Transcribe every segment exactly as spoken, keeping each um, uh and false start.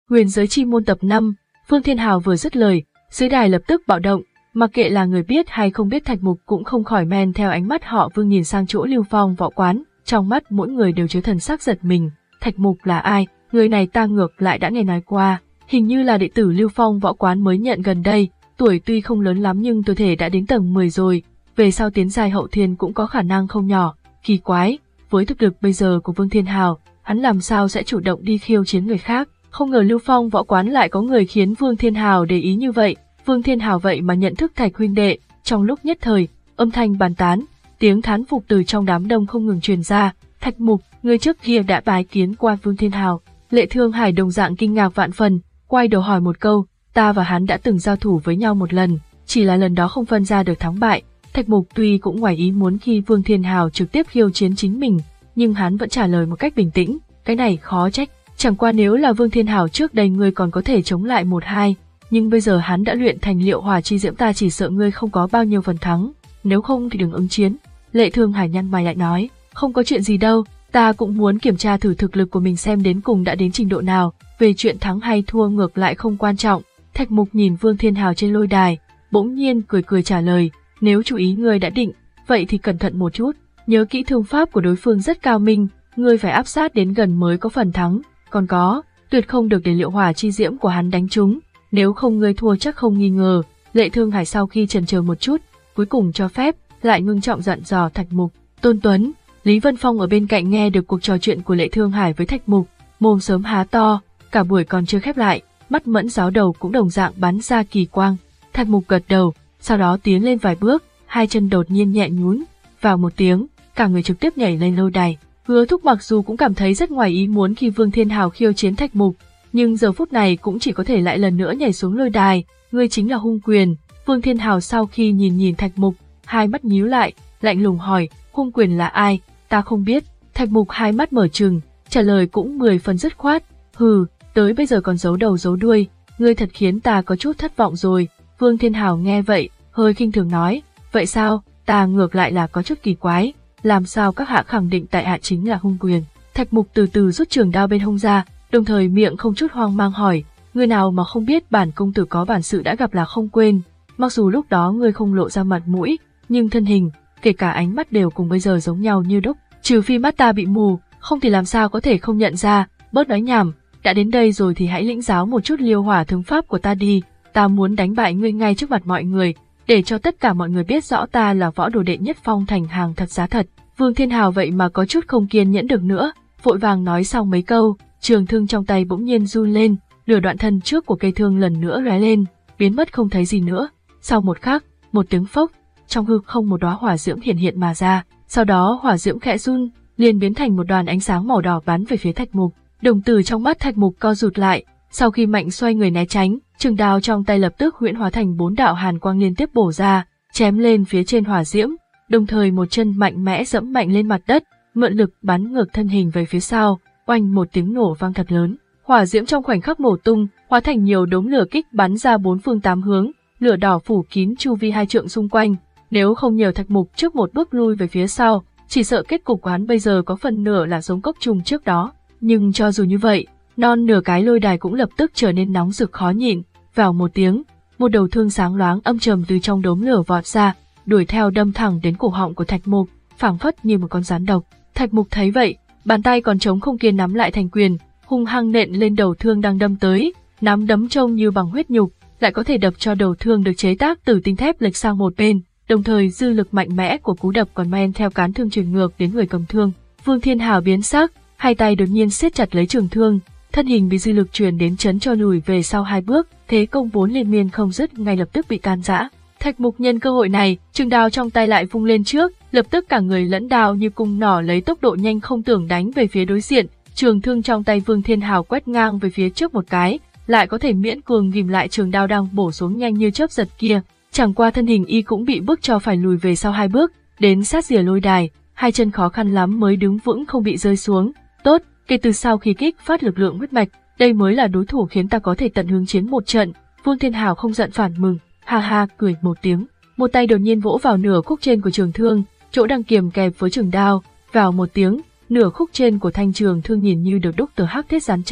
Huyền giới chi môn tập năm. Vương Thiên Hào vừa dứt lời, dưới đài lập tức bạo động, mặc kệ là người biết hay không biết Thạch Mục cũng không khỏi men theo ánh mắt họ Vương nhìn sang chỗ Lưu Phong Võ Quán, trong mắt mỗi người đều chứa thần sắc giật mình. Thạch Mục là ai? Người này ta ngược lại đã nghe nói qua, hình như là đệ tử Lưu Phong Võ Quán mới nhận gần đây, tuổi tuy không lớn lắm nhưng tuổi thể đã đến tầng mười rồi, về sau tiến giai hậu thiên cũng có khả năng không nhỏ. Kỳ quái, với thực lực bây giờ của Vương Thiên Hào, hắn làm sao sẽ chủ động đi khiêu chiến người khác? Không ngờ Lưu Phong Võ Quán lại có người khiến Vương Thiên Hào để ý như vậy. Vương Thiên Hào vậy mà nhận thức Thạch huynh đệ. Trong lúc nhất thời, âm thanh bàn tán, tiếng thán phục từ trong đám đông không ngừng truyền ra. Thạch Mục, người trước kia đã bái kiến qua Vương Thiên Hào. Lệ Thương Hải đồng dạng kinh ngạc vạn phần, quay đầu hỏi một câu, ta và hắn đã từng giao thủ với nhau một lần, chỉ là lần đó không phân ra được thắng bại. Thạch Mục tuy cũng ngoài ý muốn khi Vương Thiên Hào trực tiếp khiêu chiến chính mình, nhưng hắn vẫn trả lời một cách bình tĩnh, cái này khó trách, chẳng qua nếu là Vương Thiên Hào trước đây ngươi còn có thể chống lại một hai, nhưng bây giờ hắn đã luyện thành Liệu Hỏa Chi Diễm, ta chỉ sợ ngươi không có bao nhiêu phần thắng, nếu không thì đừng ứng chiến. Lệ Thương Hải nhăn mày lại nói, không có chuyện gì đâu, ta cũng muốn kiểm tra thử thực lực của mình xem đến cùng đã đến trình độ nào, về chuyện thắng hay thua ngược lại không quan trọng. Thạch Mục nhìn Vương Thiên Hào trên lôi đài, bỗng nhiên cười cười trả lời, nếu chủ ý ngươi đã định, vậy thì cẩn thận một chút, nhớ kỹ thương pháp của đối phương rất cao minh, ngươi phải áp sát đến gần mới có phần thắng, còn có, tuyệt không được để Liệu Hỏa Chi Diễm của hắn đánh trúng, nếu không ngươi thua chắc không nghi ngờ. Lệ Thương Hải sau khi chần chờ một chút, cuối cùng cho phép, lại ngưng trọng dặn dò Thạch Mục. Tôn Tuấn, Lý Vân Phong ở bên cạnh nghe được cuộc trò chuyện của Lệ Thương Hải với Thạch Mục, mồm sớm há to, cả buổi còn chưa khép lại, mắt Mẫn giáo đầu cũng đồng dạng bắn ra kỳ quang. Thạch Mục gật đầu, sau đó tiến lên vài bước, hai chân đột nhiên nhẹ nhún, vào một tiếng, cả người trực tiếp nhảy lên lôi đài. Hứa Thúc mặc dù cũng cảm thấy rất ngoài ý muốn khi Vương Thiên Hào khiêu chiến Thạch Mục, nhưng giờ phút này cũng chỉ có thể lại lần nữa nhảy xuống lôi đài. Ngươi chính là Hung Quyền. Vương Thiên Hào sau khi nhìn nhìn Thạch Mục, hai mắt nhíu lại, lạnh lùng hỏi, Hung Quyền là ai? Ta không biết. Thạch Mục hai mắt mở trừng, trả lời cũng mười phần dứt khoát, hừ, tới bây giờ còn giấu đầu giấu đuôi, ngươi thật khiến ta có chút thất vọng rồi. Vương Thiên Hào nghe vậy, hơi khinh thường nói, vậy sao, ta ngược lại là có chút kỳ quái, làm sao các hạ khẳng định tại hạ chính là Hung Quyền? Thạch Mục từ từ rút trường đao bên hông ra, đồng thời miệng không chút hoang mang hỏi, người nào mà không biết bản công tử có bản sự đã gặp là không quên, mặc dù lúc đó ngươi không lộ ra mặt mũi, nhưng thân hình, kể cả ánh mắt đều cùng bây giờ giống nhau như đúc, trừ phi mắt ta bị mù, không thì làm sao có thể không nhận ra. Bớt nói nhảm, đã đến đây rồi thì hãy lĩnh giáo một chút Liêu Hỏa thương pháp của ta đi, ta muốn đánh bại ngươi ngay trước mặt mọi người, để cho tất cả mọi người biết rõ ta là võ đồ đệ nhất Phong Thành hàng thật giá thật. Vương Thiên Hào vậy mà có chút không kiên nhẫn được nữa, vội vàng nói xong mấy câu, trường thương trong tay bỗng nhiên run lên, nửa đoạn thân trước của cây thương lần nữa lóe lên, biến mất không thấy gì nữa. Sau một khắc, một tiếng phốc, trong hư không một đóa hỏa diễm hiện hiện mà ra, sau đó hỏa diễm khẽ run, liền biến thành một đoàn ánh sáng màu đỏ bắn về phía Thạch Mục. Đồng tử trong mắt Thạch Mục co rụt lại, sau khi mạnh xoay người né tránh, trường đao trong tay lập tức huyễn hóa thành bốn đạo hàn quang liên tiếp bổ ra, chém lên phía trên hỏa diễm, đồng thời một chân mạnh mẽ dẫm mạnh lên mặt đất, mượn lực bắn ngược thân hình về phía sau, oanh một tiếng nổ vang thật lớn, hỏa diễm trong khoảnh khắc nổ tung, hóa thành nhiều đống lửa kích bắn ra bốn phương tám hướng, lửa đỏ phủ kín chu vi hai trượng xung quanh. Nếu không nhờ Thạch Mục trước một bước lui về phía sau, chỉ sợ kết cục của hắn bây giờ có phần nửa là giống cốc trùng trước đó. Nhưng cho dù như vậy, non nửa cái lôi đài cũng lập tức trở nên nóng rực khó nhịn. Vào một tiếng, một đầu thương sáng loáng âm trầm từ trong đốm lửa vọt ra, đuổi theo đâm thẳng đến cổ họng của Thạch Mục, phảng phất như một con rắn độc. Thạch Mục thấy vậy, bàn tay còn trống không kia nắm lại thành quyền, hung hăng nện lên đầu thương đang đâm tới, nắm đấm trông như bằng huyết nhục, lại có thể đập cho đầu thương được chế tác từ tinh thép lệch sang một bên, đồng thời dư lực mạnh mẽ của cú đập còn men theo cán thương truyền ngược đến người cầm thương. Vương Thiên Hào biến sắc, hai tay đột nhiên siết chặt lấy trường thương, thân hình bị dư lực truyền đến chấn cho lùi về sau hai bước, thế công vốn liên miên không dứt ngay lập tức bị tan rã. Thạch Mục nhân cơ hội này, trường đao trong tay lại vung lên trước, lập tức cả người lẫn đao như cung nỏ lấy tốc độ nhanh không tưởng đánh về phía đối diện. Trường thương trong tay Vương Thiên Hào quét ngang về phía trước một cái, lại có thể miễn cường ghim lại trường đao đang bổ xuống nhanh như chớp giật kia. Chẳng qua thân hình y cũng bị bức cho phải lùi về sau hai bước, đến sát rìa lôi đài, hai chân khó khăn lắm mới đứng vững không bị rơi xuống. Tốt, kể từ sau khi kích phát lực lượng huyết mạch, đây mới là đối thủ khiến ta có thể tận hứng chiến một trận. Vương Thiên Hào không giận phản mừng, ha ha cười một tiếng, một tay đột nhiên vỗ vào nửa khúc trên của trường thương, chỗ đang kiềm kẹp với trường đao, vào một tiếng, nửa khúc trên của thanh trường thương nhìn như được đúc từ hắc thiết rắn chắc,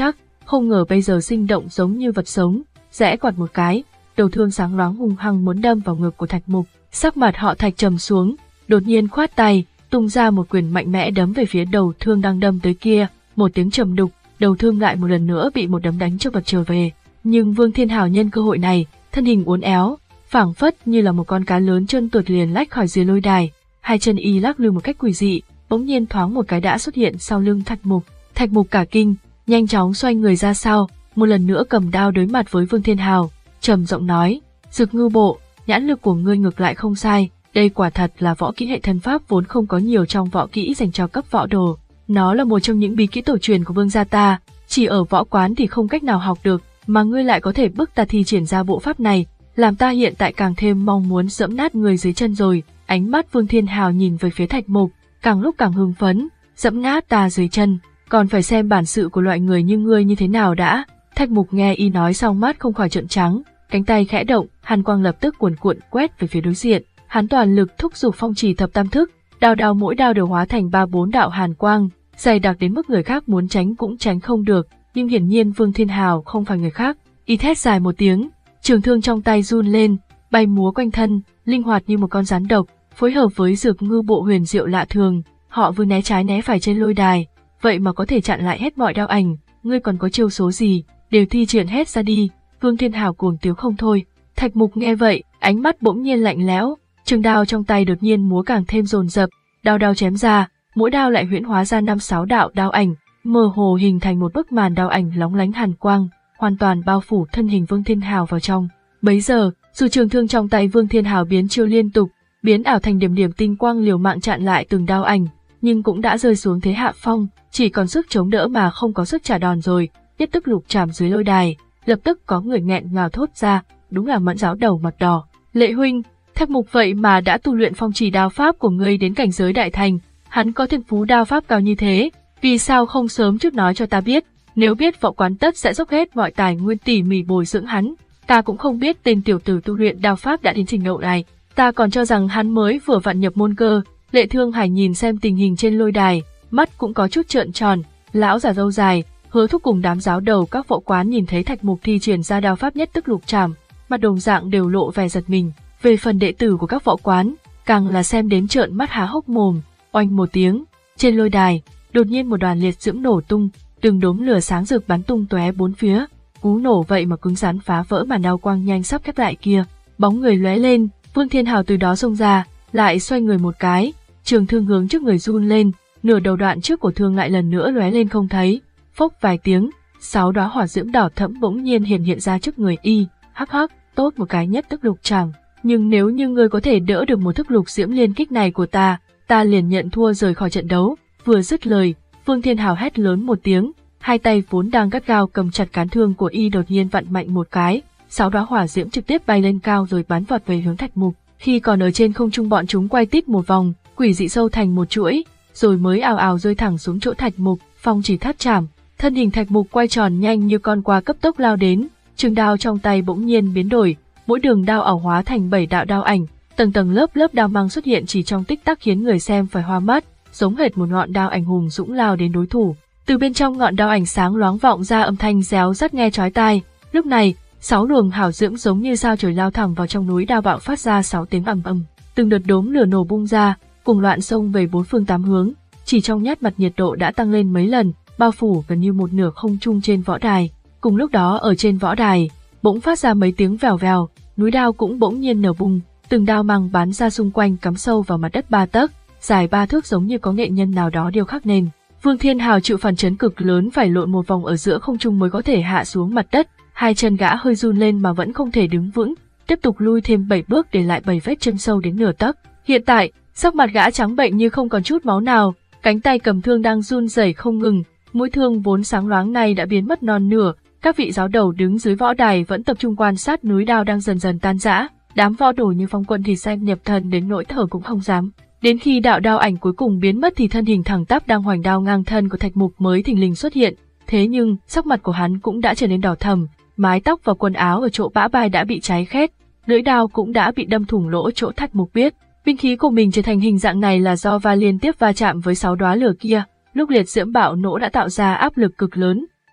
không ngờ bây giờ sinh động giống như vật sống, rẽ quạt một cái, đầu thương sáng loáng hung hăng muốn đâm vào ngực của Thạch Mục. Sắc mặt họ Thạch trầm xuống, đột nhiên khoát tay, tung ra một quyền mạnh mẽ đấm về phía đầu thương đang đâm tới kia, một tiếng trầm đục, đầu thương lại một lần nữa bị một đấm đánh cho vật trở về. Nhưng Vương Thiên Hào nhân cơ hội này, thân hình uốn éo, phảng phất như là một con cá lớn trơn tuột liền lách khỏi dưới lôi đài, hai chân y lắc lư một cách quỷ dị, bỗng nhiên thoáng một cái đã xuất hiện sau lưng Thạch Mục. Thạch Mục cả kinh, nhanh chóng xoay người ra sau, một lần nữa cầm đao đối mặt với Vương Thiên Hào, trầm giọng nói: "Dực Ngư Bộ, nhãn lực của ngươi ngược lại không sai, đây quả thật là võ kỹ hệ thân pháp vốn không có nhiều trong võ kỹ dành cho cấp võ đồ. Nó là một trong những bí kỹ tổ truyền của vương gia ta, chỉ ở võ quán thì không cách nào học được, mà ngươi lại có thể bức ta thi triển ra bộ pháp này, làm ta hiện tại càng thêm mong muốn giẫm nát người dưới chân rồi." Ánh mắt Vương Thiên Hào nhìn về phía Thạch Mục, càng lúc càng hưng phấn: "Giẫm nát ta dưới chân, còn phải xem bản sự của loại người như ngươi như thế nào đã." Thạch Mục nghe y nói xong mắt không khỏi trợn trắng, cánh tay khẽ động, hàn quang lập tức cuồn cuộn quét về phía đối diện. Hắn toàn lực thúc giục phong trì thập tam thức, đao đao mỗi đao đều hóa thành ba bốn đạo hàn quang, dày đặc đến mức người khác muốn tránh cũng tránh không được. Nhưng hiển nhiên Vương Thiên Hào không phải người khác, y thét dài một tiếng, trường thương trong tay run lên, bay múa quanh thân, linh hoạt như một con rắn độc, phối hợp với Dược Ngư Bộ huyền diệu lạ thường, họ vừa né trái né phải trên lôi đài, vậy mà có thể chặn lại hết mọi đao ảnh. Ngươi còn có chiêu số gì, đều thi triển hết ra đi. Vương Thiên Hào cuồng tiếu không thôi. Thạch Mục nghe vậy, ánh mắt bỗng nhiên lạnh lẽo, trường đao trong tay đột nhiên múa càng thêm dồn dập, đao đao chém ra, mỗi đao lại huyễn hóa ra năm sáu đạo đao ảnh, mơ hồ hình thành một bức màn đao ảnh lóng lánh hàn quang, hoàn toàn bao phủ thân hình Vương Thiên Hào vào trong. Bấy giờ, dù trường thương trong tay Vương Thiên Hào biến chiêu liên tục, biến ảo thành điểm điểm tinh quang liều mạng chặn lại từng đao ảnh, nhưng cũng đã rơi xuống thế hạ phong, chỉ còn sức chống đỡ mà không có sức trả đòn rồi. Nhất tức lục trảm dưới lôi đài, lập tức có người nghẹn ngào thốt ra: "Đúng là Mẫn giáo đầu mặt đỏ. Lệ huynh, Thạch Mục vậy mà đã tu luyện phong trì đao pháp của ngươi đến cảnh giới đại thành, hắn có thiên phú đao pháp cao như thế, vì sao không sớm chút nói cho ta biết? Nếu biết võ quán tất sẽ dốc hết mọi tài nguyên tỉ mỉ bồi dưỡng hắn, ta cũng không biết tên tiểu tử tu luyện đao pháp đã đến trình độ này, ta còn cho rằng hắn mới vừa vặn nhập môn cơ." Lệ Thương Hải nhìn xem tình hình trên lôi đài, mắt cũng có chút trợn tròn. Lão già râu dài, Hứa Thúc cùng đám giáo đầu các võ quán nhìn thấy Thạch Mục thi triển ra đao pháp nhất tức lục trảm, mặt đồng dạng đều lộ vẻ giật mình. Về phần đệ tử của các võ quán, càng là xem đến trợn mắt há hốc mồm. Oanh một tiếng, trên lôi đài, đột nhiên một đoàn liệt diễm nổ tung, từng đốm lửa sáng rực bắn tung tóe bốn phía. Cú nổ vậy mà cứng rắn phá vỡ màn đao quang nhanh sắp khép lại kia. Bóng người lóe lên, Vương Thiên Hào từ đó xông ra, lại xoay người một cái, trường thương hướng trước người run lên, nửa đầu đoạn trước của thương lại lần nữa lóe lên không thấy. Phốc vài tiếng, sáu đóa hỏa diễm đỏ thẫm bỗng nhiên hiện hiện ra trước người y. Hắc hắc, tốt một cái nhất tức lục trảm, nhưng nếu như ngươi có thể đỡ được một thức lục diễm liên kích này của ta, ta liền nhận thua rời khỏi trận đấu. Vừa dứt lời, Vương Thiên Hào hét lớn một tiếng, hai tay vốn đang gắt gao cầm chặt cán thương của y đột nhiên vặn mạnh một cái, sáu đóa hỏa diễm trực tiếp bay lên cao rồi bắn vọt về hướng Thạch Mục. Khi còn ở trên không trung bọn chúng quay tít một vòng, quỷ dị sâu thành một chuỗi, rồi mới ào ào rơi thẳng xuống chỗ Thạch Mục. Phong chỉ thắt chảm, thân hình Thạch Mục quay tròn nhanh như con quạ cấp tốc lao đến, trường đao trong tay bỗng nhiên biến đổi, mỗi đường đao ảo hóa thành bảy đạo đao ảnh, tầng tầng lớp lớp đao mang xuất hiện chỉ trong tích tắc khiến người xem phải hoa mắt, giống hệt một ngọn đao ảnh hùng dũng lao đến đối thủ. Từ bên trong ngọn đao ảnh sáng loáng vọng ra âm thanh réo rắt nghe chói tai. Lúc này, sáu luồng hảo diễm giống như sao trời lao thẳng vào trong núi đao bạo phát ra sáu tiếng ầm ầm, từng đợt đốm lửa nổ bung ra, cùng loạn xông về bốn phương tám hướng. Chỉ trong nhát mặt nhiệt độ đã tăng lên mấy lần, bao phủ gần như một nửa không trung trên võ đài. Cùng lúc đó ở trên võ đài, bỗng phát ra mấy tiếng vèo vèo, núi đao cũng bỗng nhiên nở bung, từng đao mang bắn ra xung quanh cắm sâu vào mặt đất ba tấc, dài ba thước giống như có nghệ nhân nào đó điêu khắc nên. Vương Thiên Hào chịu phản chấn cực lớn phải lội một vòng ở giữa không trung mới có thể hạ xuống mặt đất, hai chân gã hơi run lên mà vẫn không thể đứng vững, tiếp tục lui thêm bảy bước để lại bảy vết chân sâu đến nửa tấc. Hiện tại, sắc mặt gã trắng bệnh như không còn chút máu nào, cánh tay cầm thương đang run rẩy không ngừng, mũi thương vốn sáng loáng này đã biến mất non nửa. Các vị giáo đầu đứng dưới võ đài vẫn tập trung quan sát núi đao đang dần dần tan rã, đám võ đồ như Phong Quân thì xem nhập thần đến nỗi thở cũng không dám. Đến khi đạo đao ảnh cuối cùng biến mất thì thân hình thẳng tắp đang hoành đao ngang thân của Thạch Mục mới thình lình xuất hiện. Thế nhưng sắc mặt của hắn cũng đã trở nên đỏ thẫm, mái tóc và quần áo ở chỗ bã vai đã bị cháy khét, lưỡi đao cũng đã bị đâm thủng lỗ chỗ Thạch Mục biết. Binh khí của mình trở thành hình dạng này là do va liên tiếp va chạm với sáu đóa lửa kia. Lúc liệt diễm bạo nổ đã tạo ra áp lực cực lớn,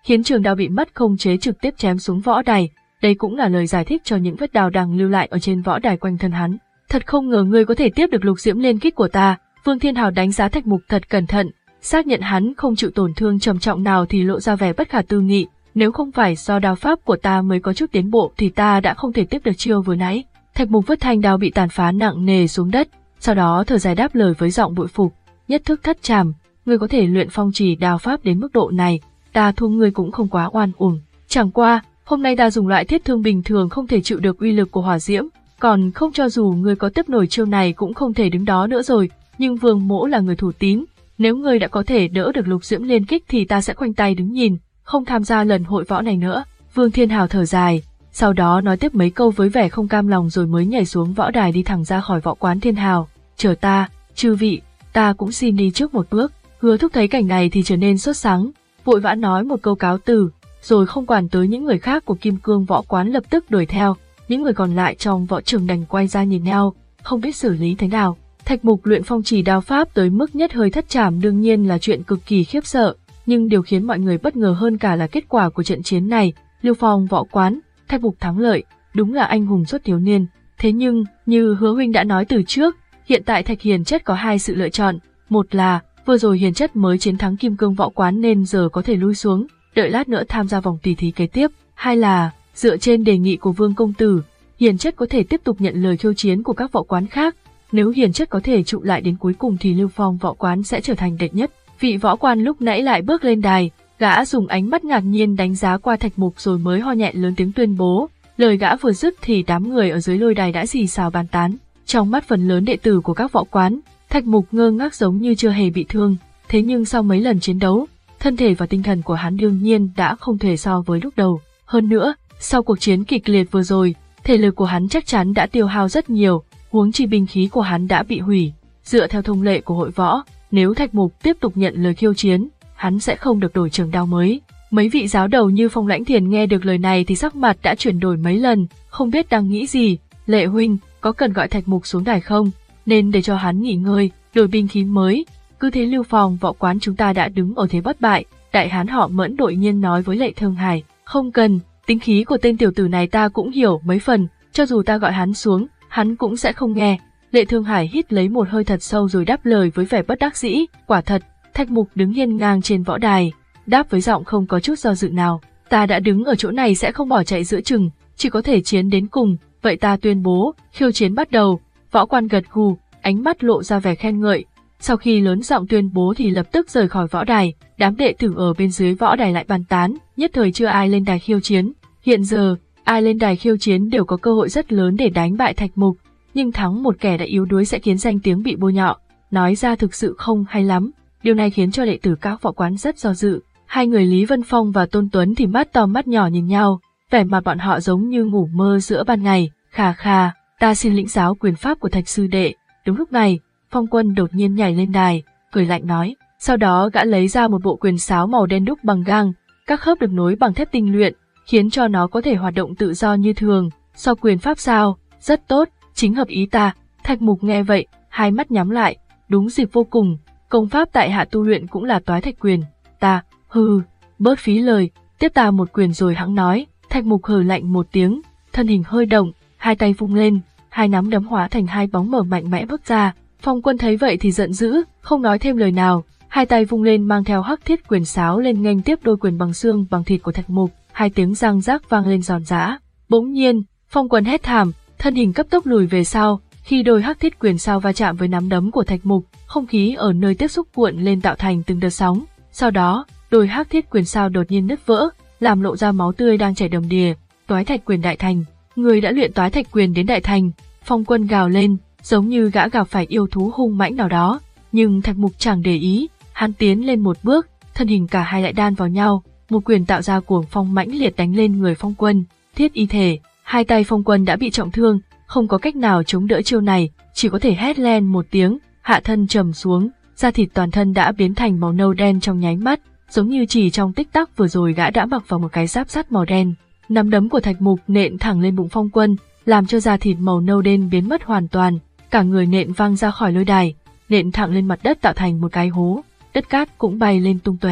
khiến trường đao bị mất không chế trực tiếp chém xuống võ đài. Đây cũng là lời giải thích cho những vết đao đang lưu lại ở trên võ đài quanh thân hắn. Thật không ngờ ngươi có thể tiếp được lục diễm liên kích của ta. Vương Thiên Hào đánh giá Thạch Mục thật cẩn thận, xác nhận hắn không chịu tổn thương trầm trọng nào thì lộ ra vẻ bất khả tư nghị. Nếu không phải do đao pháp của ta mới có chút tiến bộ thì ta đã không thể tiếp được chiêu vừa nãy. Thạch Mục vứt thanh đao bị tàn phá nặng nề xuống đất, sau đó thở dài đáp lời với giọng bội phục. Nhất thức thất trảm, ngươi có thể luyện phong trì đao pháp đến mức độ này, ta thua ngươi cũng không quá oan uổng. Chẳng qua, hôm nay ta dùng loại thiết thương bình thường không thể chịu được uy lực của hỏa diễm, còn không cho dù ngươi có tiếp nổi chiêu này cũng không thể đứng đó nữa rồi. Nhưng Vương Mỗ là người thủ tín, nếu ngươi đã có thể đỡ được lục diễm liên kích thì ta sẽ khoanh tay đứng nhìn, không tham gia lần hội võ này nữa. Vương Thiên Hào thở dài, sau đó nói tiếp mấy câu với vẻ không cam lòng rồi mới nhảy xuống võ đài đi thẳng ra khỏi võ quán Thiên Hào. Chờ ta, chư vị, ta cũng xin đi trước một bước. Hứa Thúc thấy cảnh này thì trở nên sốt sắng, vội vã nói một câu cáo từ, rồi không quản tới những người khác của Kim Cương võ quán lập tức đuổi theo. Những người còn lại trong võ trường đành quay ra nhìn nhau, không biết xử lý thế nào. Thạch Mục luyện phong trì đao pháp tới mức nhất hơi thất trảm đương nhiên là chuyện cực kỳ khiếp sợ, nhưng điều khiến mọi người bất ngờ hơn cả là kết quả của trận chiến này. Lưu Phong võ quán, Thạch Mục thắng lợi, đúng là anh hùng xuất thiếu niên. Thế nhưng, như Hứa huynh đã nói từ trước, hiện tại Thạch Hiền Chất có hai sự lựa chọn, một là vừa rồi Hiền Chất mới chiến thắng Kim Cương võ quán nên giờ có thể lui xuống, đợi lát nữa tham gia vòng tỷ thí kế tiếp, hai là dựa trên đề nghị của Vương công tử, Hiền Chất có thể tiếp tục nhận lời khiêu chiến của các võ quán khác. Nếu Hiền Chất có thể trụ lại đến cuối cùng thì Lưu Phong võ quán sẽ trở thành đệ nhất. Vị võ quan lúc nãy lại bước lên đài, gã dùng ánh mắt ngạc nhiên đánh giá qua Thạch Mục rồi mới ho nhẹ lớn tiếng tuyên bố. Lời gã vừa dứt thì đám người ở dưới lôi đài đã xì xào bàn tán. Trong mắt phần lớn đệ tử của các võ quán, Thạch Mục ngơ ngác giống như chưa hề bị thương. Thế nhưng sau mấy lần chiến đấu, thân thể và tinh thần của hắn đương nhiên đã không thể so với lúc đầu. Hơn nữa, sau cuộc chiến kịch liệt vừa rồi, thể lực của hắn chắc chắn đã tiêu hao rất nhiều. Huống chi binh khí của hắn đã bị hủy. Dựa theo thông lệ của hội võ, nếu Thạch Mục tiếp tục nhận lời khiêu chiến, hắn sẽ không được đổi trường đao mới. Mấy vị giáo đầu như Phong Lãnh Thiền nghe được lời này thì sắc mặt đã chuyển đổi mấy lần, không biết đang nghĩ gì. Lệ huynh, có cần gọi Thạch Mục xuống đài không? Nên để cho hắn nghỉ ngơi, đổi binh khí mới. Cứ thế Lưu Phong võ quán chúng ta đã đứng ở thế bất bại. Đại hán họ Mẫn đội nhiên nói với Lệ Thương Hải, không cần, tính khí của tên tiểu tử này ta cũng hiểu mấy phần, cho dù ta gọi hắn xuống, hắn cũng sẽ không nghe. Lệ Thương Hải hít lấy một hơi thật sâu rồi đáp lời với vẻ bất đắc dĩ. Quả thật, Thạch Mục đứng hiên ngang trên võ đài, đáp với giọng không có chút do dự nào. Ta đã đứng ở chỗ này sẽ không bỏ chạy giữa chừng, chỉ có thể chiến đến cùng. Vậy ta tuyên bố, khiêu chiến bắt đầu. Võ quan gật gù, ánh mắt lộ ra vẻ khen ngợi. Sau khi lớn giọng tuyên bố thì lập tức rời khỏi võ đài. Đám đệ tử ở bên dưới võ đài lại bàn tán, nhất thời chưa ai lên đài khiêu chiến. Hiện giờ, ai lên đài khiêu chiến đều có cơ hội rất lớn để đánh bại Thạch Mục, nhưng thắng một kẻ đã yếu đuối sẽ khiến danh tiếng bị bôi nhọ. Nói ra thực sự không hay lắm, điều này khiến cho đệ tử các võ quán rất do dự. Hai người Lý Vân Phong và Tôn Tuấn thì mắt to mắt nhỏ nhìn nhau, vẻ mặt bọn họ giống như ngủ mơ giữa ban ngày. Khà khà, ta xin lĩnh giáo quyền pháp của Thạch sư đệ. Đúng lúc này, Phong Quân đột nhiên nhảy lên đài, cười lạnh nói. Sau đó gã lấy ra một bộ quyền sáo màu đen đúc bằng gang, các khớp được nối bằng thép tinh luyện, khiến cho nó có thể hoạt động tự do như thường. So quyền pháp sao? Rất tốt, chính hợp ý ta. Thạch Mục nghe vậy, hai mắt nhắm lại, đúng dịp vô cùng. Công pháp tại hạ tu luyện cũng là toái thạch quyền. Ta, hừ, bớt phí lời, tiếp ta một quyền rồi hẵng nói. Thạch Mục hừ lạnh một tiếng, thân hình hơi động, hai tay vung lên, hai nắm đấm hóa thành hai bóng mờ mạnh mẽ bước ra. Phong Quân thấy vậy thì giận dữ, không nói thêm lời nào, hai tay vung lên mang theo hắc thiết quyền sáo lên nghênh tiếp đôi quyền bằng xương bằng thịt của Thạch Mục. Hai tiếng răng rác vang lên giòn giã. Bỗng nhiên, Phong Quân hét thảm, thân hình cấp tốc lùi về sau. Khi đôi hắc thiết quyền sáo va chạm với nắm đấm của Thạch Mục, không khí ở nơi tiếp xúc cuộn lên tạo thành từng đợt sóng. Sau đó, đôi hắc thiết quyền sáo đột nhiên nứt vỡ, làm lộ ra máu tươi đang chảy đầm đìa. Toái thạch quyền đại thành, người đã luyện toái thạch quyền đến đại thành. Phong Quân gào lên, giống như gã gặp phải yêu thú hung mãnh nào đó. Nhưng Thạch Mục chẳng để ý, hắn tiến lên một bước, thân hình cả hai lại đan vào nhau. Một quyền tạo ra cuồng phong mãnh liệt đánh lên người Phong Quân. Thiết y thể, hai tay Phong Quân đã bị trọng thương, không có cách nào chống đỡ chiêu này, chỉ có thể hét lên một tiếng, hạ thân trầm xuống, da thịt toàn thân đã biến thành màu nâu đen trong nháy mắt, giống như chỉ trong tích tắc vừa rồi gã đã mặc vào một cái giáp sắt màu đen. Nắm đấm của Thạch Mục nện thẳng lên bụng Phong Quân, làm cho da thịt màu nâu đen biến mất hoàn toàn, cả người nện văng ra khỏi lôi đài, nện thẳng lên mặt đất tạo thành một cái hố, đất cát cũng bay lên tung tóe.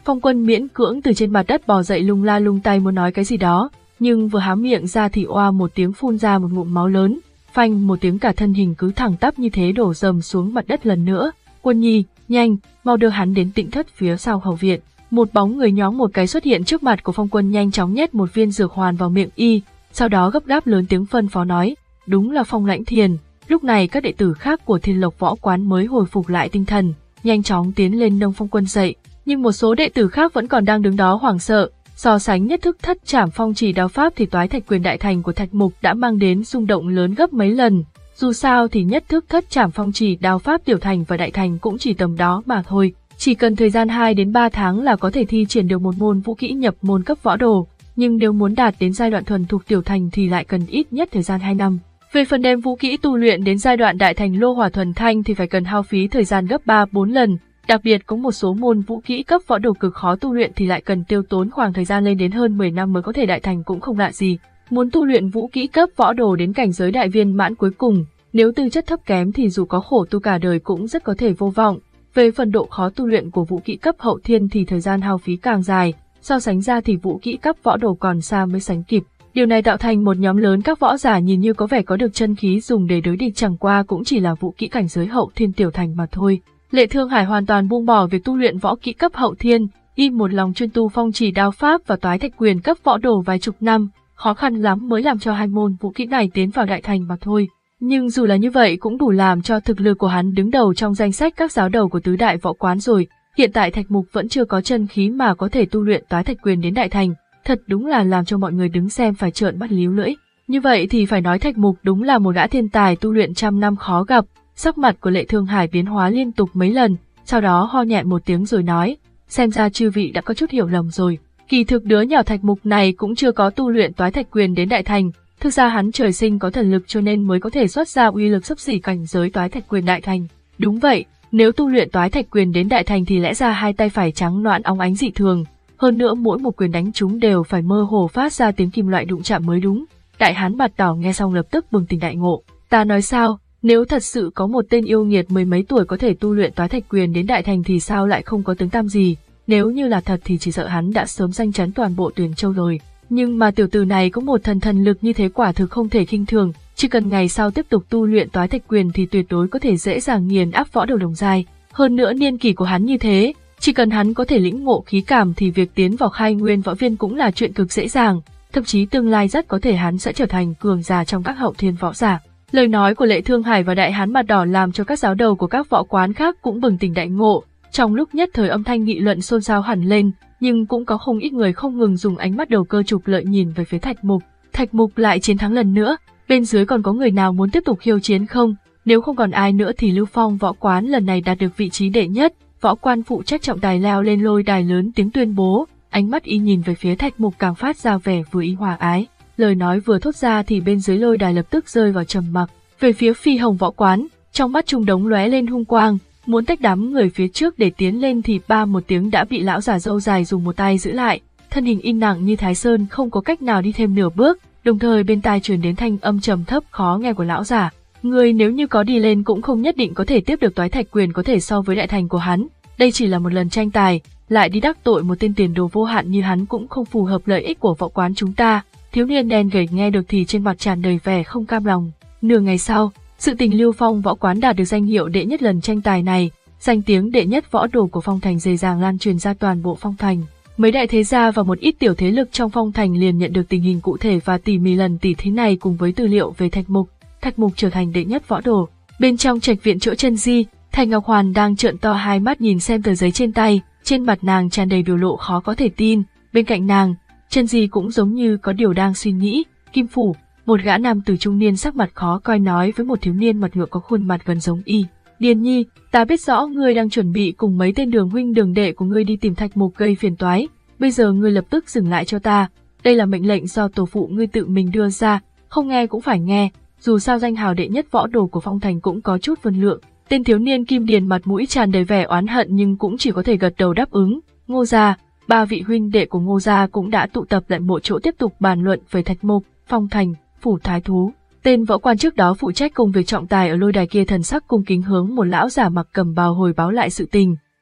Phong Quân miễn cưỡng từ trên mặt đất bò dậy, lung la lung tay muốn nói cái gì đó, nhưng vừa há miệng ra thì oa một tiếng phun ra một ngụm máu lớn, phanh một tiếng cả thân hình cứ thẳng tắp như thế đổ dầm xuống mặt đất lần nữa. Quân Nhi, nhanh, mau đưa hắn đến Tịnh Thất phía sau hậu viện. Một bóng người nhóng một cái xuất hiện trước mặt của Phong Quân, nhanh chóng nhét một viên dược hoàn vào miệng y, sau đó gấp gáp lớn tiếng phân phó nói, đúng là Phong Lãnh Thiền. Lúc này các đệ tử khác của Thiên Lộc Võ Quán mới hồi phục lại tinh thần, nhanh chóng tiến lên nâng Phong Quân dậy, nhưng một số đệ tử khác vẫn còn đang đứng đó hoảng sợ. So sánh nhất thức thất trảm phong chỉ đao pháp thì Toái Thạch Quyền đại thành của Thạch Mục đã mang đến xung động lớn gấp mấy lần. Dù sao thì nhất thức thất trảm phong chỉ đao pháp tiểu thành và đại thành cũng chỉ tầm đó mà thôi. Chỉ cần thời gian hai đến ba tháng là có thể thi triển được một môn vũ kỹ nhập môn cấp võ đồ, nhưng nếu muốn đạt đến giai đoạn thuần thục tiểu thành thì lại cần ít nhất thời gian hai năm. Về phần đem vũ kỹ tu luyện đến giai đoạn đại thành lô hỏa thuần thanh thì phải cần hao phí thời gian gấp ba bốn lần. Đặc biệt có một số môn vũ kỹ cấp võ đồ cực khó tu luyện thì lại cần tiêu tốn khoảng thời gian lên đến hơn mười năm mới có thể đại thành cũng không lạ gì. Muốn tu luyện vũ kỹ cấp võ đồ đến cảnh giới đại viên mãn cuối cùng, nếu tư chất thấp kém thì dù có khổ tu cả đời cũng rất có thể vô vọng. Về phần độ khó tu luyện của vũ kỹ cấp hậu thiên thì thời gian hao phí càng dài, so sánh ra thì vũ kỹ cấp võ đồ còn xa mới sánh kịp. Điều này tạo thành một nhóm lớn các võ giả nhìn như có vẻ có được chân khí dùng để đối địch, chẳng qua cũng chỉ là vũ kỹ cảnh giới hậu thiên tiểu thành mà thôi. Lệ Thương Hải hoàn toàn buông bỏ việc tu luyện võ kỹ cấp hậu thiên, y một lòng chuyên tu phong chỉ đao pháp và Toái Thạch Quyền cấp võ đồ vài chục năm, khó khăn lắm mới làm cho hai môn vũ kỹ này tiến vào đại thành mà thôi. Nhưng dù là như vậy cũng đủ làm cho thực lực của hắn đứng đầu trong danh sách các giáo đầu của tứ đại võ quán rồi. Hiện tại Thạch Mục vẫn chưa có chân khí mà có thể tu luyện Toái Thạch Quyền đến đại thành, thật đúng là làm cho mọi người đứng xem phải trợn mắt líu lưỡi. Như vậy thì phải nói Thạch Mục đúng là một gã thiên tài tu luyện trăm năm khó gặp. Sắc mặt của Lệ Thương Hải biến hóa liên tục mấy lần, sau đó ho nhẹ một tiếng rồi nói, xem ra chư vị đã có chút hiểu lầm rồi. Kỳ thực đứa nhỏ Thạch Mục này cũng chưa có tu luyện Toái Thạch Quyền đến đại thành, thực ra hắn trời sinh có thần lực cho nên mới có thể xuất ra uy lực xấp xỉ cảnh giới Toái Thạch Quyền đại thành. Đúng vậy, nếu tu luyện Toái Thạch Quyền đến đại thành thì lẽ ra hai tay phải trắng nõn óng ánh dị thường, hơn nữa mỗi một quyền đánh chúng đều phải mơ hồ phát ra tiếng kim loại đụng chạm mới đúng. Đại hán mặt đỏ nghe xong lập tức bừng tỉnh đại ngộ, ta nói sao? Nếu thật sự có một tên yêu nghiệt mười mấy tuổi có thể tu luyện Toái Thạch Quyền đến đại thành thì sao lại không có tiếng tăm gì, nếu như là thật thì chỉ sợ hắn đã sớm danh chấn toàn bộ Tuyền Châu rồi. Nhưng mà tiểu tử này có một thần thần lực như thế quả thực không thể khinh thường, chỉ cần ngày sau tiếp tục tu luyện Toái Thạch Quyền thì tuyệt đối có thể dễ dàng nghiền áp võ đầu đồng giai. Hơn nữa niên kỷ của hắn như thế, chỉ cần hắn có thể lĩnh ngộ khí cảm thì việc tiến vào khai nguyên võ viên cũng là chuyện cực dễ dàng, thậm chí tương lai rất có thể hắn sẽ trở thành cường giả trong các hậu thiên võ giả. Lời nói của Lệ Thương Hải và đại hán mặt đỏ làm cho các giáo đầu của các võ quán khác cũng bừng tỉnh đại ngộ, trong lúc nhất thời âm thanh nghị luận xôn xao hẳn lên, nhưng cũng có không ít người không ngừng dùng ánh mắt đầu cơ trục lợi nhìn về phía Thạch Mục. Thạch Mục lại chiến thắng lần nữa, bên dưới còn có người nào muốn tiếp tục khiêu chiến không? Nếu không còn ai nữa thì Lưu Phong võ quán lần này đạt được vị trí đệ nhất. Võ quan phụ trách trọng tài leo lên lôi đài lớn tiếng tuyên bố, ánh mắt y nhìn về phía Thạch Mục càng phát ra vẻ vừa ý hòa ái. Lời nói vừa thốt ra thì bên dưới lôi đài lập tức rơi vào trầm mặc. Về phía Phi Hồng võ quán, trong mắt Trung Đống lóe lên hung quang, muốn tách đám người phía trước để tiến lên thì ba một tiếng đã bị lão già râu dài dùng một tay giữ lại, thân hình in nặng như Thái Sơn không có cách nào đi thêm nửa bước, đồng thời bên tai truyền đến thanh âm trầm thấp khó nghe của lão già. Người nếu như có đi lên cũng không nhất định có thể tiếp được Toái Thạch Quyền có thể so với đại thành của hắn, đây chỉ là một lần tranh tài, lại đi đắc tội một tên tiền đồ vô hạn như hắn cũng không phù hợp lợi ích của võ quán chúng ta. Thiếu niên đen gầy nghe được thì trên mặt tràn đầy vẻ không cam lòng. Nửa ngày sau, sự tình Lưu Phong võ quán đạt được danh hiệu đệ nhất lần tranh tài này, danh tiếng đệ nhất võ đồ của Phong Thành dễ dàng lan truyền ra toàn bộ Phong Thành. Mấy đại thế gia và một ít tiểu thế lực trong Phong Thành liền nhận được tình hình cụ thể và tỉ mỉ lần tỉ thí này cùng với tư liệu về Thạch Mục. Thạch Mục trở thành đệ nhất võ đồ. Bên trong trạch viện chỗ Chân Di, Thành Ngọc Hoàn đang trợn to hai mắt nhìn xem tờ giấy trên tay, trên mặt nàng tràn đầy biểu lộ khó có thể tin. Bên cạnh nàng, Chân Di cũng giống như có điều đang suy nghĩ. Kim Phủ, một gã nam tử trung niên sắc mặt khó coi nói với một thiếu niên mặt ngựa có khuôn mặt gần giống y. Điền Nhi, ta biết rõ ngươi đang chuẩn bị cùng mấy tên đường huynh đường đệ của ngươi đi tìm Thạch Mục gây phiền toái, bây giờ ngươi lập tức dừng lại cho ta. Đây là mệnh lệnh do tổ phụ ngươi tự mình đưa ra, không nghe cũng phải nghe, dù sao danh hào đệ nhất võ đồ của Phong Thành cũng có chút分lượng. Tên thiếu niên Kim Điền mặt mũi tràn đầy vẻ oán hận nhưng cũng chỉ có thể gật đầu đáp ứng. Ngô gia, ba vị huynh đệ của Ngô gia cũng đã tụ tập lại một chỗ tiếp tục bàn luận về Thạch Mục, Phong Thành, phủ thái thú. Tên võ quan trước đó phụ trách công việc trọng tài ở lôi đài kia thần sắc cung kính hướng một lão giả mặc cẩm bào hồi báo lại sự tình.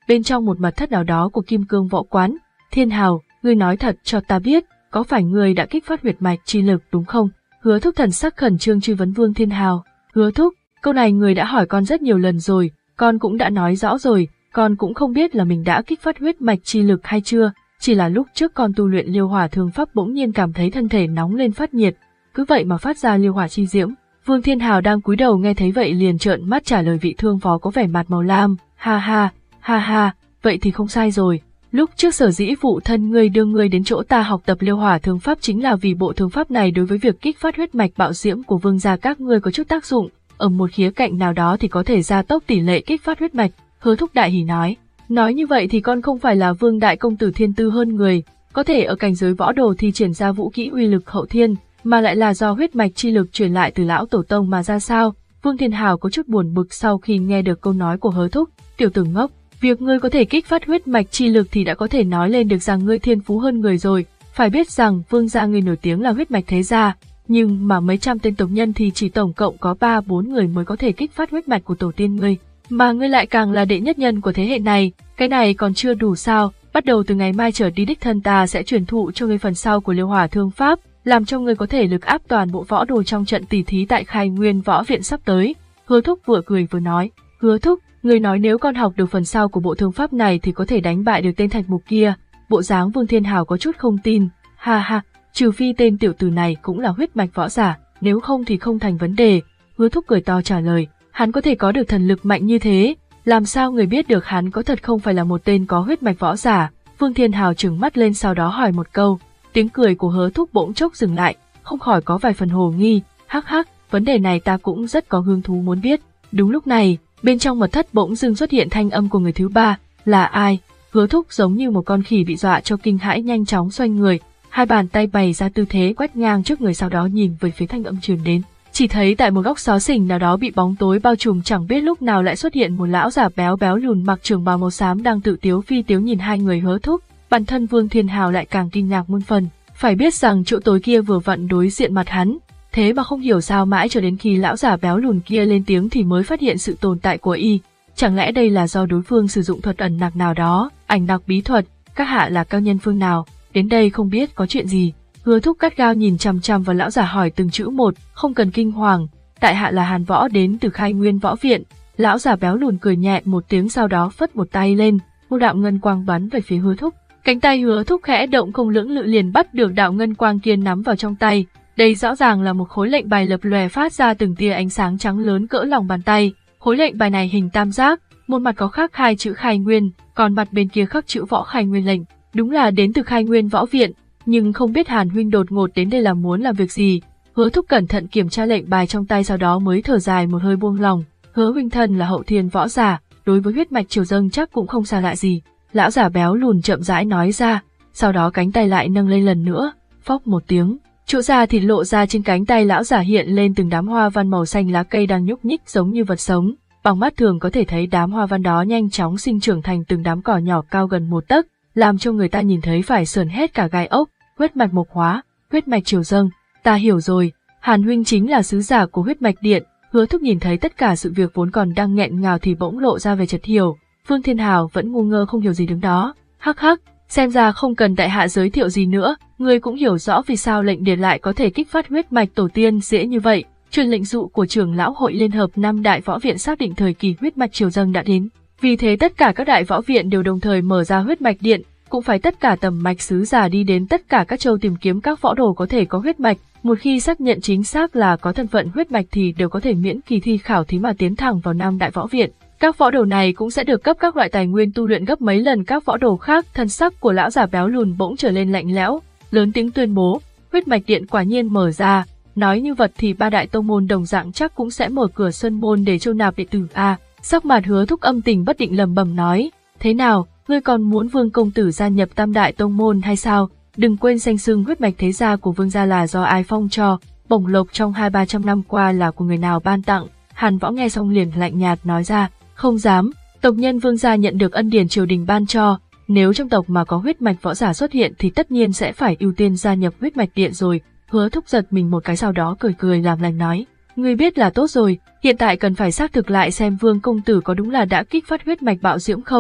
bên trong một mật thất nào đó của Kim Cương Võ Quán. Thiên Hào, ngươi nói thật cho ta biết, có phải ngươi đã kích phát huyết mạch chi lực đúng không? Hứa Thúc thần sắc khẩn trương truy vấn Vương Thiên Hào. Hứa Thúc, câu này người đã hỏi con rất nhiều lần rồi, con cũng đã nói rõ rồi, con cũng không biết là mình đã kích phát huyết mạch chi lực hay chưa, chỉ là lúc trước con tu luyện liêu hỏa thương pháp bỗng nhiên cảm thấy thân thể nóng lên phát nhiệt, cứ vậy mà phát ra liêu hỏa chi diễm. Vương Thiên Hào đang cúi đầu nghe thấy vậy liền trợn mắt trả lời vị thương phó có vẻ mặt màu lam, ha ha, ha ha, vậy thì không sai rồi. Lúc trước sở dĩ phụ thân ngươi đưa ngươi đến chỗ ta học tập liêu hỏa thương pháp chính là vì bộ thương pháp này đối với việc kích phát huyết mạch bạo diễm của vương gia các ngươi có chút tác dụng, ở một khía cạnh nào đó thì có thể gia tốc tỷ lệ kích phát huyết mạch. Hứa Thúc đại hỉ nói, nói như vậy thì con không phải là Vương đại công tử thiên tư hơn người, có thể ở cảnh giới võ đồ thi triển ra vũ kỹ uy lực hậu thiên, mà lại là do huyết mạch chi lực truyền lại từ lão tổ tông mà ra sao? Vương Thiên Hào có chút buồn bực sau khi nghe được câu nói của Hứa Thúc. Tiểu tử ngốc, việc ngươi có thể kích phát huyết mạch chi lực thì đã có thể nói lên được rằng ngươi thiên phú hơn người rồi. Phải biết rằng Vương gia ngươi nổi tiếng là huyết mạch thế gia, nhưng mà mấy trăm tên tộc nhân thì chỉ tổng cộng có ba bốn người mới có thể kích phát huyết mạch của tổ tiên ngươi, mà ngươi lại càng là đệ nhất nhân của thế hệ này. Cái này còn chưa đủ sao? Bắt đầu từ ngày mai trở đi đích thân ta sẽ truyền thụ cho ngươi phần sau của liêu hỏa thương pháp, làm cho ngươi có thể lực áp toàn bộ võ đồ trong trận tỷ thí tại Khai Nguyên Võ Viện sắp tới. Hứa Thúc vừa cười vừa nói, Hứa Thúc, ngươi nói nếu con học được phần sau của bộ thương pháp này thì có thể đánh bại được tên Thạch Mục kia. Bộ dáng Vương Thiên Hào có chút không tin, ha ha, trừ phi tên tiểu tử này cũng là huyết mạch võ giả, nếu không thì không thành vấn đề. Hứa Thúc cười to trả lời, hắn có thể có được thần lực mạnh như thế, làm sao người biết được hắn có thật không phải là một tên có huyết mạch võ giả? Vương Thiên Hào trừng mắt lên sau đó hỏi một câu. Tiếng cười của Hứa Thúc bỗng chốc dừng lại, không khỏi có vài phần hồ nghi, hắc hắc, vấn đề này ta cũng rất có hứng thú muốn biết. Đúng lúc này, bên trong mật thất bỗng dưng xuất hiện thanh âm của người thứ ba, là ai? Hứa Thúc giống như một con khỉ bị dọa cho kinh hãi nhanh chóng xoay người, hai bàn tay bày ra tư thế quét ngang trước người sau đó nhìn về phía thanh âm truyền đến. Chỉ thấy tại một góc xó xỉnh nào đó bị bóng tối bao trùm chẳng biết lúc nào lại xuất hiện một lão già béo béo lùn mặc trường bào màu xám đang tự tiếu phi tiếu nhìn hai người Hứa Thúc. Bản thân Vương Thiên Hào lại càng kinh ngạc muôn phần, phải biết rằng chỗ tối kia vừa vặn đối diện mặt hắn, thế mà không hiểu sao mãi cho đến khi lão già béo lùn kia lên tiếng thì mới phát hiện sự tồn tại của y. Chẳng lẽ đây là do đối phương sử dụng thuật ẩn nặc nào đó, ảnh nặc bí thuật, các hạ là cao nhân phương nào, đến đây không biết có chuyện gì? Hứa Thúc gắt gao nhìn chằm chằm vào lão già hỏi từng chữ một, không cần kinh hoàng, tại hạ là Hàn Võ đến từ Khai Nguyên Võ Viện. Lão già béo lùn cười nhẹ một tiếng sau đó phất một tay lên, một đạo ngân quang bắn về phía Hứa Thúc. Cánh tay Hứa Thúc khẽ động không lưỡng lự liền bắt được đạo ngân quang kia nắm vào trong tay. Đây rõ ràng là một khối lệnh bài lập lòe phát ra từng tia ánh sáng trắng lớn cỡ lòng bàn tay. Khối lệnh bài này hình tam giác, một mặt có khắc hai chữ Khai Nguyên, còn mặt bên kia khắc chữ Võ Khai Nguyên lệnh. Đúng là đến từ Khai Nguyên Võ Viện, nhưng không biết Hàn huynh đột ngột đến đây là muốn làm việc gì. Hứa Thúc cẩn thận kiểm tra lệnh bài trong tay sau đó mới thở dài một hơi buông lòng. Hứa huynh thân là hậu thiên võ giả, đối với huyết mạch triều dâng chắc cũng không xa lạ gì. Lão già béo lùn chậm rãi nói ra, sau đó cánh tay lại nâng lên lần nữa, phốc một tiếng, chỗ da thịt lộ ra trên cánh tay lão già hiện lên từng đám hoa văn màu xanh lá cây đang nhúc nhích giống như vật sống. Bằng mắt thường có thể thấy đám hoa văn đó nhanh chóng sinh trưởng thành từng đám cỏ nhỏ cao gần một tấc, làm cho người ta nhìn thấy phải sởn hết cả gai ốc. Huyết mạch mộc hóa, huyết mạch triều dâng, ta hiểu rồi, Hàn huynh chính là sứ giả của huyết mạch điện. Hứa Thúc nhìn thấy tất cả sự việc vốn còn đang nghẹn ngào thì bỗng lộ ra về chợt hiểu. Vương Thiên Hào vẫn ngu ngơ không hiểu gì đứng đó, hắc hắc, xem ra không cần tại hạ giới thiệu gì nữa, ngươi cũng hiểu rõ vì sao lệnh điện lại có thể kích phát huyết mạch tổ tiên dễ như vậy. Truyền lệnh dụ của trưởng lão hội liên hợp năm đại võ viện xác định thời kỳ huyết mạch triều dâng đã đến, vì thế tất cả các đại võ viện đều đồng thời mở ra huyết mạch điện, cũng phải tất cả tầm mạch sứ giả đi đến tất cả các châu tìm kiếm các võ đồ có thể có huyết mạch, một khi xác nhận chính xác là có thân phận huyết mạch thì đều có thể miễn kỳ thi khảo thí mà tiến thẳng vào năm đại võ viện. Các võ đồ này cũng sẽ được cấp các loại tài nguyên tu luyện gấp mấy lần các võ đồ khác. Thân sắc của lão già béo lùn bỗng trở lên lạnh lẽo, lớn tiếng tuyên bố, huyết mạch điện quả nhiên mở ra, nói như vật thì ba đại tông môn đồng dạng chắc cũng sẽ mở cửa sơn môn để chiêu nạp đệ tử a. Sắc mặt Hứa Thúc âm tình bất định lẩm bẩm nói, thế nào, ngươi còn muốn Vương công tử gia nhập tam đại tông môn hay sao? Đừng quên danh xưng huyết mạch thế gia của Vương gia là do ai phong cho, bổng lộc trong hai ba trăm năm qua là của người nào ban tặng. Hàn Võ nghe xong liền lạnh nhạt nói ra, không dám, tộc nhân Vương gia nhận được ân điển triều đình ban cho, nếu trong tộc mà có huyết mạch võ giả xuất hiện thì tất nhiên sẽ phải ưu tiên gia nhập huyết mạch điện rồi. Hứa Thúc giật mình một cái sau đó cười cười làm lành nói, ngươi biết là tốt rồi, hiện tại cần phải xác thực lại xem Vương công tử có đúng là đã kích phát huyết mạch bạo diễm không.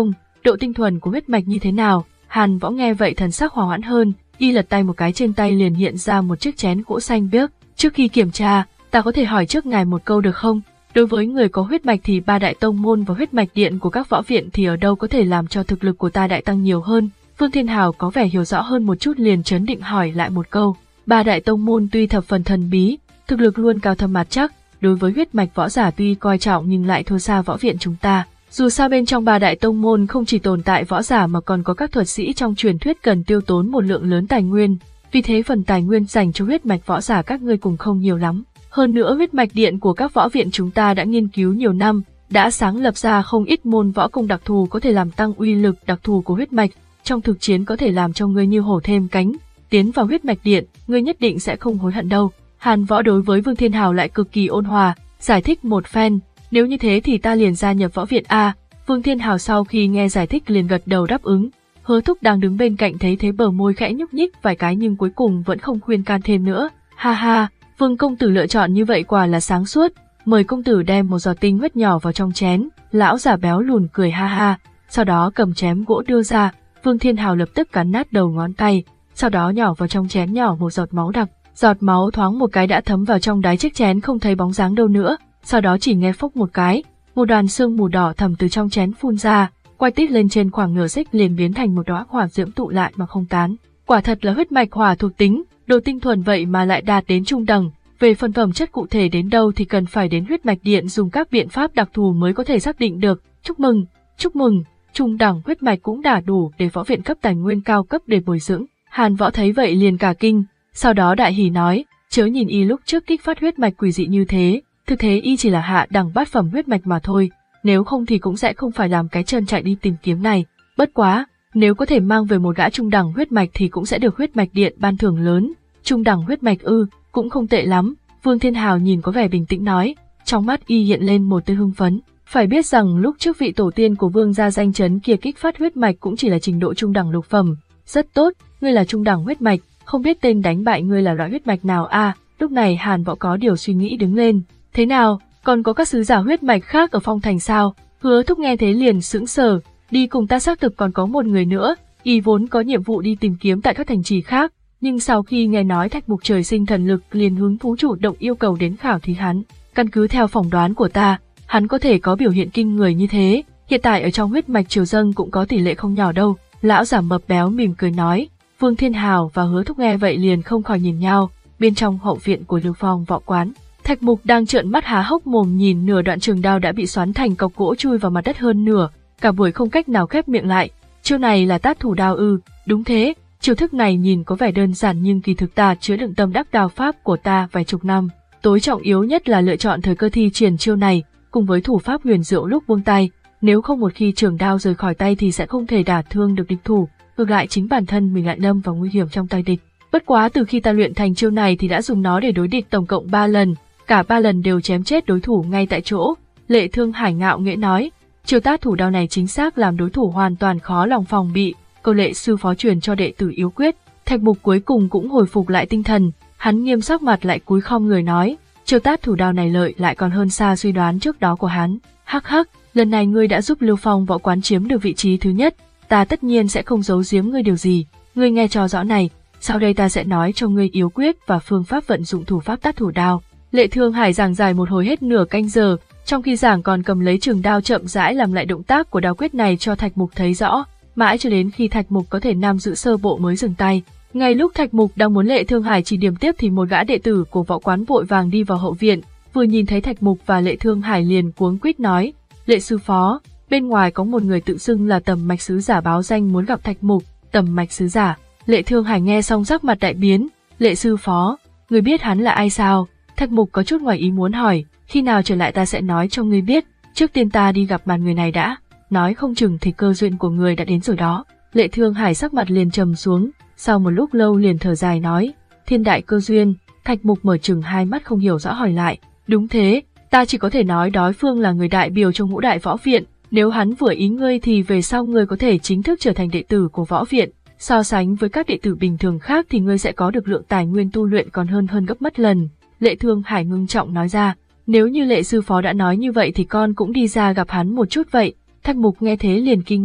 độ tinh thuần của huyết mạch như thế nào? Hàn Võ nghe vậy thần sắc hòa hoãn hơn, y lật tay một cái trên tay liền hiện ra một chiếc chén gỗ xanh biếc. Trước khi kiểm tra, ta có thể hỏi trước ngài một câu được không? Đối với người có huyết mạch thì ba đại tông môn và huyết mạch điện của các võ viện thì ở đâu có thể làm cho thực lực của ta đại tăng nhiều hơn? Vương Thiên Hào có vẻ hiểu rõ hơn một chút liền trấn định hỏi lại một câu. Ba đại tông môn tuy thập phần thần bí, thực lực luôn cao thâm mặt chắc, đối với huyết mạch võ giả tuy coi trọng nhưng lại thua xa võ viện chúng ta. Dù sao bên trong ba đại tông môn không chỉ tồn tại võ giả mà còn có các thuật sĩ trong truyền thuyết cần tiêu tốn một lượng lớn tài nguyên, vì thế phần tài nguyên dành cho huyết mạch võ giả các ngươi cũng không nhiều lắm. Hơn nữa huyết mạch điện của các võ viện chúng ta đã nghiên cứu nhiều năm, đã sáng lập ra không ít môn võ công đặc thù có thể làm tăng uy lực đặc thù của huyết mạch, trong thực chiến có thể làm cho ngươi như hổ thêm cánh, tiến vào huyết mạch điện, ngươi nhất định sẽ không hối hận đâu. Hàn Võ đối với Vương Thiên Hào lại cực kỳ ôn hòa, giải thích một phen, nếu như thế thì ta liền gia nhập võ viện a. Vương Thiên Hào sau khi nghe giải thích liền gật đầu đáp ứng. Hứa Thúc đang đứng bên cạnh thấy thế bờ môi khẽ nhúc nhích vài cái nhưng cuối cùng vẫn không khuyên can thêm nữa. Ha ha, Vương công tử lựa chọn như vậy quả là sáng suốt, mời công tử đem một giọt tinh huyết nhỏ vào trong chén. Lão già béo lùn cười ha ha, sau đó cầm chém gỗ đưa ra. Vương Thiên Hào lập tức cắn nát đầu ngón tay, sau đó nhỏ vào trong chén nhỏ một giọt máu đặc. Giọt máu thoáng một cái đã thấm vào trong đáy chiếc chén không thấy bóng dáng đâu nữa, sau đó chỉ nghe phốc một cái, một đoàn sương mù đỏ thầm từ trong chén phun ra, quay tít lên trên khoảng nửa xích liền biến thành một đóa hỏa diễm tụ lại mà không tán. Quả thật là huyết mạch hỏa thuộc tính, độ tinh thuần vậy mà lại đạt đến trung đẳng. Về phần phẩm chất cụ thể đến đâu thì cần phải đến huyết mạch điện dùng các biện pháp đặc thù mới có thể xác định được. Chúc mừng, chúc mừng, trung đẳng huyết mạch cũng đã đủ để võ viện cấp tài nguyên cao cấp để bồi dưỡng. Hàn Võ thấy vậy liền cả kinh, sau đó đại hỉ nói, chớ nhìn y lúc trước kích phát huyết mạch quỷ dị như thế, thực thế y chỉ là hạ đẳng bát phẩm huyết mạch mà thôi, nếu không thì cũng sẽ không phải làm cái chân chạy đi tìm kiếm này. Bất quá, nếu có thể mang về một gã trung đẳng huyết mạch thì cũng sẽ được huyết mạch điện ban thưởng lớn. Trung đẳng huyết mạch ư, cũng không tệ lắm. Vương Thiên Hào nhìn có vẻ bình tĩnh nói, trong mắt y hiện lên một tia hưng phấn. Phải biết rằng lúc trước vị tổ tiên của Vương gia danh chấn kia kích phát huyết mạch cũng chỉ là trình độ trung đẳng lục phẩm. Rất tốt, ngươi là trung đẳng huyết mạch, không biết tên đánh bại ngươi là loại huyết mạch nào a? À, lúc này Hàn Võ có điều suy nghĩ đứng lên. Thế nào, còn có các sứ giả huyết mạch khác ở Phong Thành sao? Hứa Thúc nghe thế liền sững sờ, đi cùng ta xác thực còn có một người nữa, y vốn có nhiệm vụ đi tìm kiếm tại các thành trì khác, nhưng sau khi nghe nói Thạch Mục trời sinh thần lực liền hứng thú chủ động yêu cầu đến khảo thí hắn. Căn cứ theo phỏng đoán của ta, hắn có thể có biểu hiện kinh người như thế, hiện tại ở trong huyết mạch triều dâng cũng có tỷ lệ không nhỏ đâu. Lão giả mập béo mỉm cười nói. Vương Thiên Hào và Hứa Thúc nghe vậy liền không khỏi nhìn nhau. Bên trong hậu viện của Lưu Phong võ quán, Thạch Mục đang trợn mắt há hốc mồm nhìn nửa đoạn trường đao đã bị xoắn thành cọc gỗ chui vào mặt đất hơn nửa, cả buổi không cách nào khép miệng lại. Chiêu này là tát thủ đao ư? Đúng thế, chiêu thức này nhìn có vẻ đơn giản nhưng kỳ thực ta chứa đựng tâm đắc đao pháp của ta vài chục năm. Tối trọng yếu nhất là lựa chọn thời cơ thi triển chiêu này, cùng với thủ pháp huyền diệu lúc buông tay. Nếu không một khi trường đao rời khỏi tay thì sẽ không thể đả thương được địch thủ, ngược lại chính bản thân mình lại đâm vào nguy hiểm trong tay địch. Bất quá từ khi ta luyện thành chiêu này thì đã dùng nó để đối địch tổng cộng ba lần, cả ba lần đều chém chết đối thủ ngay tại chỗ. Lệ Thương Hải ngạo nghễ nói, chiêu tát thủ đao này chính xác làm đối thủ hoàn toàn khó lòng phòng bị, câu Lệ sư phó truyền cho đệ tử yếu quyết. Thạch Mục cuối cùng cũng hồi phục lại tinh thần, hắn nghiêm sắc mặt lại cúi khom người nói, chiêu tát thủ đao này lợi lại còn hơn xa suy đoán trước đó của hắn. Hắc hắc, lần này ngươi đã giúp Lưu Phong võ quán chiếm được vị trí thứ nhất, ta tất nhiên sẽ không giấu giếm ngươi điều gì. Ngươi nghe cho rõ này, sau đây ta sẽ nói cho ngươi yếu quyết và phương pháp vận dụng thủ pháp tát thủ đao. Lệ Thương Hải giảng giải một hồi hết nửa canh giờ, trong khi giảng còn cầm lấy trường đao chậm rãi làm lại động tác của đao quyết này cho Thạch Mục thấy rõ, mãi cho đến khi Thạch Mục có thể nắm giữ sơ bộ mới dừng tay. Ngay lúc Thạch Mục đang muốn Lệ Thương Hải chỉ điểm tiếp thì một gã đệ tử của võ quán vội vàng đi vào hậu viện, vừa nhìn thấy Thạch Mục và Lệ Thương Hải liền cuống quýt nói, Lệ sư phó, bên ngoài có một người tự xưng là Tầm Mạch sứ giả báo danh muốn gặp Thạch Mục. Tầm Mạch sứ giả? Lệ Thương Hải nghe xong sắc mặt đại biến, Lệ sư phó, người biết hắn là ai sao? Thạch Mục có chút ngoài ý muốn hỏi, khi nào trở lại ta sẽ nói cho ngươi biết, trước tiên ta đi gặp mặt người này đã, nói không chừng thì cơ duyên của người đã đến rồi đó. Lệ Thương Hải sắc mặt liền trầm xuống, sau một lúc lâu liền thở dài nói, thiên đại cơ duyên. Thạch Mục mở chừng hai mắt không hiểu rõ hỏi lại, đúng thế, ta chỉ có thể nói đối phương là người đại biểu trong ngũ đại võ viện, nếu hắn vừa ý ngươi thì về sau ngươi có thể chính thức trở thành đệ tử của võ viện, so sánh với các đệ tử bình thường khác thì ngươi sẽ có được lượng tài nguyên tu luyện còn hơn hơn gấp mất lần. Lệ Thương Hải ngưng trọng nói ra, nếu như Lệ sư phó đã nói như vậy thì con cũng đi ra gặp hắn một chút vậy. Thạch Mục nghe thế liền kinh ngạc,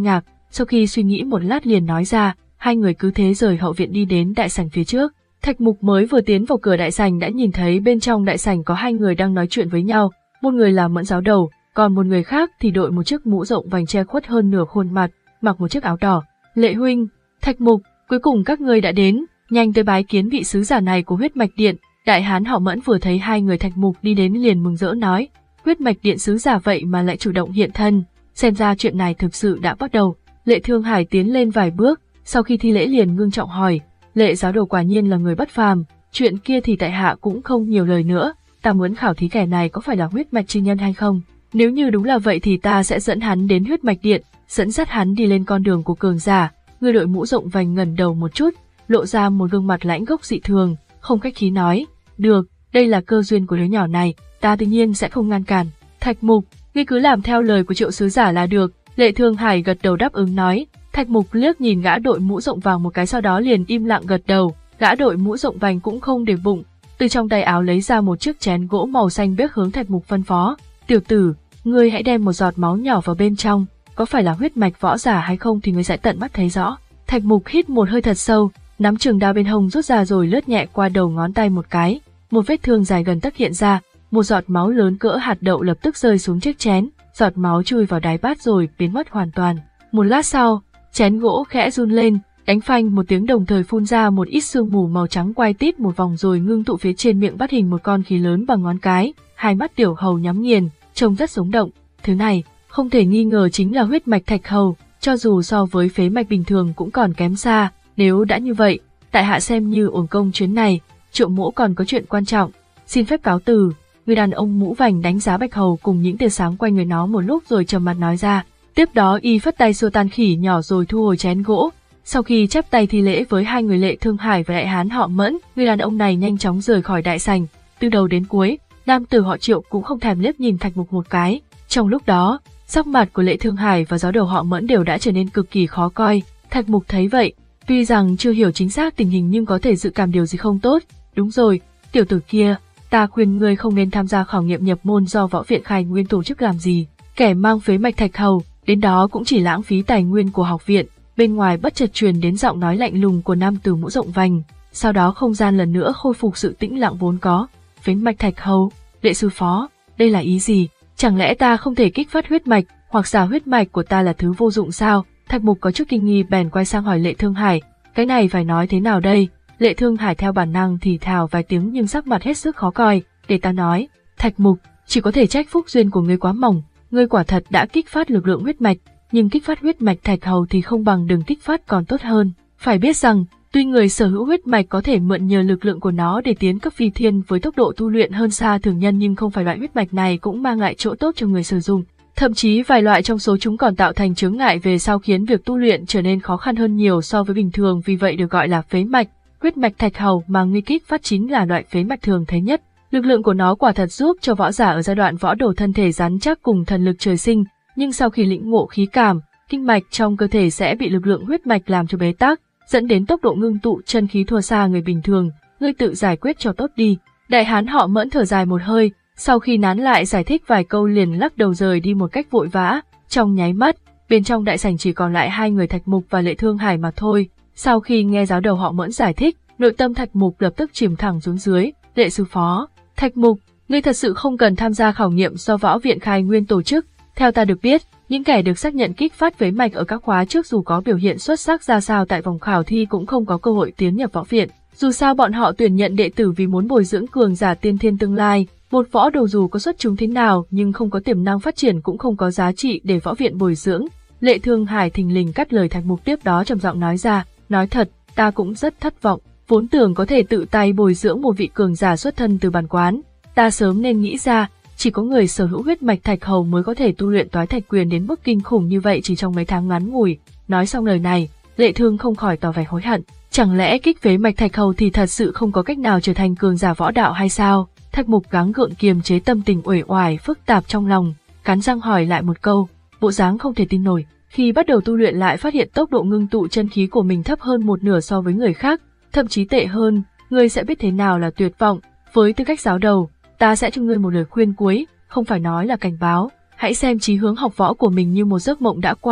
sau khi suy nghĩ một lát liền nói ra, hai người cứ thế rời hậu viện đi đến đại sảnh phía trước. Thạch Mục mới vừa tiến vào cửa đại sảnh đã nhìn thấy bên trong đại sảnh có hai người đang nói chuyện với nhau, một người là Mẫn giáo đầu, còn một người khác thì đội một chiếc mũ rộng vành che khuất hơn nửa khuôn mặt, mặc một chiếc áo đỏ. Lệ huynh, Thạch Mục, cuối cùng các ngươi đã đến, nhanh tới bái kiến vị sứ giả này của huyết mạch điện. Đại hán họ Mẫn vừa thấy hai người Thạch Mục đi đến liền mừng rỡ nói, huyết mạch điện sứ giả vậy mà lại chủ động hiện thân, xem ra chuyện này thực sự đã bắt đầu. Lệ Thương Hải tiến lên vài bước, sau khi thi lễ liền ngưng trọng hỏi, Lệ giáo đầu quả nhiên là người bất phàm, chuyện kia thì tại hạ cũng không nhiều lời nữa, ta muốn khảo thí kẻ này có phải là huyết mạch chi nhân hay không. Nếu như đúng là vậy thì ta sẽ dẫn hắn đến huyết mạch điện, dẫn dắt hắn đi lên con đường của cường giả. Người đội mũ rộng vành ngẩng đầu một chút, lộ ra một gương mặt lãnh gốc dị thường, không khách khí nói, được, đây là cơ duyên của đứa nhỏ này, ta tự nhiên sẽ không ngăn cản. Thạch Mục, ngươi cứ làm theo lời của Triệu sứ giả là được. Lệ Thương Hải gật đầu đáp ứng nói. Thạch Mục liếc nhìn gã đội mũ rộng vàng một cái sau đó liền im lặng gật đầu. Gã đội mũ rộng vành cũng không để bụng, từ trong tay áo lấy ra một chiếc chén gỗ màu xanh biếc hướng Thạch Mục phân phó, tiểu tử, ngươi hãy đem một giọt máu nhỏ vào bên trong, có phải là huyết mạch võ giả hay không thì ngươi sẽ tận mắt thấy rõ. Thạch Mục hít một hơi thật sâu, nắm trường đao bên hông rút ra rồi lướt nhẹ qua đầu ngón tay một cái, một vết thương dài gần tấc hiện ra, một giọt máu lớn cỡ hạt đậu lập tức rơi xuống chiếc chén, giọt máu chui vào đáy bát rồi biến mất hoàn toàn. Một lát sau, chén gỗ khẽ run lên, đánh phanh một tiếng đồng thời phun ra một ít sương mù màu trắng quay tít một vòng rồi ngưng tụ phía trên miệng bát hình một con khỉ lớn bằng ngón cái, hai mắt tiểu hầu nhắm nghiền, trông rất sống động. Thứ này, không thể nghi ngờ chính là huyết mạch thạch hầu, cho dù so với phế mạch bình thường cũng còn kém xa, nếu đã như vậy, tại hạ xem như uổng công chuyến này, Triệu mỗ còn có chuyện quan trọng, xin phép cáo từ. Người đàn ông mũ vành đánh giá Bạch Hầu cùng những tia sáng quanh người nó một lúc rồi trầm mặt nói ra, tiếp đó y phất tay xua tan khỉ nhỏ rồi thu hồi chén gỗ. Sau khi chắp tay thi lễ với hai người Lệ Thương Hải và đại hán họ Mẫn, người đàn ông này nhanh chóng rời khỏi đại sảnh. Từ đầu đến cuối, nam tử họ Triệu cũng không thèm liếc nhìn Thạch Mục một cái. Trong lúc đó, sắc mặt của Lệ Thương Hải và giáo đầu họ Mẫn đều đã trở nên cực kỳ khó coi. Thạch Mục thấy vậy, tuy rằng chưa hiểu chính xác tình hình nhưng có thể dự cảm điều gì không tốt. Đúng rồi, tiểu tử kia, ta khuyên ngươi không nên tham gia khảo nghiệm nhập môn do võ viện Khai Nguyên tổ chức làm gì. Kẻ mang phế mạch thạch hầu, đến đó cũng chỉ lãng phí tài nguyên của học viện. Bên ngoài bất chợt truyền đến giọng nói lạnh lùng của nam tử mũ rộng vành, sau đó không gian lần nữa khôi phục sự tĩnh lặng vốn có. Phế mạch thạch hầu, Lệ sư phó, đây là ý gì? Chẳng lẽ ta không thể kích phát huyết mạch, hoặc giả huyết mạch của ta là thứ vô dụng sao? Thạch Mục có chút kinh nghi bèn quay sang hỏi Lệ Thương Hải, cái này phải nói thế nào đây? Lệ Thương Hải theo bản năng thì thào vài tiếng nhưng sắc mặt hết sức khó coi, để ta nói, Thạch Mục, chỉ có thể trách phúc duyên của ngươi quá mỏng, ngươi quả thật đã kích phát lực lượng huyết mạch, nhưng kích phát huyết mạch thạch hầu thì không bằng đừng kích phát còn tốt hơn. Phải biết rằng, tuy người sở hữu huyết mạch có thể mượn nhờ lực lượng của nó để tiến cấp phi thiên với tốc độ tu luyện hơn xa thường nhân nhưng không phải loại huyết mạch này cũng mang lại chỗ tốt cho người sử dụng. Thậm chí vài loại trong số chúng còn tạo thành chướng ngại về sau khiến việc tu luyện trở nên khó khăn hơn nhiều so với bình thường, vì vậy được gọi là phế mạch. Huyết mạch thạch hầu mà ngươi kích phát chính là loại phế mạch thường thấy nhất. Lực lượng của nó quả thật giúp cho võ giả ở giai đoạn võ đồ thân thể rắn chắc cùng thần lực trời sinh, nhưng sau khi lĩnh ngộ khí cảm, kinh mạch trong cơ thể sẽ bị lực lượng huyết mạch làm cho bế tắc, dẫn đến tốc độ ngưng tụ chân khí thua xa người bình thường. Ngươi tự giải quyết cho tốt đi. Đại hán họ Mẫn thở dài một hơi, sau khi nán lại giải thích vài câu liền lắc đầu rời đi một cách vội vã. Trong nháy mắt, bên trong đại sảnh chỉ còn lại hai người Thạch Mục và Lệ Thương Hải mà thôi. Sau khi nghe giáo đầu họ Mẫn giải thích, nội tâm Thạch Mục lập tức chìm thẳng xuống dưới. Lệ sư phó, Thạch Mục, ngươi thật sự không cần tham gia khảo nghiệm do võ viện Khai Nguyên tổ chức. Theo ta được biết, những kẻ được xác nhận kích phát phế mạch ở các khóa trước dù có biểu hiện xuất sắc ra sao tại vòng khảo thi cũng không có cơ hội tiến nhập võ viện. Dù sao bọn họ tuyển nhận đệ tử vì muốn bồi dưỡng cường giả tiên thiên tương lai. Một võ đồ dù có xuất chúng thế nào nhưng không có tiềm năng phát triển cũng không có giá trị để võ viện bồi dưỡng. Lệ Thương Hải thình lình cắt lời Thạch Mục, tiếp đó trầm giọng nói ra, nói thật, ta cũng rất thất vọng, vốn tưởng có thể tự tay bồi dưỡng một vị cường giả xuất thân từ bản quán, ta sớm nên nghĩ ra, chỉ có người sở hữu huyết mạch thạch hầu mới có thể tu luyện toái thạch quyền đến mức kinh khủng như vậy chỉ trong mấy tháng ngắn ngủi. Nói xong lời này, Lệ Thương không khỏi tỏ vẻ hối hận, chẳng lẽ kích phế mạch thạch hầu thì thật sự không có cách nào trở thành cường giả võ đạo hay sao? Thạch Mục gắng gượng kiềm chế tâm tình uể oải phức tạp trong lòng, cắn răng hỏi lại một câu, bộ dáng không thể tin nổi. Khi bắt đầu tu luyện lại phát hiện tốc độ ngưng tụ chân khí của mình thấp hơn một nửa so với người khác, thậm chí tệ hơn, ngươi sẽ biết thế nào là tuyệt vọng. Với tư cách giáo đầu, ta sẽ cho ngươi một lời khuyên cuối, không phải nói là cảnh báo, hãy xem chí hướng học võ của mình như một giấc mộng đã qua,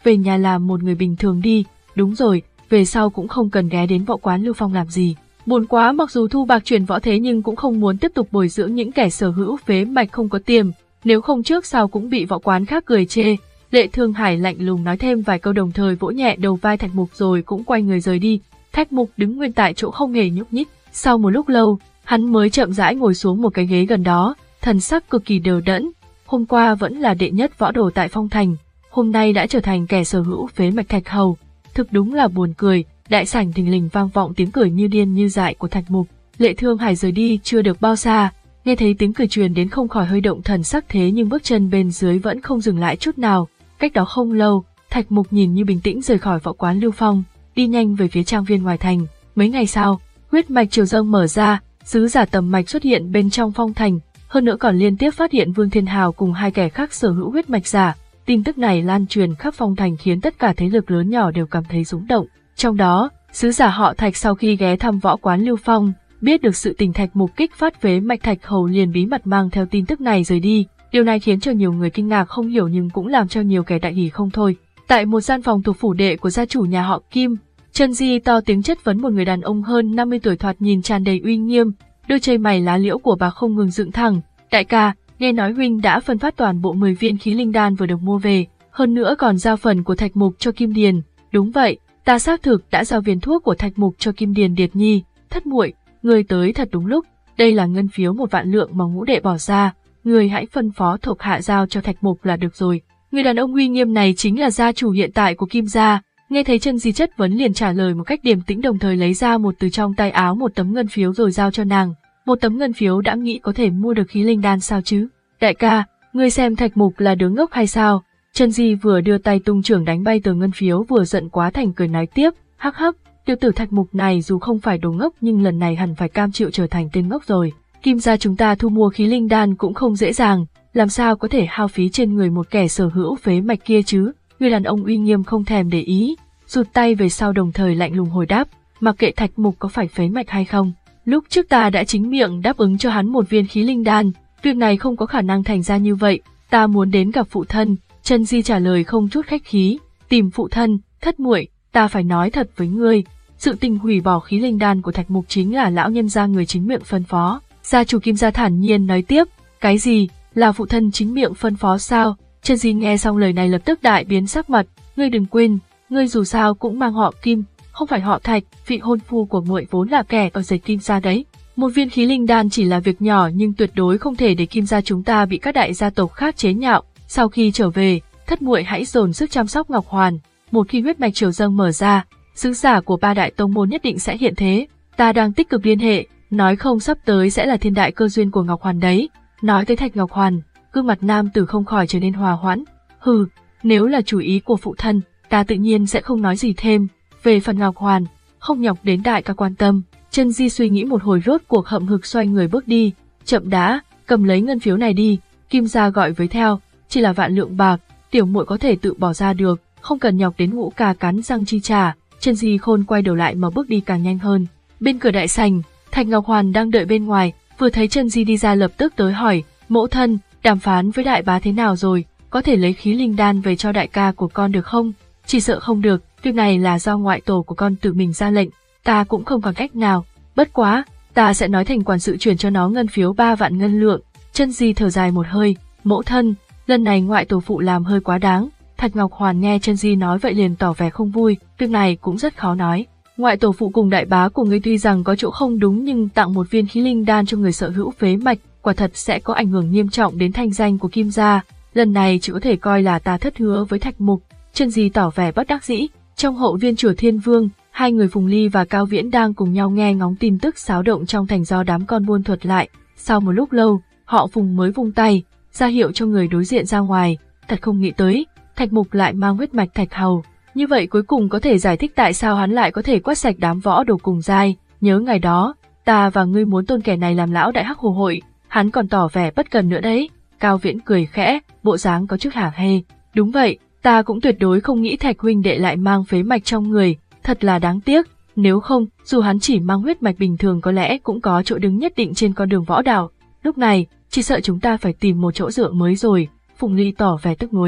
về nhà làm một người bình thường đi, đúng rồi, về sau cũng không cần ghé đến võ quán Lưu Phong làm gì. Buồn quá, mặc dù thu bạc chuyển võ thế nhưng cũng không muốn tiếp tục bồi dưỡng những kẻ sở hữu phế mạch không có tiềm, nếu không trước sau cũng bị võ quán khác cười chê. Lệ Thương Hải lạnh lùng nói thêm vài câu đồng thời vỗ nhẹ đầu vai Thạch Mục rồi cũng quay người rời đi. Thạch Mục đứng nguyên tại chỗ không hề nhúc nhích, sau một lúc lâu, hắn mới chậm rãi ngồi xuống một cái ghế gần đó, thần sắc cực kỳ đờ đẫn. Hôm qua vẫn là đệ nhất võ đồ tại Phong Thành, hôm nay đã trở thành kẻ sở hữu phế mạch Thạch Hầu. Thực đúng là buồn cười, đại sảnh thình lình vang vọng tiếng cười như điên như dại của Thạch Mục. Lệ Thương Hải rời đi chưa được bao xa, nghe thấy tiếng cười truyền đến không khỏi hơi động thần sắc thế nhưng bước chân bên dưới vẫn không dừng lại chút nào. Cách đó không lâu, Thạch Mục nhìn như bình tĩnh rời khỏi võ quán Lưu Phong, đi nhanh về phía trang viên ngoài thành. Mấy ngày sau, huyết mạch triều dâng mở ra, sứ giả tầm mạch xuất hiện bên trong Phong Thành, hơn nữa còn liên tiếp phát hiện Vương Thiên Hào cùng hai kẻ khác sở hữu huyết mạch giả. Tin tức này lan truyền khắp Phong Thành khiến tất cả thế lực lớn nhỏ đều cảm thấy rúng động. Trong đó, sứ giả họ Thạch sau khi ghé thăm võ quán Lưu Phong, biết được sự tình Thạch Mục kích phát phế mạch Thạch Hầu liền bí mật mang theo tin tức này rời đi. Điều này khiến cho nhiều người kinh ngạc không hiểu nhưng cũng làm cho nhiều kẻ đại hỉ không thôi. Tại một gian phòng thuộc phủ đệ của gia chủ nhà họ Kim, Trân Di to tiếng chất vấn một người đàn ông hơn năm mươi tuổi thoạt nhìn tràn đầy uy nghiêm, đôi chây mày lá liễu của bà không ngừng dựng thẳng. Đại ca, nghe nói huynh đã phân phát toàn bộ mười viên khí linh đan vừa được mua về, hơn nữa còn giao phần của Thạch Mục cho Kim Điền. Đúng vậy, ta xác thực đã giao viên thuốc của Thạch Mục cho Kim Điền Điệt Nhi. Thất muội, người tới thật đúng lúc, đây là ngân phiếu một vạn lượng mà ngũ đệ bỏ ra, người hãy phân phó thuộc hạ giao cho Thạch Mục là được rồi. Người đàn ông uy nghiêm này chính là gia chủ hiện tại của Kim gia. Nghe thấy Trân Di chất vấn liền trả lời một cách điềm tĩnh đồng thời lấy ra một từ trong tay áo một tấm ngân phiếu rồi giao cho nàng. Một tấm ngân phiếu đã nghĩ có thể mua được khí linh đan sao chứ? Đại ca, ngươi xem Thạch Mục là đứa ngốc hay sao? Trân Di vừa đưa tay tung trưởng đánh bay tờ ngân phiếu vừa giận quá thành cười nói tiếp, hắc hắc, tiểu tử Thạch Mục này dù không phải đồ ngốc nhưng lần này hẳn phải cam chịu trở thành tên ngốc rồi. Kim gia chúng ta thu mua khí linh đan cũng không dễ dàng, làm sao có thể hao phí trên người một kẻ sở hữu phế mạch kia chứ? Người đàn ông uy nghiêm không thèm để ý, rụt tay về sau đồng thời lạnh lùng hồi đáp, mặc kệ Thạch Mục có phải phế mạch hay không. Lúc trước ta đã chính miệng đáp ứng cho hắn một viên khí linh đan, việc này không có khả năng thành ra như vậy, ta muốn đến gặp phụ thân. Trân Di trả lời không chút khách khí, tìm phụ thân, thất muội, ta phải nói thật với ngươi, sự tình hủy bỏ khí linh đan của Thạch Mục chính là lão nhân gia người chính miệng phân phó. Gia chủ Kim gia thản nhiên nói tiếp, cái gì, là phụ thân chính miệng phân phó sao? Trân Di nghe xong lời này lập tức đại biến sắc mặt, ngươi đừng quên, ngươi dù sao cũng mang họ Kim, không phải họ Thạch, vị hôn phu của muội vốn là kẻ ở dệt Kim gia đấy. Một viên khí linh đan chỉ là việc nhỏ nhưng tuyệt đối không thể để Kim gia chúng ta bị các đại gia tộc khác chế nhạo. Sau khi trở về, thất muội hãy dồn sức chăm sóc Ngọc Hoàn. Một khi huyết mạch triều dâng mở ra, sứ giả của ba đại tông môn nhất định sẽ hiện thế. Ta đang tích cực liên hệ, nói không sắp tới sẽ là thiên đại cơ duyên của Ngọc Hoàn đấy. Nói tới Thạch Ngọc Hoàn, gương mặt nam tử không khỏi trở nên hòa hoãn. Hừ, nếu là chủ ý của phụ thân, ta tự nhiên sẽ không nói gì thêm. Về phần Ngọc Hoàn, không nhọc đến đại ca quan tâm. Trân Di suy nghĩ một hồi rốt cuộc hậm hực xoay người bước đi. Chậm đã, cầm lấy ngân phiếu này đi. Kim gia gọi với theo, chỉ là vạn lượng bạc, tiểu muội có thể tự bỏ ra được, không cần nhọc đến ngũ ca cắn răng chi trả. Trân Di khôn quay đầu lại mà bước đi càng nhanh hơn. Bên cửa đại sảnh, Thạch Ngọc Hoàn đang đợi bên ngoài, vừa thấy Trân Di đi ra lập tức tới hỏi, mẫu thân, đàm phán với đại bá thế nào rồi, có thể lấy khí linh đan về cho đại ca của con được không? Chỉ sợ không được, việc này là do ngoại tổ của con tự mình ra lệnh, ta cũng không còn cách nào, bất quá, ta sẽ nói thành quản sự chuyển cho nó ngân phiếu ba vạn ngân lượng. Trân Di thở dài một hơi, mẫu thân, lần này ngoại tổ phụ làm hơi quá đáng. Thạch Ngọc Hoàn nghe Trân Di nói vậy liền tỏ vẻ không vui, việc này cũng rất khó nói. Ngoại tổ phụ cùng đại bá của ngươi tuy rằng có chỗ không đúng nhưng tặng một viên khí linh đan cho người sở hữu phế mạch, quả thật sẽ có ảnh hưởng nghiêm trọng đến thanh danh của Kim gia. Lần này chỉ có thể coi là ta thất hứa với Thạch Mục. Trân Di tỏ vẻ bất đắc dĩ. Trong hậu viên Chùa Thiên Vương, hai người Phùng Ly và Cao Viễn đang cùng nhau nghe ngóng tin tức xáo động trong thành do đám con buôn thuật lại. Sau một lúc lâu, họ Phùng mới vung tay, ra hiệu cho người đối diện ra ngoài. Thật không nghĩ tới, Thạch Mục lại mang huyết mạch Thạch Hầu. Như vậy cuối cùng có thể giải thích tại sao hắn lại có thể quét sạch đám võ đồ cùng giai. Nhớ ngày đó, ta và ngươi muốn tôn kẻ này làm lão đại hắc hồ hội, hắn còn tỏ vẻ bất cần nữa đấy. Cao Viễn cười khẽ, bộ dáng có chút hả hê. Đúng vậy, ta cũng tuyệt đối không nghĩ Thạch huynh đệ lại mang phế mạch trong người, thật là đáng tiếc. Nếu không, dù hắn chỉ mang huyết mạch bình thường có lẽ cũng có chỗ đứng nhất định trên con đường võ đạo. Lúc này, chỉ sợ chúng ta phải tìm một chỗ dựa mới rồi. Phùng Ly tỏ vẻ tức nuối.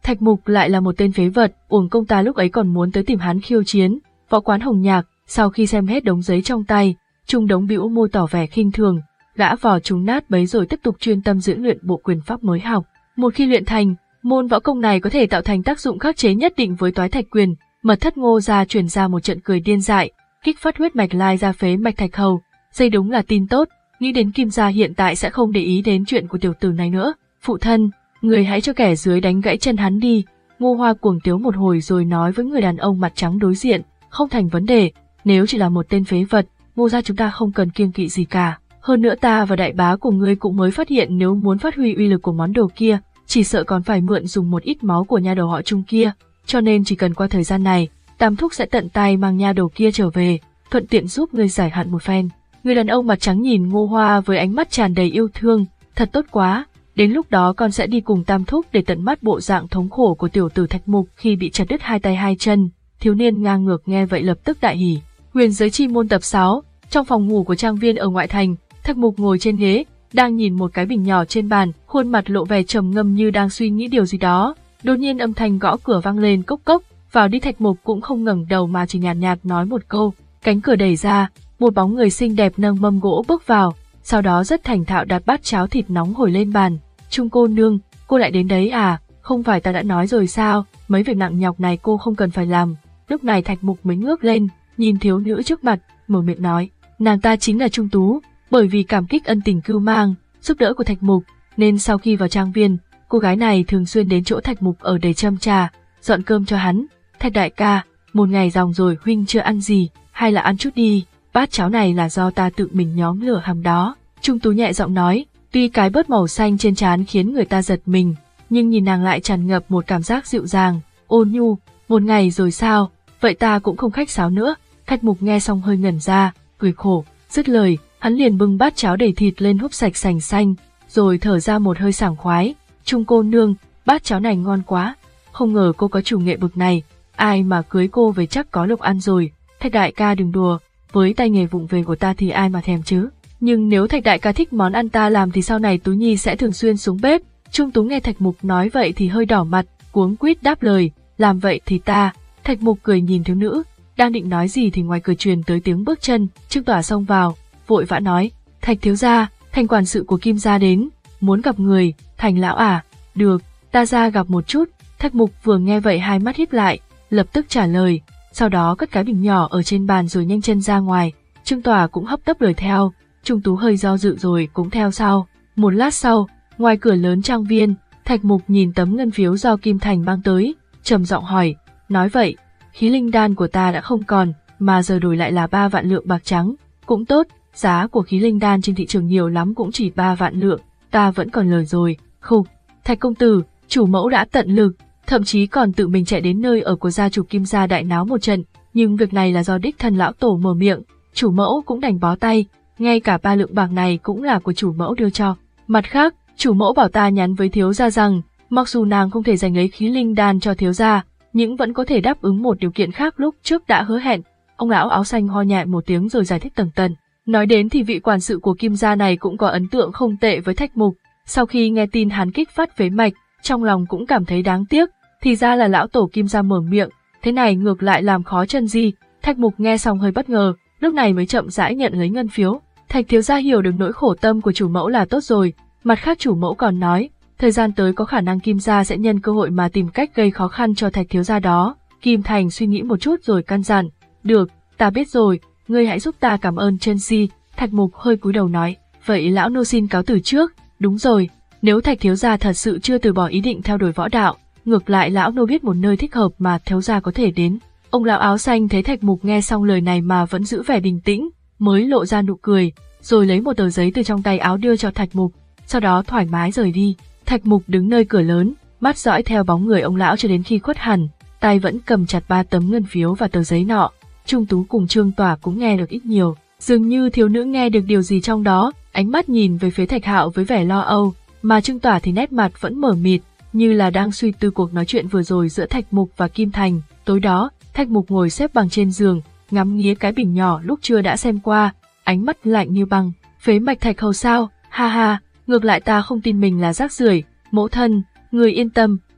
Thạch Mục lại là một tên phế vật, uổng công ta lúc ấy còn muốn tới tìm hắn khiêu chiến. Võ quán Hồng Nhạc, sau khi xem hết đống giấy trong tay, Trung Đống bĩu môi tỏ vẻ khinh thường, gã vò chúng nát bấy rồi tiếp tục chuyên tâm diễn luyện bộ quyền pháp mới học. Một khi luyện thành, môn võ công này có thể tạo thành tác dụng khắc chế nhất định với Toái Thạch Quyền. Mật thất Ngô gia truyền ra một trận cười điên dại, kích phát huyết mạch lai ra phế mạch Thạch Hầu. Đây đúng là tin tốt, nghĩ đến Kim gia hiện tại sẽ không để ý đến chuyện của tiểu tử này nữa. Phụ thân, người hãy cho kẻ dưới đánh gãy chân hắn đi. Ngô Hoa cuồng tiếu một hồi rồi nói với người đàn ông mặt trắng đối diện, không thành vấn đề, nếu chỉ là một tên phế vật, Ngô gia chúng ta không cần kiêng kỵ gì cả. Hơn nữa ta và đại bá của ngươi cũng mới phát hiện nếu muốn phát huy uy lực của món đồ kia, chỉ sợ còn phải mượn dùng một ít máu của nha đầu họ Trung kia, cho nên chỉ cần qua thời gian này, Tam thúc sẽ tận tay mang nha đầu kia trở về, thuận tiện giúp ngươi giải hạn một phen. Người đàn ông mặt trắng nhìn Ngô Hoa với ánh mắt tràn đầy yêu thương, thật tốt quá, đến lúc đó con sẽ đi cùng Tam thúc để tận mắt bộ dạng thống khổ của tiểu tử Thạch Mục khi bị chặt đứt hai tay hai chân. Thiếu niên ngang ngược nghe vậy lập tức đại hỉ. Huyền giới chi môn tập sáu, trong phòng ngủ của trang viên ở ngoại thành, Thạch Mục ngồi trên ghế, đang nhìn một cái bình nhỏ trên bàn, khuôn mặt lộ vẻ trầm ngâm như đang suy nghĩ điều gì đó. Đột nhiên âm thanh gõ cửa vang lên cốc cốc, vào đi. Thạch Mục cũng không ngẩng đầu mà chỉ nhàn nhạt, nhạt nói một câu. Cánh cửa đẩy ra, một bóng người xinh đẹp nâng mâm gỗ bước vào, sau đó rất thành thạo đặt bát cháo thịt nóng hổi lên bàn. Trung cô nương, cô lại đến đấy à? Không phải ta đã nói rồi sao, mấy việc nặng nhọc này cô không cần phải làm. Lúc này Thạch Mục mới ngước lên, nhìn thiếu nữ trước mặt, mở miệng nói, nàng ta chính là Trung Tú. Bởi vì cảm kích ân tình cưu mang, giúp đỡ của Thạch Mục, nên sau khi vào trang viên, cô gái này thường xuyên đến chỗ Thạch Mục ở để châm trà, dọn cơm cho hắn. Thạch đại ca, một ngày ròng rồi huynh chưa ăn gì, hay là ăn chút đi, bát cháo này là do ta tự mình nhóm lửa hầm đó. Trung Tú nhẹ giọng nói, tuy cái bớt màu xanh trên trán khiến người ta giật mình, nhưng nhìn nàng lại tràn ngập một cảm giác dịu dàng, ôn nhu. Một ngày rồi sao, vậy ta cũng không khách sáo nữa. Thạch Mục nghe xong hơi ngẩn ra, cười khổ, dứt lời, hắn liền bưng bát cháo đầy thịt lên húp sạch sành xanh, rồi thở ra một hơi sảng khoái. Trung cô nương, bát cháo này ngon quá, không ngờ cô có chủ nghệ bực này, ai mà cưới cô về chắc có lộc ăn rồi. Thạch đại ca đừng đùa, với tay nghề vụng về của ta thì ai mà thèm chứ. Nhưng nếu Thạch đại ca thích món ăn ta làm thì sau này Tú Nhi sẽ thường xuyên xuống bếp. Trung Tú nghe Thạch Mục nói vậy thì hơi đỏ mặt, cuống quýt đáp lời, làm vậy thì ta. Thạch Mục cười nhìn thiếu nữ, đang định nói gì thì ngoài cửa truyền tới tiếng bước chân, Trương Tỏa xông vào, vội vã nói, Thạch thiếu gia, Thành quản sự của Kim gia đến, muốn gặp người. Thành lão à? Được, ta ra gặp một chút. Thạch Mục vừa nghe vậy hai mắt híp lại, lập tức trả lời, sau đó cất cái bình nhỏ ở trên bàn rồi nhanh chân ra ngoài. Trương Tỏa cũng hấp tấp đuổi theo, Trung Tú hơi do dự rồi cũng theo sau. Một lát sau, ngoài cửa lớn trang viên, Thạch Mục nhìn tấm ngân phiếu do Kim Thành mang tới, trầm giọng hỏi, nói vậy, khí linh đan của ta đã không còn, mà giờ đổi lại là ba vạn lượng bạc trắng, cũng tốt, giá của khí linh đan trên thị trường nhiều lắm cũng chỉ ba vạn lượng, ta vẫn còn lời rồi. Khục, Thạch công tử, chủ mẫu đã tận lực, thậm chí còn tự mình chạy đến nơi ở của gia chủ Kim gia đại náo một trận, nhưng việc này là do đích thân lão tổ mở miệng, chủ mẫu cũng đành bó tay, ngay cả ba lượng bạc này cũng là của chủ mẫu đưa cho. Mặt khác, chủ mẫu bảo ta nhắn với thiếu gia rằng, mặc dù nàng không thể giành lấy khí linh đan cho thiếu gia, nhưng vẫn có thể đáp ứng một điều kiện khác lúc trước đã hứa hẹn. Ông lão áo xanh ho nhẹ một tiếng rồi giải thích tầng tầng. Nói đến thì vị quản sự của Kim gia này cũng có ấn tượng không tệ với Thạch Mục, sau khi nghe tin hắn kích phát phế mạch, trong lòng cũng cảm thấy đáng tiếc, thì ra là lão tổ Kim gia mở miệng, thế này ngược lại làm khó chân gì. Thạch Mục nghe xong hơi bất ngờ, lúc này mới chậm rãi nhận lấy ngân phiếu. Thạch thiếu gia hiểu được nỗi khổ tâm của chủ mẫu là tốt rồi. Mặt khác chủ mẫu còn nói, thời gian tới có khả năng Kim gia sẽ nhân cơ hội mà tìm cách gây khó khăn cho Thạch thiếu gia đó. Kim Thành suy nghĩ một chút rồi căn dặn, được, ta biết rồi, ngươi hãy giúp ta cảm ơn chân si. Thạch Mục hơi cúi đầu nói, vậy lão nô xin cáo từ trước. Đúng rồi, nếu Thạch thiếu gia thật sự chưa từ bỏ ý định theo đuổi võ đạo, ngược lại lão nô biết một nơi thích hợp mà thiếu gia có thể đến. Ông lão áo xanh thấy Thạch Mục nghe xong lời này mà vẫn giữ vẻ bình tĩnh, mới lộ ra nụ cười, rồi lấy một tờ giấy từ trong tay áo đưa cho Thạch Mục, sau đó thoải mái rời đi. Thạch Mục đứng nơi cửa lớn, mắt dõi theo bóng người ông lão cho đến khi khuất hẳn, tay vẫn cầm chặt ba tấm ngân phiếu và tờ giấy nọ. Trung Tú cùng Trương Tỏa cũng nghe được ít nhiều, dường như thiếu nữ nghe được điều gì trong đó, ánh mắt nhìn về phía Thạch Hạo với vẻ lo âu, mà Trương Tỏa thì nét mặt vẫn mờ mịt, như là đang suy tư cuộc nói chuyện vừa rồi giữa Thạch Mục và Kim Thành. Tối đó, Thạch Mục ngồi xếp bằng trên giường, ngắm nghía cái bình nhỏ lúc trưa đã xem qua, ánh mắt lạnh như băng. Phế mạch Thạch hầu sao? Ha ha, ngược lại ta không tin mình là rác rưởi. Mẫu thân, người yên tâm,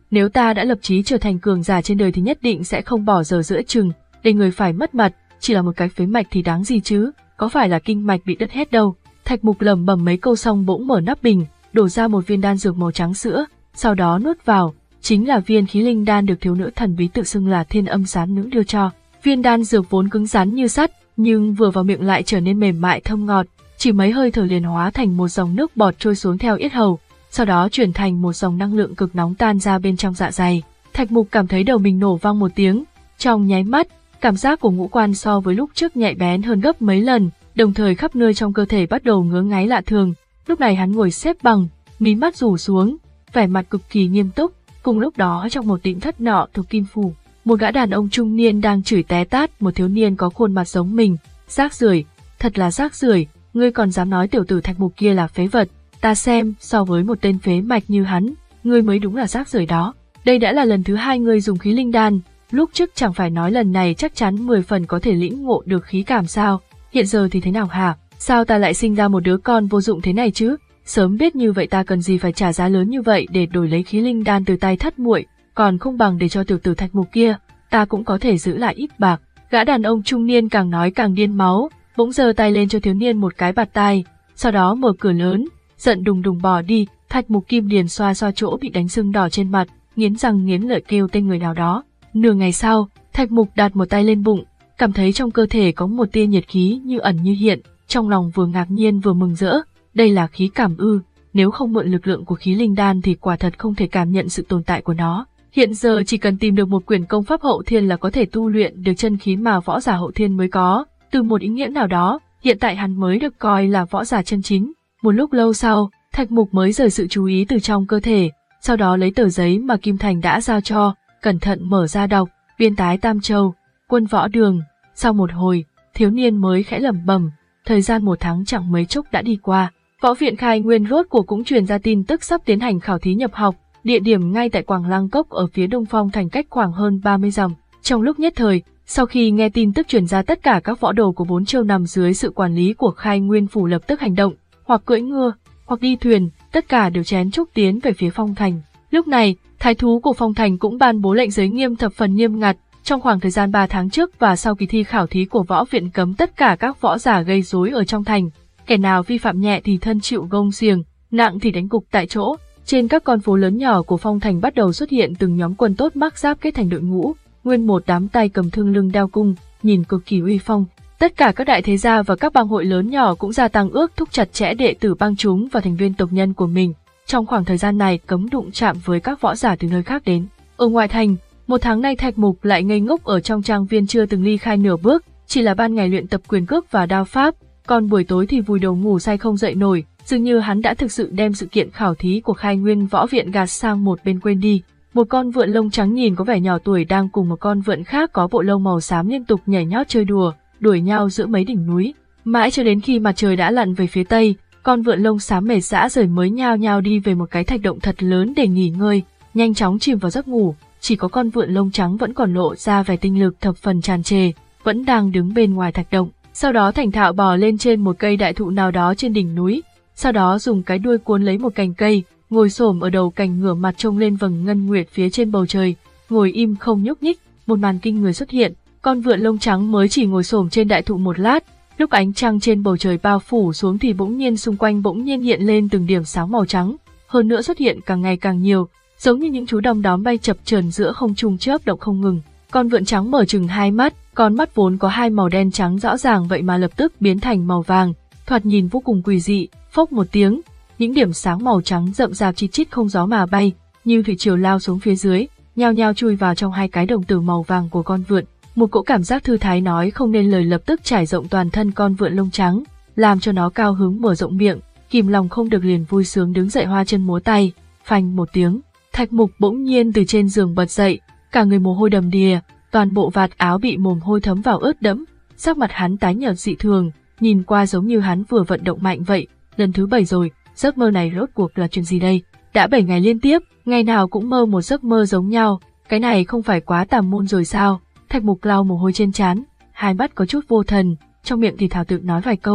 nếu ta đã lập chí trở thành cường giả trên đời thì nhất định sẽ không bỏ giờ giữa chừng, để người phải mất mặt, chỉ là một cái phế mạch thì đáng gì chứ, có phải là kinh mạch bị đứt hết đâu. Thạch Mục lẩm bẩm mấy câu xong bỗng mở nắp bình, đổ ra một viên đan dược màu trắng sữa, sau đó nuốt vào, chính là viên khí linh đan được thiếu nữ thần bí tự xưng là Thiên Âm Sán Nữ đưa cho. Viên đan dược vốn cứng rắn như sắt, nhưng vừa vào miệng lại trở nên mềm mại thơm ngọt, chỉ mấy hơi thở liền hóa thành một dòng nước bọt trôi xuống theo yết hầu, sau đó chuyển thành một dòng năng lượng cực nóng tan ra bên trong dạ dày. Thạch Mục cảm thấy đầu mình nổ vang một tiếng, trong nháy mắt, cảm giác của ngũ quan so với lúc trước nhạy bén hơn gấp mấy lần, đồng thời khắp nơi trong cơ thể bắt đầu ngứa ngáy lạ thường. Lúc này hắn ngồi xếp bằng, mí mắt rủ xuống, vẻ mặt cực kỳ nghiêm túc. Cùng lúc đó trong một tịnh thất nọ thuộc Kim Phủ, một gã đàn ông trung niên đang chửi té tát một thiếu niên có khuôn mặt giống mình. Rác rưởi, thật là rác rưởi, ngươi còn dám nói tiểu tử Thạch Mục kia là phế vật, ta xem so với một tên phế mạch như hắn, ngươi mới đúng là rác rưởi đó. Đây đã là lần thứ hai ngươi dùng khí linh đan, lúc trước chẳng phải nói lần này chắc chắn mười phần có thể lĩnh ngộ được khí cảm sao, hiện giờ thì thế nào hả? Sao ta lại sinh ra một đứa con vô dụng thế này chứ? Sớm biết như vậy ta cần gì phải trả giá lớn như vậy để đổi lấy khí linh đan từ tay thất muội, còn không bằng để cho tiểu tử Thạch Mục kia, ta cũng có thể giữ lại ít bạc. Gã đàn ông trung niên càng nói càng điên máu, bỗng giơ tay lên cho thiếu niên một cái bạt tai, sau đó mở cửa lớn, giận đùng đùng bỏ đi. Thạch Mục Kim Điền xoa xoa chỗ bị đánh sưng đỏ trên mặt, nghiến răng nghiến lợi kêu tên người nào đó. Nửa ngày sau, Thạch Mục đặt một tay lên bụng, cảm thấy trong cơ thể có một tia nhiệt khí như ẩn như hiện, trong lòng vừa ngạc nhiên vừa mừng rỡ. Đây là khí cảm ư? Nếu không mượn lực lượng của khí linh đan thì quả thật không thể cảm nhận sự tồn tại của nó. Hiện giờ chỉ cần tìm được một quyển công pháp hậu thiên là có thể tu luyện được chân khí mà võ giả hậu thiên mới có. Từ một ý nghĩa nào đó, hiện tại hắn mới được coi là võ giả chân chính. Một lúc lâu sau, Thạch Mục mới rời sự chú ý từ trong cơ thể, sau đó lấy tờ giấy mà Kim Thành đã giao cho, cẩn thận mở ra đọc, biên tái Tam Châu, quân võ đường. Sau một hồi, thiếu niên mới khẽ lẩm bẩm, thời gian một tháng chẳng mấy chốc đã đi qua. Võ viện Khai Nguyên rốt cuộc cũng truyền ra tin tức sắp tiến hành khảo thí nhập học, địa điểm ngay tại Quảng Lăng Cốc ở phía đông phong thành cách khoảng hơn ba mươi dặm. Trong lúc nhất thời, sau khi nghe tin tức truyền ra, tất cả các võ đồ của bốn châu nằm dưới sự quản lý của Khai Nguyên phủ lập tức hành động, hoặc cưỡi ngựa, hoặc đi thuyền, tất cả đều chén chúc tiến về phía phong thành. Lúc này, thái thú của phong thành cũng ban bố lệnh giới nghiêm thập phần nghiêm ngặt, trong khoảng thời gian ba tháng trước và sau kỳ thi khảo thí của võ viện cấm tất cả các võ giả gây rối ở trong thành. Kẻ nào vi phạm nhẹ thì thân chịu gông xiềng, nặng thì đánh gục tại chỗ. Trên các con phố lớn nhỏ của phong thành bắt đầu xuất hiện từng nhóm quân tốt mắc giáp kết thành đội ngũ, nguyên một đám tay cầm thương lưng đeo cung, nhìn cực kỳ uy phong. Tất cả các đại thế gia và các bang hội lớn nhỏ cũng gia tăng ước thúc chặt chẽ đệ tử bang chúng và thành viên tộc nhân của mình. Trong khoảng thời gian này cấm đụng chạm với các võ giả từ nơi khác đến. Ở ngoại thành, một tháng nay Thạch Mục lại ngây ngốc ở trong trang viên chưa từng ly khai nửa bước, chỉ là ban ngày luyện tập quyền cước và đao pháp, còn buổi tối thì vùi đầu ngủ say không dậy nổi. Dường như hắn đã thực sự đem sự kiện khảo thí của Khai Nguyên võ viện gạt sang một bên quên đi. Một con vượn lông trắng nhìn có vẻ nhỏ tuổi đang cùng một con vượn khác có bộ lông màu xám liên tục nhảy nhót chơi đùa, đuổi nhau giữa mấy đỉnh núi. Mãi cho đến khi mặt trời đã lặn về phía tây, con vượn lông xám mệt rã rời mới nhao nhao đi về một cái thạch động thật lớn để nghỉ ngơi, nhanh chóng chìm vào giấc ngủ. Chỉ có con vượn lông trắng vẫn còn lộ ra vẻ tinh lực thập phần tràn trề, vẫn đang đứng bên ngoài thạch động. Sau đó thành thạo bò lên trên một cây đại thụ nào đó trên đỉnh núi, sau đó dùng cái đuôi cuốn lấy một cành cây, ngồi xổm ở đầu cành ngửa mặt trông lên vầng ngân nguyệt phía trên bầu trời, ngồi im không nhúc nhích. Một màn kinh người xuất hiện, con vượn lông trắng mới chỉ ngồi xổm trên đại thụ một lát, lúc ánh trăng trên bầu trời bao phủ xuống thì bỗng nhiên xung quanh bỗng nhiên hiện lên từng điểm sáng màu trắng, hơn nữa xuất hiện càng ngày càng nhiều, giống như những chú đom đóm bay chập chờn giữa không trung chớp động không ngừng. Con vượn trắng mở trừng hai mắt, con mắt vốn có hai màu đen trắng rõ ràng vậy mà lập tức biến thành màu vàng, thoạt nhìn vô cùng quỷ dị. Phốc một tiếng, những điểm sáng màu trắng rậm rạp chít chít không gió mà bay, như thủy triều lao xuống phía dưới, nhao nhao chui vào trong hai cái đồng tử màu vàng của con vượn. Một cỗ cảm giác thư thái nói không nên lời lập tức trải rộng toàn thân con vượn lông trắng, làm cho nó cao hứng mở rộng miệng, kìm lòng không được liền vui sướng đứng dậy hoa chân múa tay. Phanh một tiếng, Thạch Mục bỗng nhiên từ trên giường bật dậy, cả người mồ hôi đầm đìa, toàn bộ vạt áo bị mồ hôi thấm vào ướt đẫm, sắc mặt hắn tái nhợt dị thường, nhìn qua giống như hắn vừa vận động mạnh vậy. Lần thứ bảy rồi, giấc mơ này rốt cuộc là chuyện gì đây? Đã bảy ngày liên tiếp, ngày nào cũng mơ một giấc mơ giống nhau, cái này không phải quá tà môn rồi sao? Thạch Mục lau mồ hôi trên trán, hai mắt có chút vô thần, trong miệng thì thào tự nói vài câu.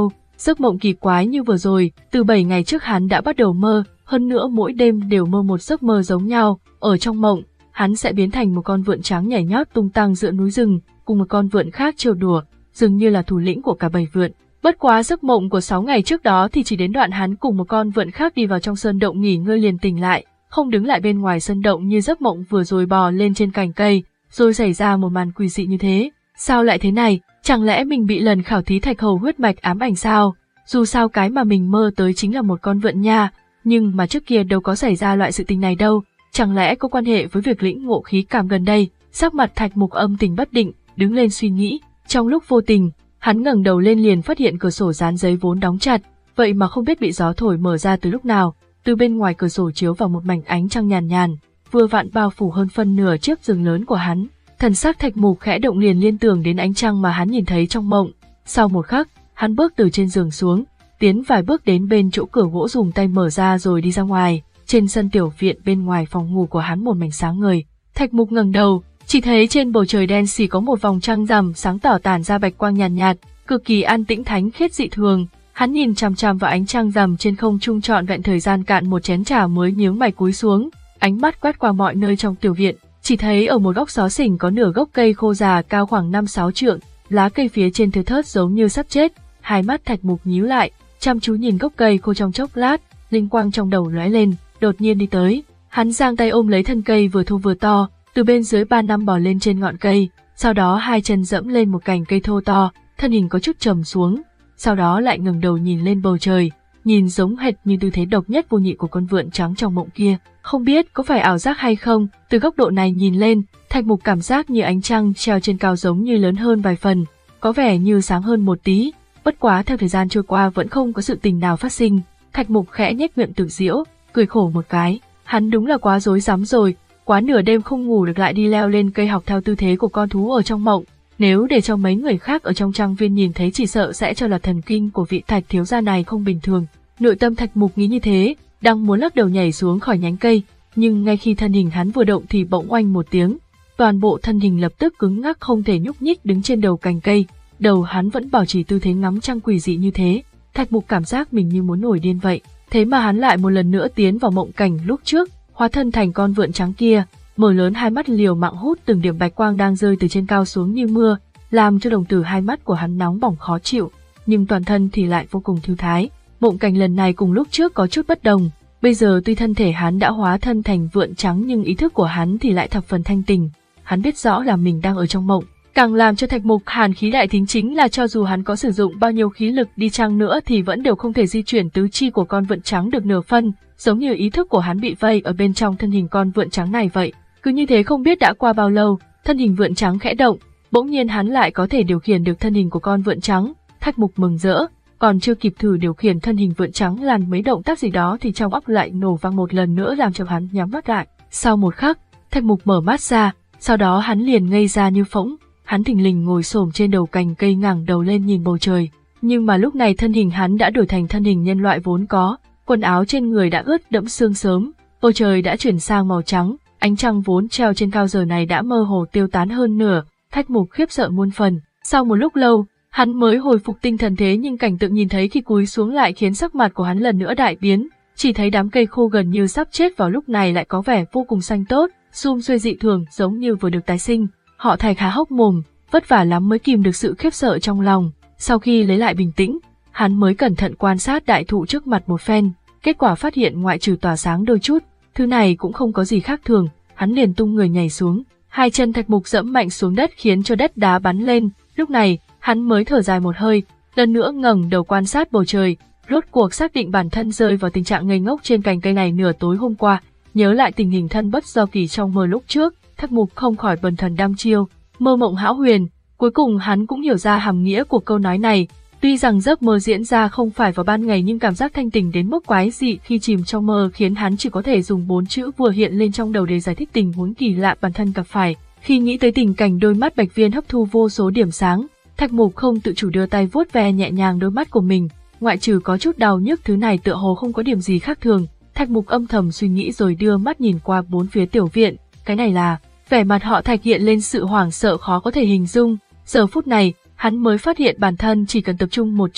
Giấc mộng kỳ quái như vừa rồi, từ bảy ngày trước hắn đã bắt đầu mơ, hơn nữa mỗi đêm đều mơ một giấc mơ giống nhau. Ở trong mộng, hắn sẽ biến thành một con vượn trắng nhảy nhót tung tăng giữa núi rừng, cùng một con vượn khác trêu đùa, dường như là thủ lĩnh của cả bầy vượn. Bất quá giấc mộng của sáu ngày trước đó thì chỉ đến đoạn hắn cùng một con vượn khác đi vào trong sơn động nghỉ ngơi liền tỉnh lại, không đứng lại bên ngoài sơn động như giấc mộng vừa rồi bò lên trên cành cây, rồi xảy ra một màn quỷ dị như thế. Sao lại thế này? Chẳng lẽ mình bị lần khảo thí thạch hầu huyết mạch ám ảnh sao? Dù sao cái mà mình mơ tới chính là một con vượn nha, nhưng mà trước kia đâu có xảy ra loại sự tình này đâu. Chẳng lẽ có quan hệ với việc lĩnh ngộ khí cảm gần đây? Sắc mặt Thạch Mục âm tình bất định, đứng lên suy nghĩ. Trong lúc vô tình, hắn ngẩng đầu lên liền phát hiện cửa sổ dán giấy vốn đóng chặt, vậy mà không biết bị gió thổi mở ra từ lúc nào. Từ bên ngoài cửa sổ chiếu vào một mảnh ánh trăng nhàn nhàn, vừa vặn bao phủ hơn phân nửa chiếc giường lớn của hắn. Thần sắc Thạch Mục khẽ động liền liên tưởng đến ánh trăng mà hắn nhìn thấy trong mộng. Sau một khắc, hắn bước từ trên giường xuống, tiến vài bước đến bên chỗ cửa gỗ dùng tay mở ra rồi đi ra ngoài. Trên sân tiểu viện bên ngoài phòng ngủ của hắn một mảnh sáng ngời. Thạch Mục ngẩng đầu, chỉ thấy trên bầu trời đen xì có một vòng trăng rằm sáng tỏ tản ra bạch quang nhàn nhạt, nhạt, cực kỳ an tĩnh thánh khiết dị thường. Hắn nhìn chằm chằm vào ánh trăng rằm trên không trung trọn vẹn thời gian cạn một chén trà mới nhướng mày cúi xuống, ánh mắt quét qua mọi nơi trong tiểu viện, chỉ thấy ở một góc xó xỉnh có nửa gốc cây khô già cao khoảng năm sáu trượng, lá cây phía trên thưa thớt giống như sắp chết. Hai mắt Thạch Mục nhíu lại, chăm chú nhìn gốc cây khô trong chốc lát, linh quang trong đầu lóe lên, đột nhiên đi tới, hắn giang tay ôm lấy thân cây vừa thô vừa to, từ bên dưới ba năm bò lên trên ngọn cây, sau đó hai chân dẫm lên một cành cây thô to, thân hình có chút trầm xuống, sau đó lại ngẩng đầu nhìn lên bầu trời, nhìn giống hệt như tư thế độc nhất vô nhị của con vượn trắng trong mộng kia. Không biết có phải ảo giác hay không, từ góc độ này nhìn lên, Thạch Mục cảm giác như ánh trăng treo trên cao giống như lớn hơn vài phần, có vẻ như sáng hơn một tí. Bất quá theo thời gian trôi qua vẫn không có sự tình nào phát sinh. Thạch Mục khẽ nhếch miệng tự giễu, cười khổ một cái. Hắn đúng là quá rối rắm rồi, quá nửa đêm không ngủ được lại đi leo lên cây học theo tư thế của con thú ở trong mộng. Nếu để cho mấy người khác ở trong trang viên nhìn thấy chỉ sợ sẽ cho là thần kinh của vị Thạch thiếu gia này không bình thường. Nội tâm Thạch Mục nghĩ như thế, đang muốn lắc đầu nhảy xuống khỏi nhánh cây, nhưng ngay khi thân hình hắn vừa động thì bỗng oanh một tiếng, toàn bộ thân hình lập tức cứng ngắc không thể nhúc nhích đứng trên đầu cành cây. Đầu hắn vẫn bảo trì tư thế ngắm trăng quỷ dị như thế. Thạch Mục cảm giác mình như muốn nổi điên vậy. Thế mà hắn lại một lần nữa tiến vào mộng cảnh lúc trước, hóa thân thành con vượn trắng kia, mở lớn hai mắt liều mạng hút từng điểm bạch quang đang rơi từ trên cao xuống như mưa, làm cho đồng tử hai mắt của hắn nóng bỏng khó chịu, nhưng toàn thân thì lại vô cùng thư thái. Mộng cảnh lần này cùng lúc trước có chút bất đồng, bây giờ tuy thân thể hắn đã hóa thân thành vượn trắng nhưng ý thức của hắn thì lại thập phần thanh tỉnh. Hắn biết rõ là mình đang ở trong mộng. Càng làm cho Thạch Mục hàn khí đại thính chính là cho dù hắn có sử dụng bao nhiêu khí lực đi chăng nữa thì vẫn đều không thể di chuyển tứ chi của con vượn trắng được nửa phân, giống như ý thức của hắn bị vây ở bên trong thân hình con vượn trắng này vậy. Cứ như thế không biết đã qua bao lâu, thân hình vượn trắng khẽ động, bỗng nhiên hắn lại có thể điều khiển được thân hình của con vượn trắng. Thạch Mục mừng rỡ, còn chưa kịp thử điều khiển thân hình vượn trắng làm mấy động tác gì đó thì trong óc lại nổ vang một lần nữa làm cho hắn nhắm mắt lại. Sau một khắc, Thạch Mục mở mắt ra, sau đó hắn liền ngây ra như phỗng. Hắn thình lình ngồi xổm trên đầu cành cây ngẩng đầu lên nhìn bầu trời, nhưng mà lúc này thân hình hắn đã đổi thành thân hình nhân loại vốn có, quần áo trên người đã ướt đẫm sương sớm, bầu trời đã chuyển sang màu trắng, ánh trăng vốn treo trên cao giờ này đã mơ hồ tiêu tán hơn nửa. Thạch Mục khiếp sợ muôn phần. Sau một lúc lâu, hắn mới hồi phục tinh thần, thế nhưng cảnh tượng nhìn thấy khi cúi xuống lại khiến sắc mặt của hắn lần nữa đại biến, chỉ thấy đám cây khô gần như sắp chết vào lúc này lại có vẻ vô cùng xanh tốt, sum xuê dị thường giống như vừa được tái sinh. Họ Thạch há hốc mồm, vất vả lắm mới kìm được sự khiếp sợ trong lòng. Sau khi lấy lại bình tĩnh, hắn mới cẩn thận quan sát đại thụ trước mặt một phen, kết quả phát hiện ngoại trừ tỏa sáng đôi chút, thứ này cũng không có gì khác thường. Hắn liền tung người nhảy xuống, hai chân Thạch Mục dẫm mạnh xuống đất khiến cho đất đá bắn lên. Lúc này, hắn mới thở dài một hơi, lần nữa ngẩng đầu quan sát bầu trời, rốt cuộc xác định bản thân rơi vào tình trạng ngây ngốc trên cành cây này nửa tối hôm qua, nhớ lại tình hình thân bất do kỳ trong mơ lúc trước. Thạch Mục không khỏi bần thần đăm chiêu, mơ mộng hão huyền. Cuối cùng hắn cũng hiểu ra hàm nghĩa của câu nói này. Tuy rằng giấc mơ diễn ra không phải vào ban ngày nhưng cảm giác thanh tỉnh đến mức quái dị khi chìm trong mơ khiến hắn chỉ có thể dùng bốn chữ vừa hiện lên trong đầu để giải thích tình huống kỳ lạ bản thân gặp phải. Khi nghĩ tới tình cảnh đôi mắt bạch viên hấp thu vô số điểm sáng, Thạch Mục không tự chủ đưa tay vuốt ve nhẹ nhàng đôi mắt của mình, ngoại trừ có chút đau nhức thứ này tựa hồ không có điểm gì khác thường. Thạch Mục âm thầm suy nghĩ rồi đưa mắt nhìn qua bốn phía tiểu viện, cái này là... Vẻ mặt họ Thạch hiện lên sự hoảng sợ khó có thể hình dung. Giờ phút này, hắn mới phát hiện bản thân chỉ cần tập trung một chút,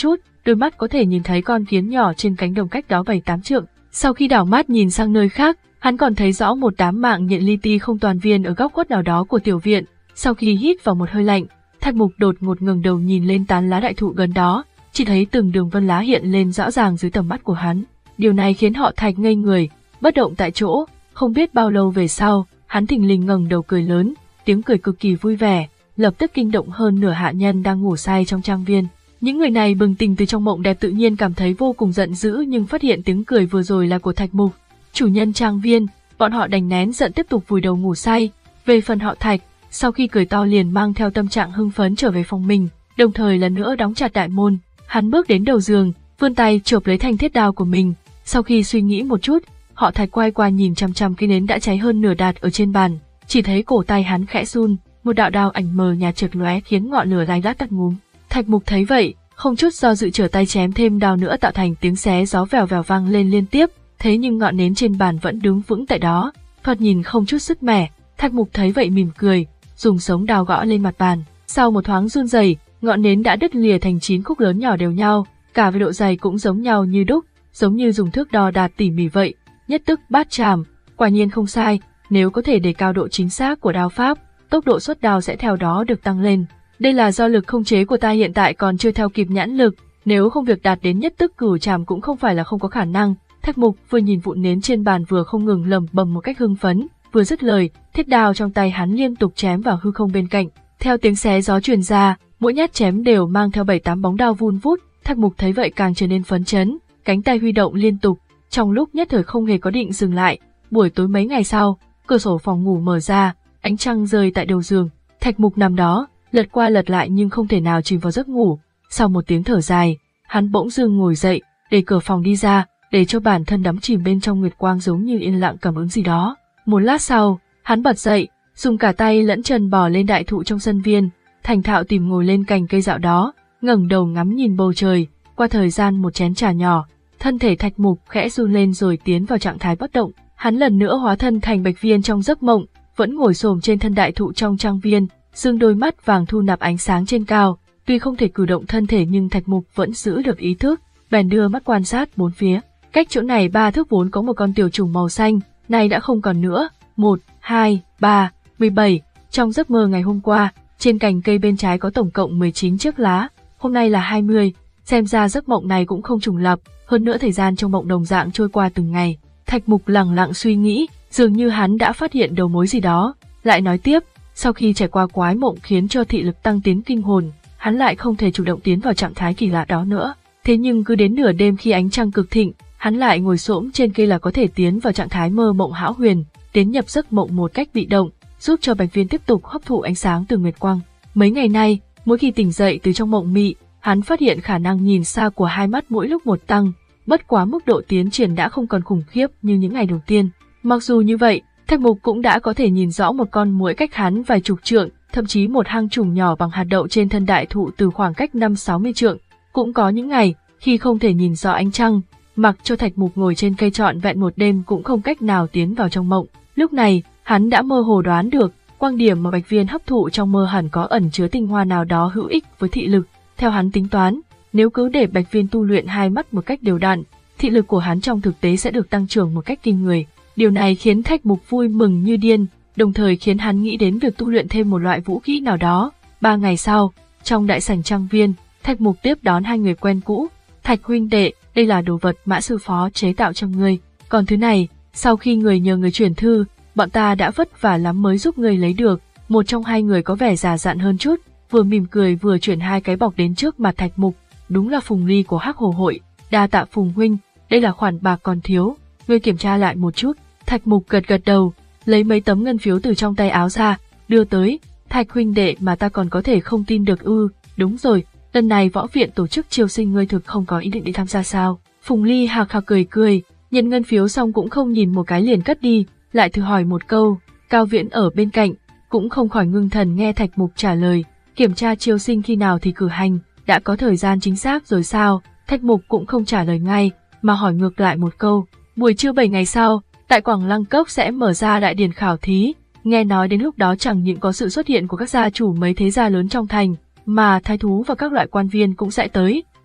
đôi mắt có thể nhìn thấy con kiến nhỏ trên cánh đồng cách đó bảy tám trượng. Sau khi đảo mắt nhìn sang nơi khác, hắn còn thấy rõ một đám mạng nhện li ti không toàn viên ở góc khuất nào đó của tiểu viện. Sau khi hít vào một hơi lạnh, Thạch Mục đột ngột ngẩng đầu nhìn lên tán lá đại thụ gần đó, chỉ thấy từng đường vân lá hiện lên rõ ràng dưới tầm mắt của hắn. Điều này khiến họ Thạch ngây người, bất động tại chỗ. Không biết bao lâu về sau, hắn thình lình ngẩng đầu cười lớn, tiếng cười cực kỳ vui vẻ, lập tức kinh động hơn nửa hạ nhân đang ngủ say trong trang viên. Những người này bừng tỉnh từ trong mộng đẹp tự nhiên cảm thấy vô cùng giận dữ, nhưng phát hiện tiếng cười vừa rồi là của Thạch Mục, chủ nhân trang viên. Bọn họ đành nén giận tiếp tục vùi đầu ngủ say. Về phần họ Thạch, sau khi cười to liền mang theo tâm trạng hưng phấn trở về phòng mình, đồng thời lần nữa đóng chặt đại môn. Hắn bước đến đầu giường, vươn tay chộp lấy thanh thiết đao của mình. Sau khi suy nghĩ một chút, họ Thạch quay qua nhìn chằm chằm cái nến đã cháy hơn nửa đạt ở trên bàn, chỉ thấy cổ tay hắn khẽ run, một đạo đao ảnh mờ nhạt chợt lóe khiến ngọn lửa lay lát tắt ngúm. Thạch Mục thấy vậy, không chút do dự trở tay chém thêm đao nữa, tạo thành tiếng xé gió vèo vèo vang lên liên tiếp. Thế nhưng ngọn nến trên bàn vẫn đứng vững tại đó, thoạt nhìn không chút sức mẻ. Thạch Mục thấy vậy mỉm cười, dùng sống đao gõ lên mặt bàn. Sau một thoáng run rẩy, ngọn nến đã đứt lìa thành chín khúc lớn nhỏ đều nhau, cả về độ dày cũng giống nhau như đúc, giống như dùng thước đo đạt tỉ mỉ vậy. Nhất tức bát chàm, quả nhiên không sai, nếu có thể đề cao độ chính xác của đao pháp, tốc độ xuất đao sẽ theo đó được tăng lên. Đây là do lực không chế của ta hiện tại còn chưa theo kịp nhãn lực, nếu không việc đạt đến nhất tức cửu chàm cũng không phải là không có khả năng. Thạch Mục vừa nhìn vụn nến trên bàn vừa không ngừng lẩm bẩm một cách hưng phấn, vừa dứt lời, thiết đao trong tay hắn liên tục chém vào hư không bên cạnh. Theo tiếng xé gió truyền ra, mỗi nhát chém đều mang theo bảy tám bóng đao vun vút. Thạch Mục thấy vậy càng trở nên phấn chấn, cánh tay huy động liên tục, trong lúc nhất thời không hề có định dừng lại. Buổi tối mấy ngày sau, cửa sổ phòng ngủ mở ra, ánh trăng rơi tại đầu giường. Thạch Mục nằm đó, lật qua lật lại nhưng không thể nào chìm vào giấc ngủ. Sau một tiếng thở dài, hắn bỗng dưng ngồi dậy, đẩy cửa phòng đi ra, để cho bản thân đắm chìm bên trong nguyệt quang, giống như yên lặng cảm ứng gì đó. Một lát sau, hắn bật dậy, dùng cả tay lẫn chân bò lên đại thụ trong sân viên, thành thạo tìm ngồi lên cành cây dạo đó, ngẩng đầu ngắm nhìn bầu trời. Qua thời gian một chén trà nhỏ, thân thể Thạch Mục khẽ run lên rồi tiến vào trạng thái bất động. Hắn lần nữa hóa thân thành Bạch Viên trong giấc mộng, vẫn ngồi xổm trên thân đại thụ trong trang viên, dương đôi mắt vàng thu nạp ánh sáng trên cao. Tuy không thể cử động thân thể nhưng Thạch Mục vẫn giữ được ý thức, bèn đưa mắt quan sát bốn phía. Cách chỗ này ba thước vốn có một con tiểu trùng màu xanh, nay đã không còn nữa. Một, hai, ba, mười bảy. Trong giấc mơ ngày hôm qua, trên cành cây bên trái có tổng cộng mười chín chiếc lá, hôm nay là hai mươi. Xem ra giấc mộng này cũng không trùng lặp, hơn nữa thời gian trong mộng đồng dạng trôi qua từng ngày. Thạch Mục lặng lặng suy nghĩ, dường như hắn đã phát hiện đầu mối gì đó. Lại nói tiếp, sau khi trải qua quái mộng khiến cho thị lực tăng tiến kinh hồn, hắn lại không thể chủ động tiến vào trạng thái kỳ lạ đó nữa. Thế nhưng cứ đến nửa đêm khi ánh trăng cực thịnh, hắn lại ngồi xổm trên cây là có thể tiến vào trạng thái mơ mộng hão huyền, tiến nhập giấc mộng một cách bị động, giúp cho Bạch Viên tiếp tục hấp thụ ánh sáng từ nguyệt quang. Mấy ngày nay, mỗi khi tỉnh dậy từ trong mộng mị, hắn phát hiện khả năng nhìn xa của hai mắt mỗi lúc một tăng, bất quá mức độ tiến triển đã không còn khủng khiếp như những ngày đầu tiên. Mặc dù như vậy, Thạch Mục cũng đã có thể nhìn rõ một con muỗi cách hắn vài chục trượng, thậm chí một hang trùng nhỏ bằng hạt đậu trên thân đại thụ từ khoảng cách năm sáu mươi trượng. Cũng có những ngày, khi không thể nhìn rõ ánh trăng, mặc cho Thạch Mục ngồi trên cây trọn vẹn một đêm cũng không cách nào tiến vào trong mộng. Lúc này, hắn đã mơ hồ đoán được, quang điểm mà Bạch Viên hấp thụ trong mơ hẳn có ẩn chứa tinh hoa nào đó hữu ích với thị lực. Theo hắn tính toán, nếu cứ để Bạch Viên tu luyện hai mắt một cách đều đặn, thị lực của hắn trong thực tế sẽ được tăng trưởng một cách kinh người. Điều này khiến Thạch Mục vui mừng như điên, đồng thời khiến hắn nghĩ đến việc tu luyện thêm một loại vũ khí nào đó. Ba ngày sau, trong đại sảnh trang viên, Thạch Mục tiếp đón hai người quen cũ. Thạch huynh đệ, đây là đồ vật Mã sư phó chế tạo cho ngươi. Còn thứ này, sau khi người nhờ người chuyển thư, bọn ta đã vất vả lắm mới giúp ngươi lấy được. Một trong hai người có vẻ già dặn hơn chút, vừa mỉm cười vừa chuyển hai cái bọc đến trước mặt Thạch Mục. Đúng là Phùng Ly của Hắc Hồ hội. Đa tạ Phùng huynh, đây là khoản bạc còn thiếu, ngươi kiểm tra lại một chút. Thạch Mục gật gật đầu, lấy mấy tấm ngân phiếu từ trong tay áo ra, đưa tới. Thạch huynh đệ mà ta còn có thể không tin được ư? Đúng rồi, lần này võ viện tổ chức chiêu sinh, ngươi thực không có ý định đi tham gia sao? Phùng Ly hạc hạc cười cười, nhận ngân phiếu xong cũng không nhìn một cái liền cất đi, lại thử hỏi một câu. Cao Viễn ở bên cạnh cũng không khỏi ngưng thần nghe Thạch Mục trả lời. Kiểm tra chiêu sinh khi nào thì cử hành, đã có thời gian chính xác rồi sao? Thạch Mục cũng không trả lời ngay, mà hỏi ngược lại một câu. Buổi trưa bảy ngày sau, tại Quảng Lăng Cốc sẽ mở ra đại điển khảo thí. Nghe nói đến lúc đó chẳng những có sự xuất hiện của các gia chủ mấy thế gia lớn trong thành, mà thái thú và các loại quan viên cũng sẽ tới.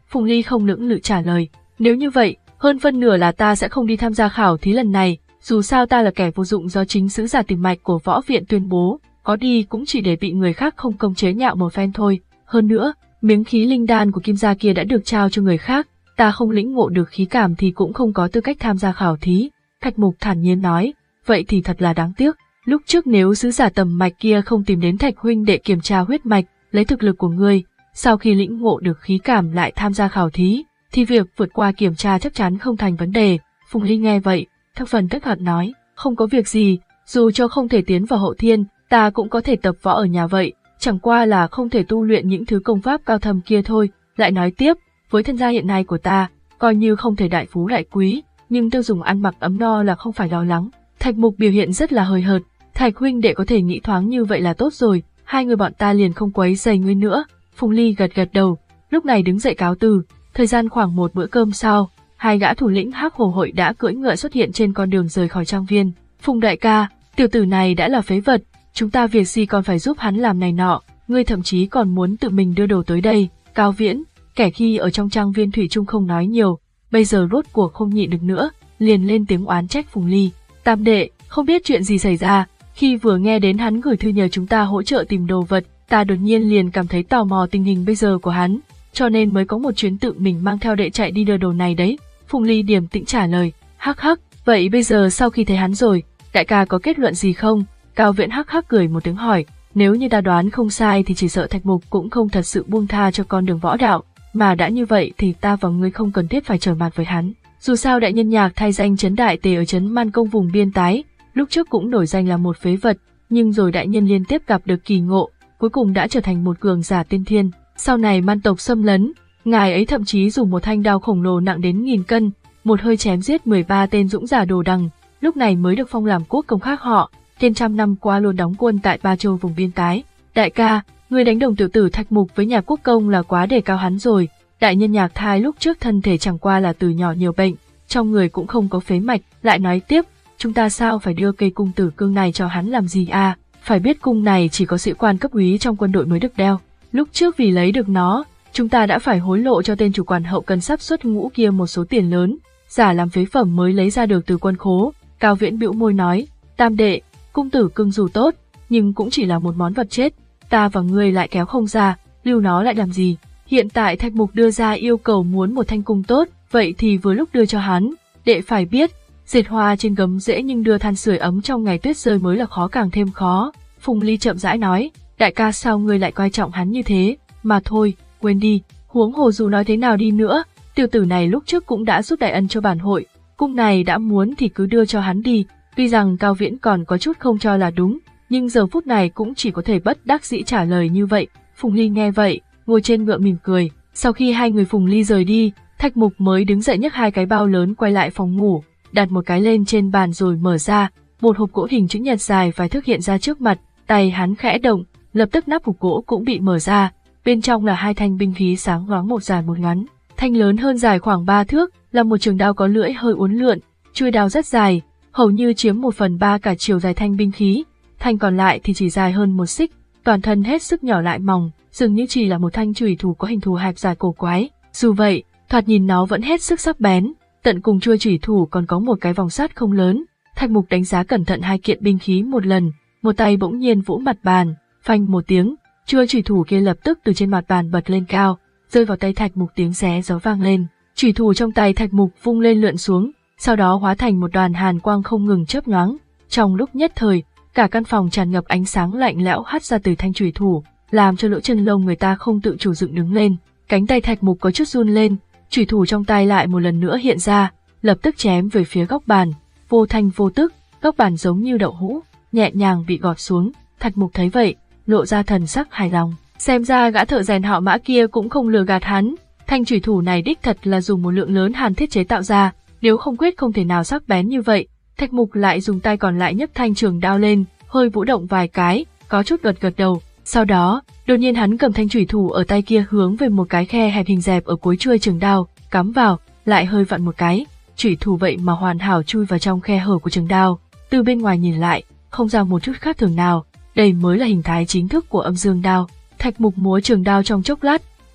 Phùng Ly không lưỡng lự trả lời. Nếu như vậy, hơn phân nửa là ta sẽ không đi tham gia khảo thí lần này, dù sao ta là kẻ vô dụng do chính sứ giả tìm mạch của võ viện tuyên bố, có đi cũng chỉ để bị người khác không công chế nhạo một phen thôi. Hơn nữa, miếng khí linh đan của Kim gia kia đã được trao cho người khác, ta không lĩnh ngộ được khí cảm thì cũng không có tư cách tham gia khảo thí. Thạch Mục thản nhiên nói, vậy thì thật là đáng tiếc. Lúc trước nếu sứ giả tầm mạch kia không tìm đến Thạch huynh để kiểm tra huyết mạch, lấy thực lực của ngươi, sau khi lĩnh ngộ được khí cảm lại tham gia khảo thí, thì việc vượt qua kiểm tra chắc chắn không thành vấn đề. Phùng Ly nghe vậy, thấp phần tức hận nói, không có việc gì, dù cho không thể tiến vào hậu thiên, ta cũng có thể tập võ ở nhà vậy, chẳng qua là không thể tu luyện những thứ công pháp cao thâm kia thôi. Lại nói tiếp, với thân gia hiện nay của ta, coi như không thể đại phú đại quý, nhưng tiêu dùng ăn mặc ấm no là không phải lo lắng. Thạch Mục biểu hiện rất là hời hợt, Thạch huynh đệ có thể nghĩ thoáng như vậy là tốt rồi, hai người bọn ta liền không quấy rầy ngươi nữa. Phùng Ly gật gật đầu, lúc này đứng dậy cáo từ. Thời gian khoảng một bữa cơm sau, hai gã thủ lĩnh Hắc Hồ hội đã cưỡi ngựa xuất hiện trên con đường rời khỏi trang viên. Phùng đại ca, tiểu tử này đã là phế vật, chúng ta việc gì còn phải giúp hắn làm này nọ, ngươi thậm chí còn muốn tự mình đưa đồ tới đây. Cao Viễn, kẻ khi ở trong trang viên thủy chung không nói nhiều, bây giờ rốt cuộc không nhịn được nữa, liền lên tiếng oán trách Phùng Ly. Tam đệ, không biết chuyện gì xảy ra, khi vừa nghe đến hắn gửi thư nhờ chúng ta hỗ trợ tìm đồ vật, ta đột nhiên liền cảm thấy tò mò tình hình bây giờ của hắn, cho nên mới có một chuyến tự mình mang theo đệ chạy đi đưa đồ này đấy. Phùng Ly điềm tĩnh trả lời. Hắc hắc, vậy bây giờ sau khi thấy hắn rồi, đại ca có kết luận gì không? Cao Viễn hắc hắc cười một tiếng hỏi. Nếu như ta đoán không sai thì chỉ sợ Thạch Mục cũng không thật sự buông tha cho con đường võ đạo, mà đã như vậy thì ta và ngươi không cần thiết phải trở mặt với hắn. Dù sao đại nhân Nhạc thay danh trấn đại tề ở trấn Man Công vùng biên tái, lúc trước cũng nổi danh là một phế vật, nhưng rồi đại nhân liên tiếp gặp được kỳ ngộ, cuối cùng đã trở thành một cường giả tiên thiên. Sau này Man tộc xâm lấn, ngài ấy thậm chí dùng một thanh đao khổng lồ nặng đến nghìn cân, một hơi chém giết mười ba tên dũng giả đồ đằng, lúc này mới được phong làm quốc công khác họ. Trên trăm năm qua luôn đóng quân tại Ba Châu vùng biên tái. Đại ca, người đánh đồng tiểu tử Thạch Mục với nhà quốc công là quá đề cao hắn rồi. Đại nhân Nhạc thai lúc trước thân thể chẳng qua là từ nhỏ nhiều bệnh, trong người cũng không có phế mạch. Lại nói tiếp, chúng ta sao phải đưa cây cung tử cương này cho hắn làm gì à? Phải biết cung này chỉ có sĩ quan cấp úy trong quân đội mới được đeo. Lúc trước vì lấy được nó, chúng ta đã phải hối lộ cho tên chủ quản hậu cần sắp xuất ngũ kia một số tiền lớn, giả làm phế phẩm mới lấy ra được từ quân khố. Cao Viễn bĩu môi nói, tam đệ, cung tử cưng dù tốt, nhưng cũng chỉ là một món vật chết, ta và ngươi lại kéo không ra, lưu nó lại làm gì? Hiện tại Thạch Mục đưa ra yêu cầu muốn một thanh cung tốt, vậy thì vừa lúc đưa cho hắn. Đệ phải biết, dệt hoa trên gấm dễ nhưng đưa than sưởi ấm trong ngày tuyết rơi mới là khó càng thêm khó. Phùng Ly chậm rãi nói, đại ca sao ngươi lại coi trọng hắn như thế, mà thôi, quên đi, huống hồ dù nói thế nào đi nữa, tiểu tử này lúc trước cũng đã giúp đại ân cho bản hội, cung này đã muốn thì cứ đưa cho hắn đi. Tuy rằng Cao Viễn còn có chút không cho là đúng, nhưng giờ phút này cũng chỉ có thể bất đắc dĩ trả lời như vậy. Phùng Ly nghe vậy, ngồi trên ngựa mỉm cười. Sau khi hai người Phùng Ly rời đi, Thạch Mục mới đứng dậy nhấc hai cái bao lớn quay lại phòng ngủ, đặt một cái lên trên bàn rồi mở ra, một hộp gỗ hình chữ nhật dài vài thước hiện ra trước mặt, tay hắn khẽ động, lập tức nắp hộp gỗ cũng bị mở ra, bên trong là hai thanh binh khí sáng loáng một dài một ngắn. Thanh lớn hơn dài khoảng ba thước, là một trường đao có lưỡi hơi uốn lượn, chuôi đao rất dài, hầu như chiếm một phần ba cả chiều dài thanh binh khí, thanh còn lại thì chỉ dài hơn một xích, toàn thân hết sức nhỏ lại mỏng, dường như chỉ là một thanh chùy thủ có hình thù hẹp dài cổ quái. Dù vậy, thoạt nhìn nó vẫn hết sức sắc bén, tận cùng chuôi chùy thủ còn có một cái vòng sắt không lớn. Thạch Mục đánh giá cẩn thận hai kiện binh khí một lần, một tay bỗng nhiên vỗ mặt bàn, phanh một tiếng, chuôi chùy thủ kia lập tức từ trên mặt bàn bật lên cao, rơi vào tay Thạch Mục, tiếng xé gió vang lên. Chùy thủ trong tay Thạch Mục vung lên lượn xuống, sau đó hóa thành một đoàn hàn quang không ngừng chớp nhoáng. Trong lúc nhất thời, cả căn phòng tràn ngập ánh sáng lạnh lẽo hắt ra từ thanh chùy thủ, làm cho lỗ chân lông người ta không tự chủ dựng đứng lên. Cánh tay Thạch Mục có chút run lên, chùy thủ trong tay lại một lần nữa hiện ra, lập tức chém về phía góc bàn. Vô thanh vô tức, góc bàn giống như đậu hũ, nhẹ nhàng bị gọt xuống. Thạch Mục thấy vậy, lộ ra thần sắc hài lòng. Xem ra gã thợ rèn họ Mã kia cũng không lừa gạt hắn, thanh chùy thủ này đích thật là dùng một lượng lớn hàn thiết chế tạo ra, nếu không quyết không thể nào sắc bén như vậy. Thạch Mục lại dùng tay còn lại nhấc thanh trường đao lên, hơi vũ động vài cái, có chút gật gật đầu. Sau đó, đột nhiên hắn cầm thanh chùy thủ ở tay kia hướng về một cái khe hẹp hình dẹp ở cuối chuôi trường đao, cắm vào, lại hơi vặn một cái, chùy thủ vậy mà hoàn hảo chui vào trong khe hở của trường đao. Từ bên ngoài nhìn lại, không ra một chút khác thường nào, đây mới là hình thái chính thức của âm dương đao. Thạch Mục múa trường đao trong chốc lát,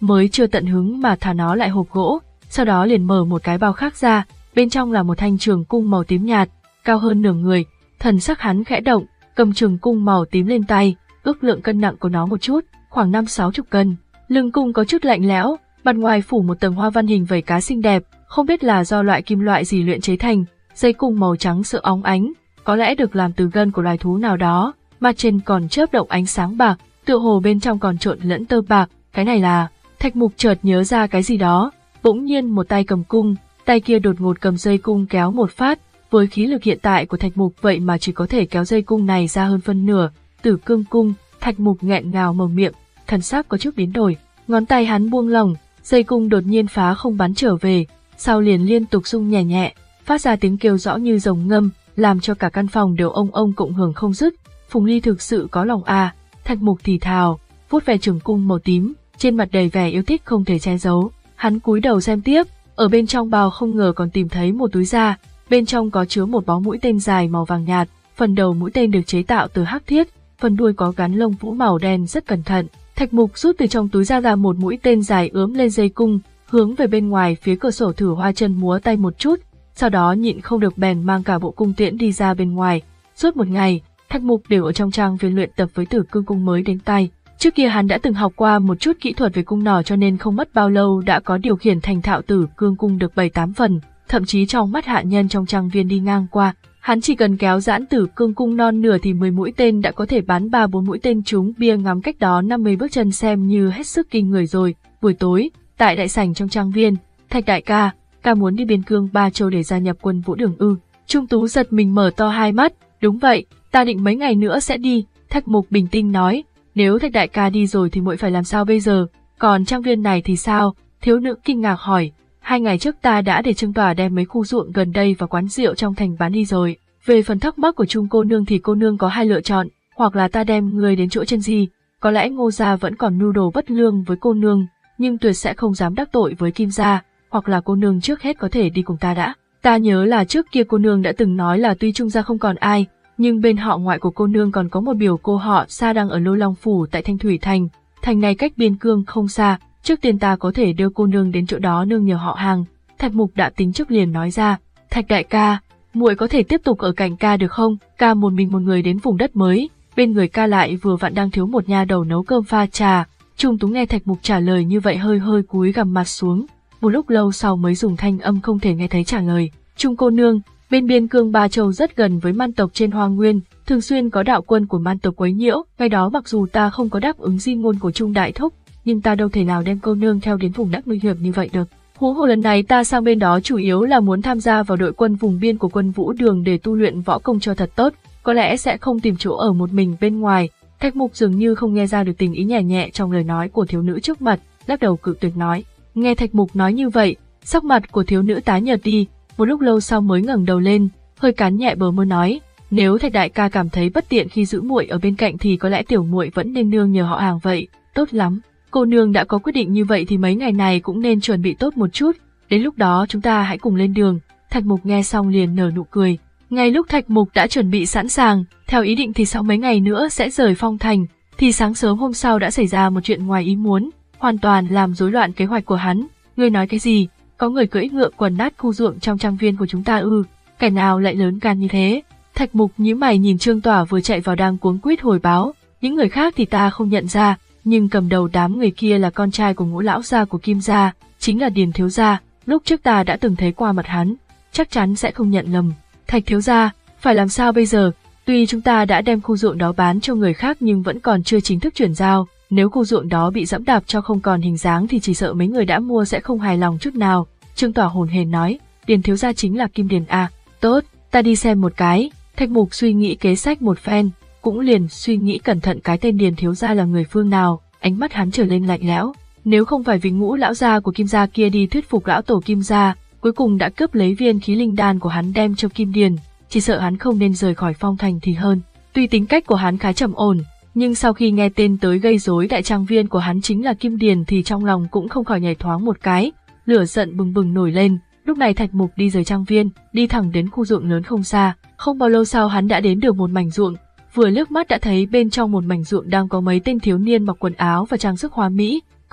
mới chưa tận hứng mà thả nó lại hộp gỗ, sau đó liền mở một cái bao khác ra, bên trong là một thanh trường cung màu tím nhạt, cao hơn nửa người. Thần sắc hắn khẽ động, cầm trường cung màu tím lên tay, ước lượng cân nặng của nó một chút, khoảng năm sáu chục cân. Lưng cung có chút lạnh lẽo, mặt ngoài phủ một tầng hoa văn hình vảy cá xinh đẹp, không biết là do loại kim loại gì luyện chế thành. Dây cung màu trắng sữa óng ánh, có lẽ được làm từ gân của loài thú nào đó, mặt trên còn chớp động ánh sáng bạc, tựa hồ bên trong còn trộn lẫn tơ bạc. Cái này là... Thạch Mục chợt nhớ ra cái gì đó, bỗng nhiên một tay cầm cung, tay kia đột ngột cầm dây cung kéo một phát. Với khí lực hiện tại của Thạch Mục vậy mà chỉ có thể kéo dây cung này ra hơn phân nửa. Tử Cương cung. Thạch Mục nghẹn ngào mở miệng, thần sắc có chút biến đổi. Ngón tay hắn buông lỏng, dây cung đột nhiên phá không bắn trở về, sau liền liên tục rung nhẹ nhẹ, phát ra tiếng kêu rõ như rồng ngâm, làm cho cả căn phòng đều ông ông cộng hưởng không dứt. Phùng Ly thực sự có lòng à? Thạch Mục thì thào, vuốt về trường cung màu tím, trên mặt đầy vẻ yêu thích không thể che giấu. Hắn cúi đầu xem tiếp, ở bên trong bao không ngờ còn tìm thấy một túi da, bên trong có chứa một bó mũi tên dài màu vàng nhạt, phần đầu mũi tên được chế tạo từ hắc thiết, phần đuôi có gắn lông vũ màu đen rất cẩn thận. Thạch Mục rút từ trong túi ra ra một mũi tên dài ướm lên dây cung, hướng về bên ngoài phía cửa sổ thử hoa chân múa tay một chút, sau đó nhịn không được bèn mang cả bộ cung tiễn đi ra bên ngoài. Suốt một ngày, Thạch Mục đều ở trong trang viên luyện tập với Tử Cương cung mới đến tay. Trước kia hắn đã từng học qua một chút kỹ thuật về cung nỏ cho nên không mất bao lâu đã có điều khiển thành thạo Tử Cương cung được bảy tám phần, thậm chí trong mắt hạ nhân trong trang viên đi ngang qua, hắn chỉ cần kéo giãn Tử Cương cung non nửa thì mười mũi tên đã có thể bắn ba bốn mũi tên trúng bia ngắm cách đó năm mươi bước chân xem như hết sức kinh người rồi. Buổi tối, tại đại sảnh trong trang viên, Thạch đại ca, ca muốn đi biên cương Ba Châu để gia nhập quân vũ đường ư? Trung Tú giật mình mở to hai mắt, đúng vậy, ta định mấy ngày nữa sẽ đi. Thạch Mục bình tĩnh nói, nếu Thạch đại ca đi rồi thì muội phải làm sao bây giờ? Còn trang viên này thì sao? Thiếu nữ kinh ngạc hỏi. Hai ngày trước ta đã để Trương Tỏa đem mấy khu ruộng gần đây và quán rượu trong thành bán đi rồi. Về phần thắc mắc của Trung cô nương thì cô nương có hai lựa chọn, hoặc là ta đem người đến chỗ Chân Di, có lẽ Ngô gia vẫn còn mưu đồ bất lương với cô nương, nhưng tuyệt sẽ không dám đắc tội với Kim gia, hoặc là cô nương trước hết có thể đi cùng ta đã. Ta nhớ là trước kia cô nương đã từng nói là tuy Trung gia không còn ai, nhưng bên họ ngoại của cô nương còn có một biểu cô họ Sa đang ở Lôi Long phủ tại Thanh Thủy thành, thành này cách biên cương không xa, trước tiên ta có thể đưa cô nương đến chỗ đó nương nhờ họ hàng. Thạch Mục đã tính trước liền nói ra, Thạch đại ca, muội có thể tiếp tục ở cạnh ca được không? Ca một mình một người đến vùng đất mới, bên người ca lại vừa vặn đang thiếu một nha đầu nấu cơm pha trà. Trung Tú nghe Thạch Mục trả lời như vậy hơi hơi cúi gằm mặt xuống, một lúc lâu sau mới dùng thanh âm không thể nghe thấy trả lời, Trung cô nương, bên biên cương Ba Châu rất gần với man tộc trên Hoa Nguyên, thường xuyên có đạo quân của man tộc quấy nhiễu, ngày đó mặc dù ta không có đáp ứng di ngôn của Trung đại thúc, nhưng ta đâu thể nào đem cô nương theo đến vùng đất nguy hiểm như vậy được. Huống hồ lần này ta sang bên đó chủ yếu là muốn tham gia vào đội quân vùng biên của quân vũ đường để tu luyện võ công cho thật tốt, có lẽ sẽ không tìm chỗ ở một mình bên ngoài. Thạch Mục dường như không nghe ra được tình ý nhẹ nhẹ trong lời nói của thiếu nữ trước mặt, lắc đầu cự tuyệt nói. Nghe Thạch Mục nói như vậy, sắc mặt của thiếu nữ tái nhợt đi, một lúc lâu sau mới ngẩng đầu lên, hơi cắn nhẹ bờ môi nói, nếu Thạch đại ca cảm thấy bất tiện khi giữ muội ở bên cạnh thì có lẽ tiểu muội vẫn nên nương nhờ họ hàng vậy. Tốt lắm, cô nương đã có quyết định như vậy thì mấy ngày này cũng nên chuẩn bị tốt một chút, đến lúc đó chúng ta hãy cùng lên đường. Thạch Mục nghe xong liền nở nụ cười. Ngay lúc Thạch Mục đã chuẩn bị sẵn sàng, theo ý định thì sau mấy ngày nữa sẽ rời Phong Thành, thì sáng sớm hôm sau đã xảy ra một chuyện ngoài ý muốn, hoàn toàn làm rối loạn kế hoạch của hắn. Ngươi nói cái gì? Có người cưỡi ngựa quần nát khu ruộng trong trang viên của chúng ta ư? Kẻ nào lại lớn gan như thế? Thạch Mục nhíu mày nhìn Trương Tỏa vừa chạy vào đang cuống quýt hồi báo, những người khác thì ta không nhận ra, nhưng cầm đầu đám người kia là con trai của Ngũ lão gia của Kim gia, chính là Điền thiếu gia, lúc trước ta đã từng thấy qua mặt hắn, chắc chắn sẽ không nhận lầm. Thạch thiếu gia, phải làm sao bây giờ? Tuy chúng ta đã đem khu ruộng đó bán cho người khác nhưng vẫn còn chưa chính thức chuyển giao, nếu khu ruộng đó bị dẫm đạp cho không còn hình dáng thì chỉ sợ mấy người đã mua sẽ không hài lòng chút nào. Trương Tỏa hồn hển nói, Điền thiếu gia chính là Kim Điền à? Tốt, ta đi xem một cái. Thạch Mục suy nghĩ kế sách một phen, cũng liền suy nghĩ cẩn thận cái tên Điền thiếu gia là người phương nào, ánh mắt hắn trở lên lạnh lẽo. Nếu không phải vì Ngũ lão gia của Kim gia kia đi thuyết phục lão tổ Kim gia, cuối cùng đã cướp lấy viên khí linh đan của hắn đem cho Kim Điền, chỉ sợ hắn không nên rời khỏi Phong Thành thì hơn. Tuy tính cách của hắn khá trầm ổn, nhưng sau khi nghe tên tới gây rối đại trang viên của hắn chính là Kim Điền thì trong lòng cũng không khỏi nhảy thoáng một cái, lửa giận bừng bừng nổi lên. Lúc này Thạch Mục đi rời trang viên, đi thẳng đến khu ruộng lớn không xa, không bao lâu sau hắn đã đến được một mảnh ruộng, vừa liếc mắt đã thấy bên trong một mảnh ruộng đang có mấy tên thiếu niên mặc quần áo và trang sức hoa mỹ,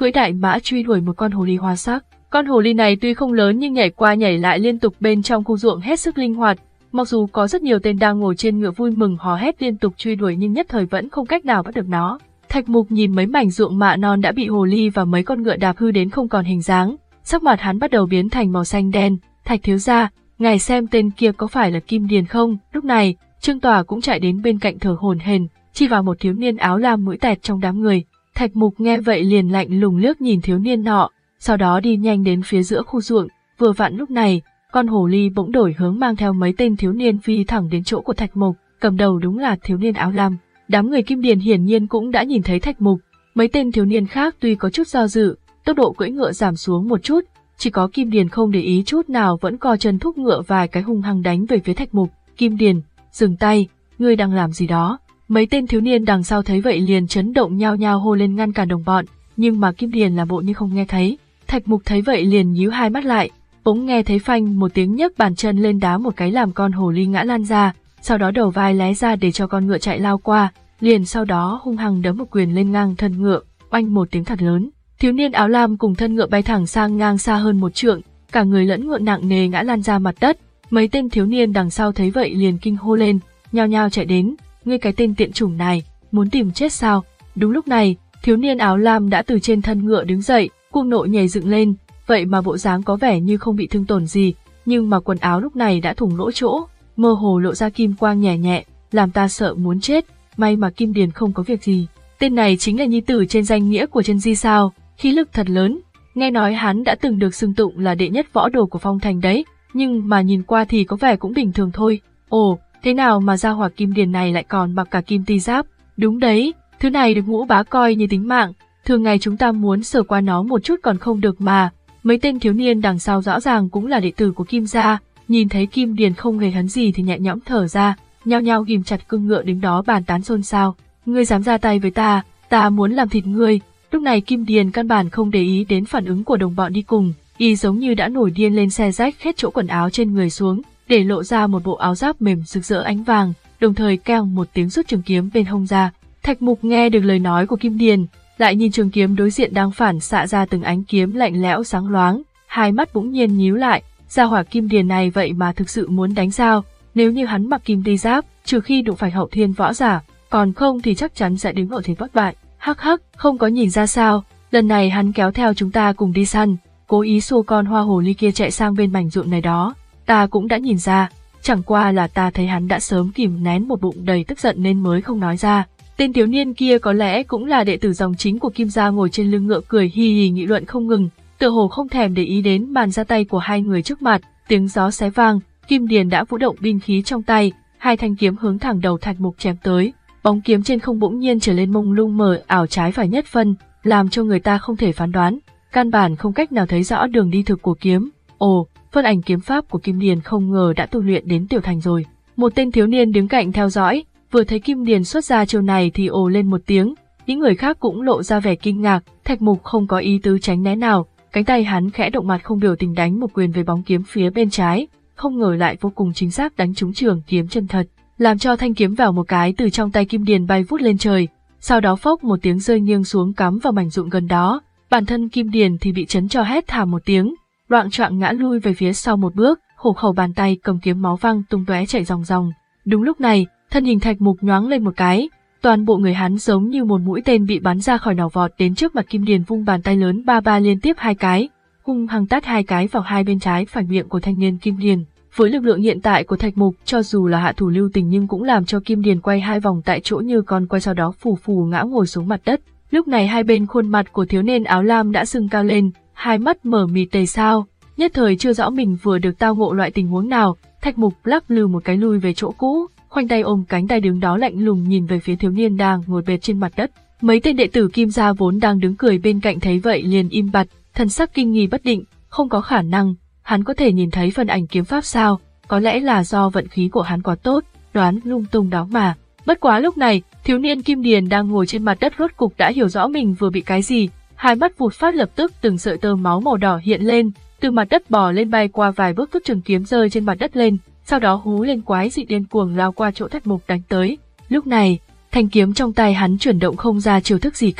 cưỡi đại mã truy đuổi một con hồ ly hoa sắc. Con hồ ly này tuy không lớn nhưng nhảy qua nhảy lại liên tục bên trong khu ruộng hết sức linh hoạt. Mặc dù có rất nhiều tên đang ngồi trên ngựa vui mừng hò hét liên tục truy đuổi nhưng nhất thời vẫn không cách nào bắt được nó. Thạch Mục nhìn mấy mảnh ruộng mạ non đã bị hồ ly và mấy con ngựa đạp hư đến không còn hình dáng, sắc mặt hắn bắt đầu biến thành màu xanh đen. Thạch thiếu gia, ngài xem tên kia có phải là Kim Điền không? Lúc này, Trương Tòa cũng chạy đến bên cạnh thở hổn hển, chỉ vào một thiếu niên áo lam mũi tẹt trong đám người. Thạch Mục nghe vậy liền lạnh lùng liếc nhìn thiếu niên nọ, sau đó đi nhanh đến phía giữa khu ruộng. Vừa vặn lúc này, con hồ ly bỗng đổi hướng mang theo mấy tên thiếu niên phi thẳng đến chỗ của Thạch Mục, cầm đầu đúng là thiếu niên áo lam. Đám người Kim Điền hiển nhiên cũng đã nhìn thấy Thạch Mục, mấy tên thiếu niên khác tuy có chút do dự, tốc độ cưỡi ngựa giảm xuống một chút, chỉ có Kim Điền không để ý chút nào vẫn co chân thúc ngựa vài cái hung hăng đánh về phía Thạch Mục. Kim Điền, dừng tay, ngươi đang làm gì đó? Mấy tên thiếu niên đằng sau thấy vậy liền chấn động nhao nhao hô lên ngăn cản đồng bọn, nhưng mà Kim Điền làm bộ như không nghe thấy. Thạch Mục thấy vậy liền nhíu hai mắt lại, bỗng nghe thấy phanh một tiếng nhấc bàn chân lên đá một cái làm con hồ ly ngã lan ra, sau đó đầu vai lé ra để cho con ngựa chạy lao qua, liền sau đó hung hăng đấm một quyền lên ngang thân ngựa, oanh một tiếng thật lớn. Thiếu niên áo lam cùng thân ngựa bay thẳng sang ngang xa hơn một trượng, cả người lẫn ngựa nặng nề ngã lan ra mặt đất. Mấy tên thiếu niên đằng sau thấy vậy liền kinh hô lên, nhao nhao chạy đến. Ngươi cái tên tiện chủng này, muốn tìm chết sao? Đúng lúc này, thiếu niên áo lam đã từ trên thân ngựa đứng dậy, cuồng nộ nhảy dựng lên, vậy mà bộ dáng có vẻ như không bị thương tổn gì, nhưng mà quần áo lúc này đã thủng lỗ chỗ, mơ hồ lộ ra kim quang nhẹ nhẹ, làm ta sợ muốn chết. May mà Kim Điền không có việc gì. Tên này chính là nhi tử trên danh nghĩa của Chân Di sao? Khí lực thật lớn. Nghe nói hắn đã từng được xưng tụng là đệ nhất võ đồ của Phong Thành đấy, nhưng mà nhìn qua thì có vẻ cũng bình thường thôi. Ồ, thế nào mà gia hỏa Kim Điền này lại còn mặc cả kim ti giáp? Đúng đấy, thứ này được Ngũ bá coi như tính mạng, thường ngày chúng ta muốn sờ qua nó một chút còn không được mà. Mấy tên thiếu niên đằng sau rõ ràng cũng là đệ tử của Kim gia, nhìn thấy Kim Điền không hề hấn gì thì nhẹ nhõm thở ra, nhao nhao ghim chặt cương ngựa đứng đó bàn tán xôn xao. Ngươi dám ra tay với ta, ta muốn làm thịt ngươi. Lúc này Kim Điền căn bản không để ý đến phản ứng của đồng bọn đi cùng, y giống như đã nổi điên lên xe rách hết chỗ quần áo trên người xuống, để lộ ra một bộ áo giáp mềm rực rỡ ánh vàng, đồng thời keng một tiếng rút trường kiếm bên hông ra. Thạch Mục nghe được lời nói của Kim Điền, lại nhìn trường kiếm đối diện đang phản xạ ra từng ánh kiếm lạnh lẽo sáng loáng, hai mắt bỗng nhiên nhíu lại, gia hỏa Kim Điền này vậy mà thực sự muốn đánh sao? Nếu như hắn mặc kim ti giáp, trừ khi đụng phải hậu thiên võ giả, còn không thì chắc chắn sẽ đứng ở thế bất bại. Hắc hắc, không có nhìn ra sao, lần này hắn kéo theo chúng ta cùng đi săn, cố ý xua con hoa hồ ly kia chạy sang bên mảnh ruộng này đó. Ta cũng đã nhìn ra, chẳng qua là ta thấy hắn đã sớm kìm nén một bụng đầy tức giận nên mới không nói ra. Tên thiếu niên kia có lẽ cũng là đệ tử dòng chính của Kim gia ngồi trên lưng ngựa cười hi hi nghị luận không ngừng, tựa hồ không thèm để ý đến màn ra tay của hai người trước mặt. Tiếng gió xé vang, Kim Điền đã vũ động binh khí trong tay, hai thanh kiếm hướng thẳng đầu Thạch Mục chém tới. Bóng kiếm trên không bỗng nhiên trở lên mông lung mờ ảo trái phải nhất phân, làm cho người ta không thể phán đoán, căn bản không cách nào thấy rõ đường đi thực của kiếm. Ồ, phân ảnh kiếm pháp của Kim Điền không ngờ đã tu luyện đến tiểu thành rồi. Một tên thiếu niên đứng cạnh theo dõi, vừa thấy Kim Điền xuất ra chiêu này thì ồ lên một tiếng, những người khác cũng lộ ra vẻ kinh ngạc. Thạch Mục không có ý tứ tránh né nào, cánh tay hắn khẽ động mặt không biểu tình đánh một quyền về bóng kiếm phía bên trái, không ngờ lại vô cùng chính xác đánh trúng trường kiếm chân thật, làm cho thanh kiếm vào một cái từ trong tay Kim Điền bay vút lên trời, sau đó phốc một tiếng rơi nghiêng xuống cắm vào mảnh ruộng gần đó. Bản thân Kim Điền thì bị chấn cho hét thảm một tiếng, loạng choạng ngã lui về phía sau một bước, hổ khẩu bàn tay cầm kiếm máu văng tung tóe chảy ròng ròng. Đúng lúc này, thân hình Thạch Mục nhoáng lên một cái, toàn bộ người hắn giống như một mũi tên bị bắn ra khỏi nỏ vọt đến trước mặt Kim Điền, vung bàn tay lớn ba ba liên tiếp hai cái, hung hăng tát hai cái vào hai bên trái phải miệng của thanh niên Kim Điền. Với lực lượng hiện tại của Thạch Mục, cho dù là hạ thủ lưu tình nhưng cũng làm cho Kim Điền quay hai vòng tại chỗ như con quay, sau đó phù phù ngã ngồi xuống mặt đất. Lúc này hai bên khuôn mặt của thiếu niên áo lam đã sưng cao lên, hai mắt mở mịt tề sao, nhất thời chưa rõ mình vừa được tao ngộ loại tình huống nào. Thạch Mục lắc lư một cái lui về chỗ cũ, khoanh tay ôm cánh tay đứng đó lạnh lùng nhìn về phía thiếu niên đang ngồi bệt trên mặt đất. Mấy tên đệ tử Kim gia vốn đang đứng cười bên cạnh thấy vậy liền im bặt, thần sắc kinh nghi bất định. Không có khả năng, hắn có thể nhìn thấy phần ảnh kiếm pháp sao? Có lẽ là do vận khí của hắn quá tốt, đoán lung tung đó mà. Bất quá lúc này, thiếu niên Kim Điền đang ngồi trên mặt đất rốt cục đã hiểu rõ mình vừa bị cái gì, hai mắt vụt phát lập tức từng sợi tơ máu màu đỏ hiện lên, từ mặt đất bò lên bay qua vài bước rút trường kiếm rơi trên mặt đất lên, sau đó hú lên quái dị điên cuồng lao qua chỗ Thạch Mục đánh tới. Lúc này, thanh kiếm trong tay hắn chuyển động không ra chiêu thức gì cả,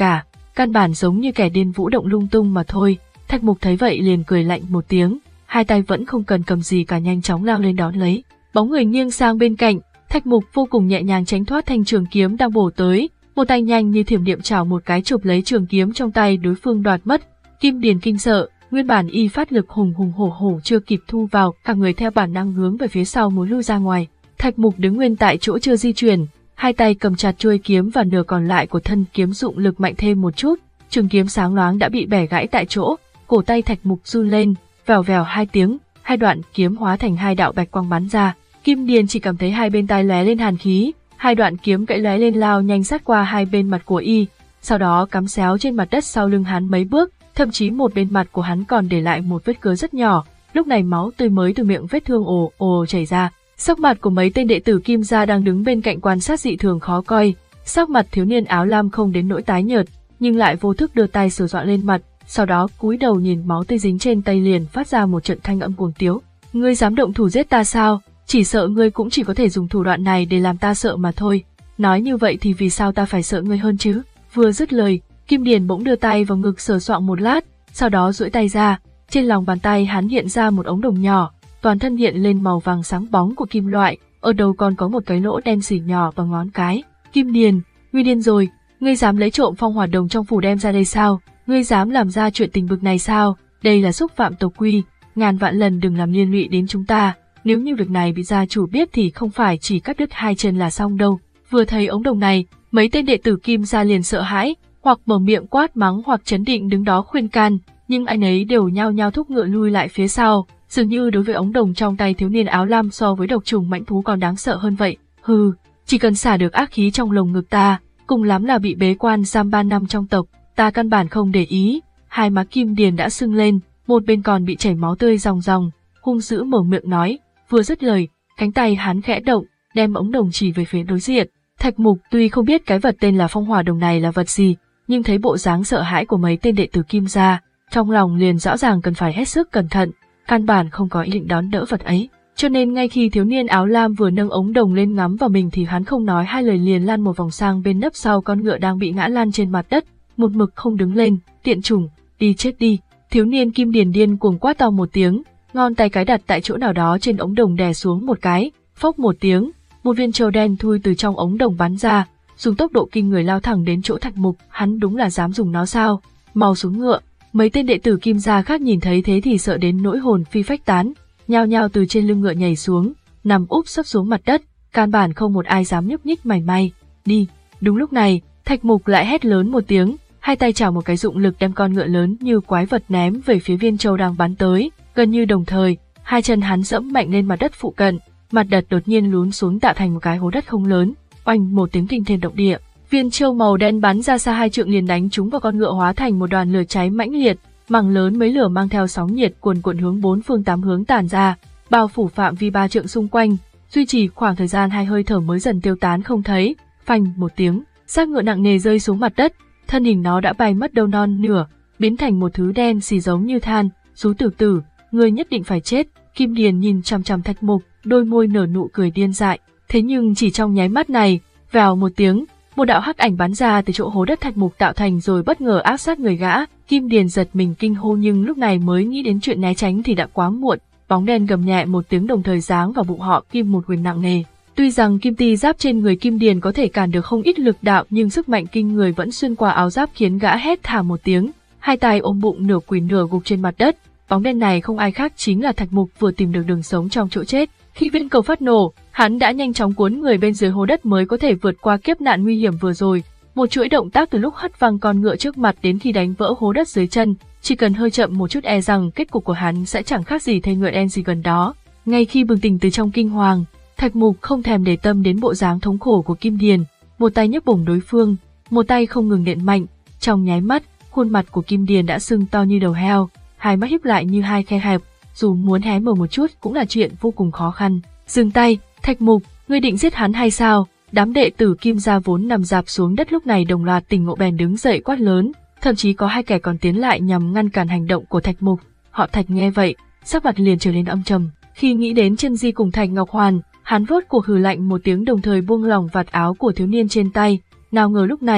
căn bản giống như kẻ điên vũ động lung tung mà thôi. Thạch Mục thấy vậy liền cười lạnh một tiếng, hai tay vẫn không cần cầm gì cả nhanh chóng lao lên đón lấy. Bóng người nghiêng sang bên cạnh, Thạch Mục vô cùng nhẹ nhàng tránh thoát thanh trường kiếm đang bổ tới, một tay nhanh như thiểm điện chảo một cái chụp lấy trường kiếm trong tay đối phương đoạt mất. Kim Điền kinh sợ, nguyên bản y phát lực hùng hùng hổ hổ chưa kịp thu vào, cả người theo bản năng hướng về phía sau muốn lui ra ngoài. Thạch Mục đứng nguyên tại chỗ chưa di chuyển, hai tay cầm chặt chuôi kiếm và nửa còn lại của thân kiếm dụng lực mạnh thêm một chút, trường kiếm sáng loáng đã bị bẻ gãy tại chỗ, cổ tay Thạch Mục run lên, vèo vèo hai tiếng, hai đoạn kiếm hóa thành hai đạo bạch quang bắn ra. Kim Điền chỉ cảm thấy hai bên tai lóe lên hàn khí, hai đoạn kiếm gãy lóe lên lao nhanh sát qua hai bên mặt của y, sau đó cắm xéo trên mặt đất sau lưng hắn mấy bước, thậm chí một bên mặt của hắn còn để lại một vết cứa rất nhỏ. Lúc này máu tươi mới từ miệng vết thương ồ ồ chảy ra. Sắc mặt của mấy tên đệ tử Kim gia đang đứng bên cạnh quan sát dị thường khó coi. Sắc mặt thiếu niên áo lam không đến nỗi tái nhợt, nhưng lại vô thức đưa tay sờ soạn lên mặt, sau đó cúi đầu nhìn máu tươi dính trên tay liền phát ra một trận thanh âm cuồng tiếu. Ngươi dám động thủ giết ta sao? Chỉ sợ ngươi cũng chỉ có thể dùng thủ đoạn này để làm ta sợ mà thôi. Nói như vậy thì vì sao ta phải sợ ngươi hơn chứ? Vừa dứt lời, Kim Điền bỗng đưa tay vào ngực sờ soạng một lát, sau đó duỗi tay ra, trên lòng bàn tay hắn hiện ra một ống đồng nhỏ, toàn thân hiện lên màu vàng sáng bóng của kim loại, ở đầu còn có một cái lỗ đen xỉ nhỏ bằng ngón cái. Kim Điền, ngươi điên rồi, ngươi dám lấy trộm phong hỏa đồng trong phủ đem ra đây sao? Ngươi dám làm ra chuyện tình bực này sao? Đây là xúc phạm tộc quy, ngàn vạn lần đừng làm liên lụy đến chúng ta. Nếu như việc này bị gia chủ biết thì không phải chỉ cắt đứt hai chân là xong đâu. Vừa thấy ống đồng này, mấy tên đệ tử Kim gia liền sợ hãi, hoặc mở miệng quát mắng hoặc chấn định đứng đó khuyên can, nhưng anh ấy đều nhao nhao thúc ngựa lui lại phía sau, dường như đối với ống đồng trong tay thiếu niên áo lam so với độc trùng mãnh thú còn đáng sợ hơn vậy. Hừ, chỉ cần xả được ác khí trong lồng ngực ta, cùng lắm là bị bế quan giam ba năm trong tộc, ta căn bản không để ý. Hai má Kim Điền đã sưng lên, một bên còn bị chảy máu tươi ròng ròng, hung dữ mở miệng nói. Vừa dứt lời, cánh tay hắn khẽ động, đem ống đồng chỉ về phía đối diện. Thạch Mục tuy không biết cái vật tên là phong hỏa đồng này là vật gì, nhưng thấy bộ dáng sợ hãi của mấy tên đệ tử Kim gia, trong lòng liền rõ ràng cần phải hết sức cẩn thận, căn bản không có ý định đón đỡ vật ấy. Cho nên ngay khi thiếu niên áo lam vừa nâng ống đồng lên ngắm vào mình thì hắn không nói hai lời liền lăn một vòng sang bên nấp sau con ngựa đang bị ngã lăn trên mặt đất, một mực không đứng lên. Tiện chủng, đi chết đi! Thiếu niên Kim Điền điên cuồng quát to một tiếng, ngón tay cái đặt tại chỗ nào đó trên ống đồng đè xuống một cái, phốc một tiếng, một viên châu đen thui từ trong ống đồng bắn ra, dùng tốc độ kinh người lao thẳng đến chỗ Thạch Mục. Hắn đúng là dám dùng nó sao? Mau xuống ngựa! Mấy tên đệ tử Kim gia khác nhìn thấy thế thì sợ đến nỗi hồn phi phách tán, nhao nhao từ trên lưng ngựa nhảy xuống, nằm úp sấp xuống mặt đất, căn bản không một ai dám nhúc nhích mảy may. Đi! Đúng lúc này, Thạch Mục lại hét lớn một tiếng, hai tay chảo một cái dụng lực đem con ngựa lớn như quái vật ném về phía viên châu đang bắn tới. Gần như đồng thời, hai chân hắn dẫm mạnh lên mặt đất phụ cận, mặt đất đột nhiên lún xuống tạo thành một cái hố đất không lớn, oanh một tiếng kinh thiên động địa. Viên châu màu đen bắn ra xa hai trượng liền đánh trúng vào con ngựa hóa thành một đoàn lửa cháy mãnh liệt, mảng lớn mấy lửa mang theo sóng nhiệt cuồn cuộn hướng bốn phương tám hướng tản ra, bao phủ phạm vi ba trượng xung quanh, duy trì khoảng thời gian hai hơi thở mới dần tiêu tán không thấy. Phanh một tiếng, xác ngựa nặng nề rơi xuống mặt đất, thân hình nó đã bay mất đâu non nửa, biến thành một thứ đen xì giống như than. Sú tử tử, ngươi nhất định phải chết! Kim Điền nhìn chằm chằm Thạch Mục, đôi môi nở nụ cười điên dại. Thế nhưng chỉ trong nháy mắt này, vèo một tiếng, một đạo hắc ảnh bắn ra từ chỗ hố đất Thạch Mục tạo thành rồi bất ngờ áp sát người gã. Kim Điền giật mình kinh hô nhưng lúc này mới nghĩ đến chuyện né tránh thì đã quá muộn. Bóng đen gầm nhẹ một tiếng đồng thời giáng vào bụng họ Kim một quyền nặng nề. Tuy rằng kim ti giáp trên người Kim Điền có thể cản được không ít lực đạo nhưng sức mạnh kinh người vẫn xuyên qua áo giáp khiến gã hét thả một tiếng, hai tay ôm bụng nửa quỳ nửa gục trên mặt đất. Bóng đen này không ai khác chính là Thạch Mục vừa tìm được đường sống trong chỗ chết. Khi viên cầu phát nổ, hắn đã nhanh chóng cuốn người bên dưới hố đất mới có thể vượt qua kiếp nạn nguy hiểm vừa rồi. Một chuỗi động tác từ lúc hất văng con ngựa trước mặt đến khi đánh vỡ hố đất dưới chân, chỉ cần hơi chậm một chút e rằng kết cục của hắn sẽ chẳng khác gì thây ngựa đen gì gần đó. Ngay khi bừng tỉnh từ trong kinh hoàng, Thạch Mục không thèm để tâm đến bộ dáng thống khổ của Kim Điền, một tay nhấc bổng đối phương, một tay không ngừng nện mạnh. Trong nháy mắt, khuôn mặt của Kim Điền đã sưng to như đầu heo, hai mắt híp lại như hai khe hẹp, dù muốn hé mở một chút cũng là chuyện vô cùng khó khăn. Dừng tay, Thạch Mục, ngươi định giết hắn hay sao? Đám đệ tử Kim gia vốn nằm rạp xuống đất lúc này đồng loạt tỉnh ngộ bèn đứng dậy quát lớn, thậm chí có hai kẻ còn tiến lại nhằm ngăn cản hành động của Thạch Mục. Họ Thạch nghe vậy, sắc mặt liền trở nên âm trầm. Khi nghĩ đến chân di cùng Thạch Ngọc Hoàn, hắn rốt cuộc hừ lạnh một tiếng đồng thời buông lỏng vạt áo của thiếu niên trên tay. Nào ngờ lúc này,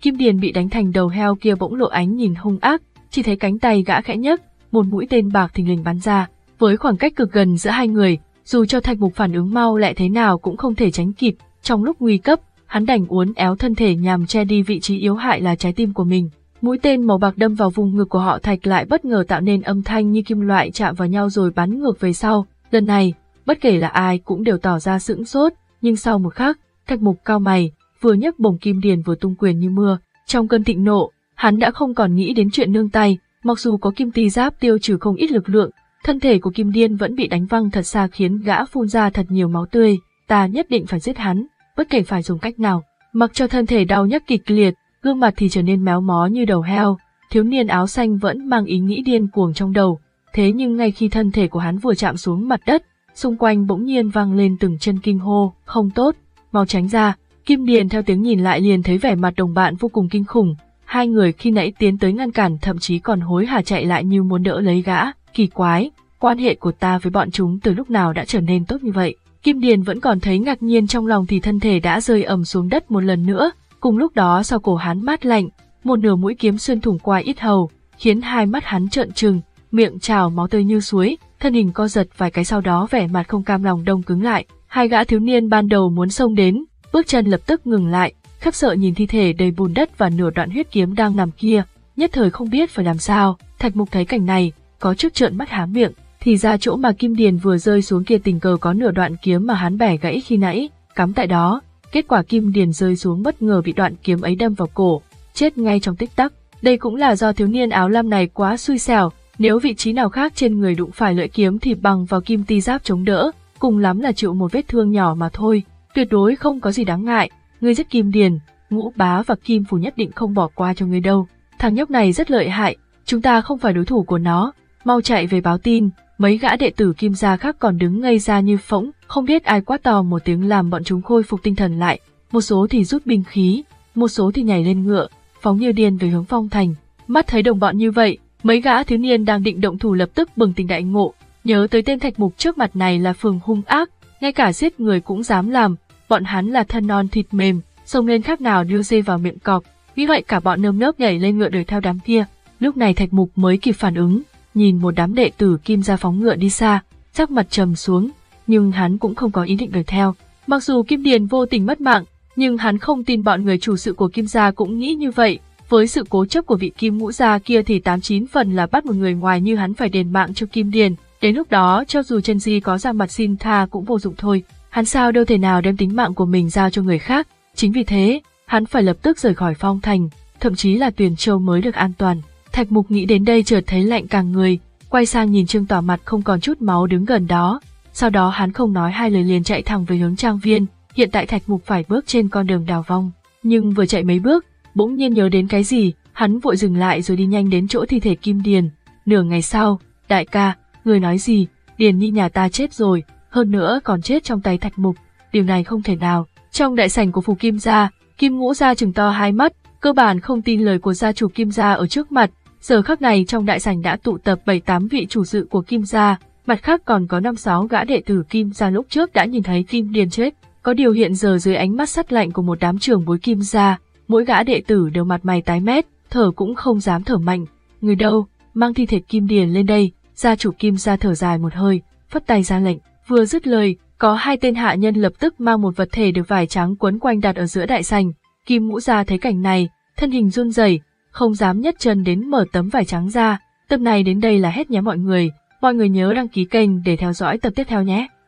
Kim Điền bị đánh thành đầu heo kia bỗng lộ ánh nhìn hung ác, chỉ thấy cánh tay gã khẽ nhấc, một mũi tên bạc thình lình bắn ra. Với khoảng cách cực gần giữa hai người, dù cho Thạch Mục phản ứng mau lẹ thế nào cũng không thể tránh kịp. Trong lúc nguy cấp, hắn đành uốn éo thân thể nhằm che đi vị trí yếu hại là trái tim của mình. Mũi tên màu bạc đâm vào vùng ngực của họ Thạch lại bất ngờ tạo nên âm thanh như kim loại chạm vào nhau rồi bắn ngược về sau. Lần này, bất kể là ai cũng đều tỏ ra sững sốt, nhưng sau một khắc, Thạch Mục cau mày, vừa nhấc bổng Kim Điền vừa tung quyền như mưa. Trong cơn thịnh nộ, hắn đã không còn nghĩ đến chuyện nương tay, mặc dù có kim ti giáp tiêu trừ không ít lực lượng, thân thể của Kim Điền vẫn bị đánh văng thật xa khiến gã phun ra thật nhiều máu tươi. Ta nhất định phải giết hắn, bất kể phải dùng cách nào. Mặc cho thân thể đau nhức kịch liệt, gương mặt thì trở nên méo mó như đầu heo, thiếu niên áo xanh vẫn mang ý nghĩ điên cuồng trong đầu. Thế nhưng ngay khi thân thể của hắn vừa chạm xuống mặt đất, xung quanh bỗng nhiên vang lên từng chân kinh hô, không tốt, mau tránh ra. Kim Điền theo tiếng nhìn lại liền thấy vẻ mặt đồng bạn vô cùng kinh khủng, hai người khi nãy tiến tới ngăn cản thậm chí còn hối hả chạy lại như muốn đỡ lấy gã. Kỳ quái, quan hệ của ta với bọn chúng từ lúc nào đã trở nên tốt như vậy? Kim Điền vẫn còn thấy ngạc nhiên trong lòng thì thân thể đã rơi ầm xuống đất một lần nữa. Cùng lúc đó sau cổ hắn mát lạnh, một nửa mũi kiếm xuyên thủng qua yết hầu, khiến hai mắt hắn trợn trừng, miệng trào máu tươi như suối, thân hình co giật vài cái sau đó vẻ mặt không cam lòng đông cứng lại. Hai gã thiếu niên ban đầu muốn xông đến, bước chân lập tức ngừng lại, khiếp sợ nhìn thi thể đầy bùn đất và nửa đoạn huyết kiếm đang nằm kia, nhất thời không biết phải làm sao. Thạch Mục thấy cảnh này, có chút trợn mắt há miệng, thì ra chỗ mà Kim Điền vừa rơi xuống kia tình cờ có nửa đoạn kiếm mà hắn bẻ gãy khi nãy, cắm tại đó. Kết quả Kim Điền rơi xuống bất ngờ bị đoạn kiếm ấy đâm vào cổ, chết ngay trong tích tắc. Đây cũng là do thiếu niên áo lam này quá xui xẻo, nếu vị trí nào khác trên người đụng phải lưỡi kiếm thì bằng vào kim ti giáp chống đỡ, cùng lắm là chịu một vết thương nhỏ mà thôi, tuyệt đối không có gì đáng ngại. Ngươi giết Kim Điền, Ngũ Bá và Kim Phủ nhất định không bỏ qua cho ngươi đâu. Thằng nhóc này rất lợi hại, chúng ta không phải đối thủ của nó, mau chạy về báo tin. Mấy gã đệ tử Kim gia khác còn đứng ngây ra như phỗng, không biết ai quát to một tiếng làm bọn chúng khôi phục tinh thần lại, một số thì rút binh khí, một số thì nhảy lên ngựa, phóng như điên về hướng Phong Thành. Mắt thấy đồng bọn như vậy, mấy gã thiếu niên đang định động thủ lập tức bừng tỉnh đại ngộ, nhớ tới tên Thạch Mục trước mặt này là phường hung ác, ngay cả giết người cũng dám làm, bọn hắn là thân non thịt mềm, xông lên khác nào đưa dê vào miệng cọp. Vì vậy cả bọn nơm nớp nhảy lên ngựa đuổi theo đám kia. Lúc này Thạch Mục mới kịp phản ứng, nhìn một đám đệ tử Kim gia phóng ngựa đi xa, sắc mặt trầm xuống, nhưng hắn cũng không có ý định đuổi theo. Mặc dù Kim Điền vô tình mất mạng, nhưng hắn không tin bọn người chủ sự của Kim gia cũng nghĩ như vậy. Với sự cố chấp của vị Kim Ngũ gia kia thì tám chín phần là bắt một người ngoài như hắn phải đền mạng cho Kim Điền. Đến lúc đó cho dù Chân Di có ra mặt xin tha cũng vô dụng thôi. Hắn sao đâu thể nào đem tính mạng của mình giao cho người khác. Chính vì thế, hắn phải lập tức rời khỏi Phong Thành, thậm chí là Tuyền Châu mới được an toàn. Thạch Mục nghĩ đến đây chợt thấy lạnh cả người, quay sang nhìn Trương Tỏa mặt không còn chút máu đứng gần đó. Sau đó hắn không nói hai lời liền chạy thẳng về hướng trang viên. Hiện tại Thạch Mục phải bước trên con đường đào vong, nhưng vừa chạy mấy bước, bỗng nhiên nhớ đến cái gì, hắn vội dừng lại rồi đi nhanh đến chỗ thi thể Kim Điền. Nửa ngày sau, đại ca, người nói gì? Điền Nhi nhà ta chết rồi, hơn nữa còn chết trong tay Thạch Mục. Điều này không thể nào. Trong đại sảnh của phủ Kim gia, Kim Ngũ gia trừng to hai mắt, cơ bản không tin lời của gia chủ Kim gia ở trước mặt. Giờ khắc này trong đại sảnh đã tụ tập bảy tám vị chủ sự của Kim gia, mặt khác còn có năm sáu gã đệ tử Kim gia lúc trước đã nhìn thấy Kim Điền chết. Có điều hiện giờ dưới ánh mắt sắt lạnh của một đám trưởng bối Kim gia, mỗi gã đệ tử đều mặt mày tái mét, thở cũng không dám thở mạnh. Người đâu, mang thi thể Kim Điền lên đây. Gia chủ Kim gia thở dài một hơi, phất tay ra lệnh. Vừa dứt lời, có hai tên hạ nhân lập tức mang một vật thể được vải trắng quấn quanh đặt ở giữa đại sảnh. Kim Ngũ gia thấy cảnh này, thân hình run rẩy, không dám nhấc chân đến mở tấm vải trắng ra. Tập này đến đây là hết nhé mọi người. Mọi người nhớ đăng ký kênh để theo dõi tập tiếp theo nhé.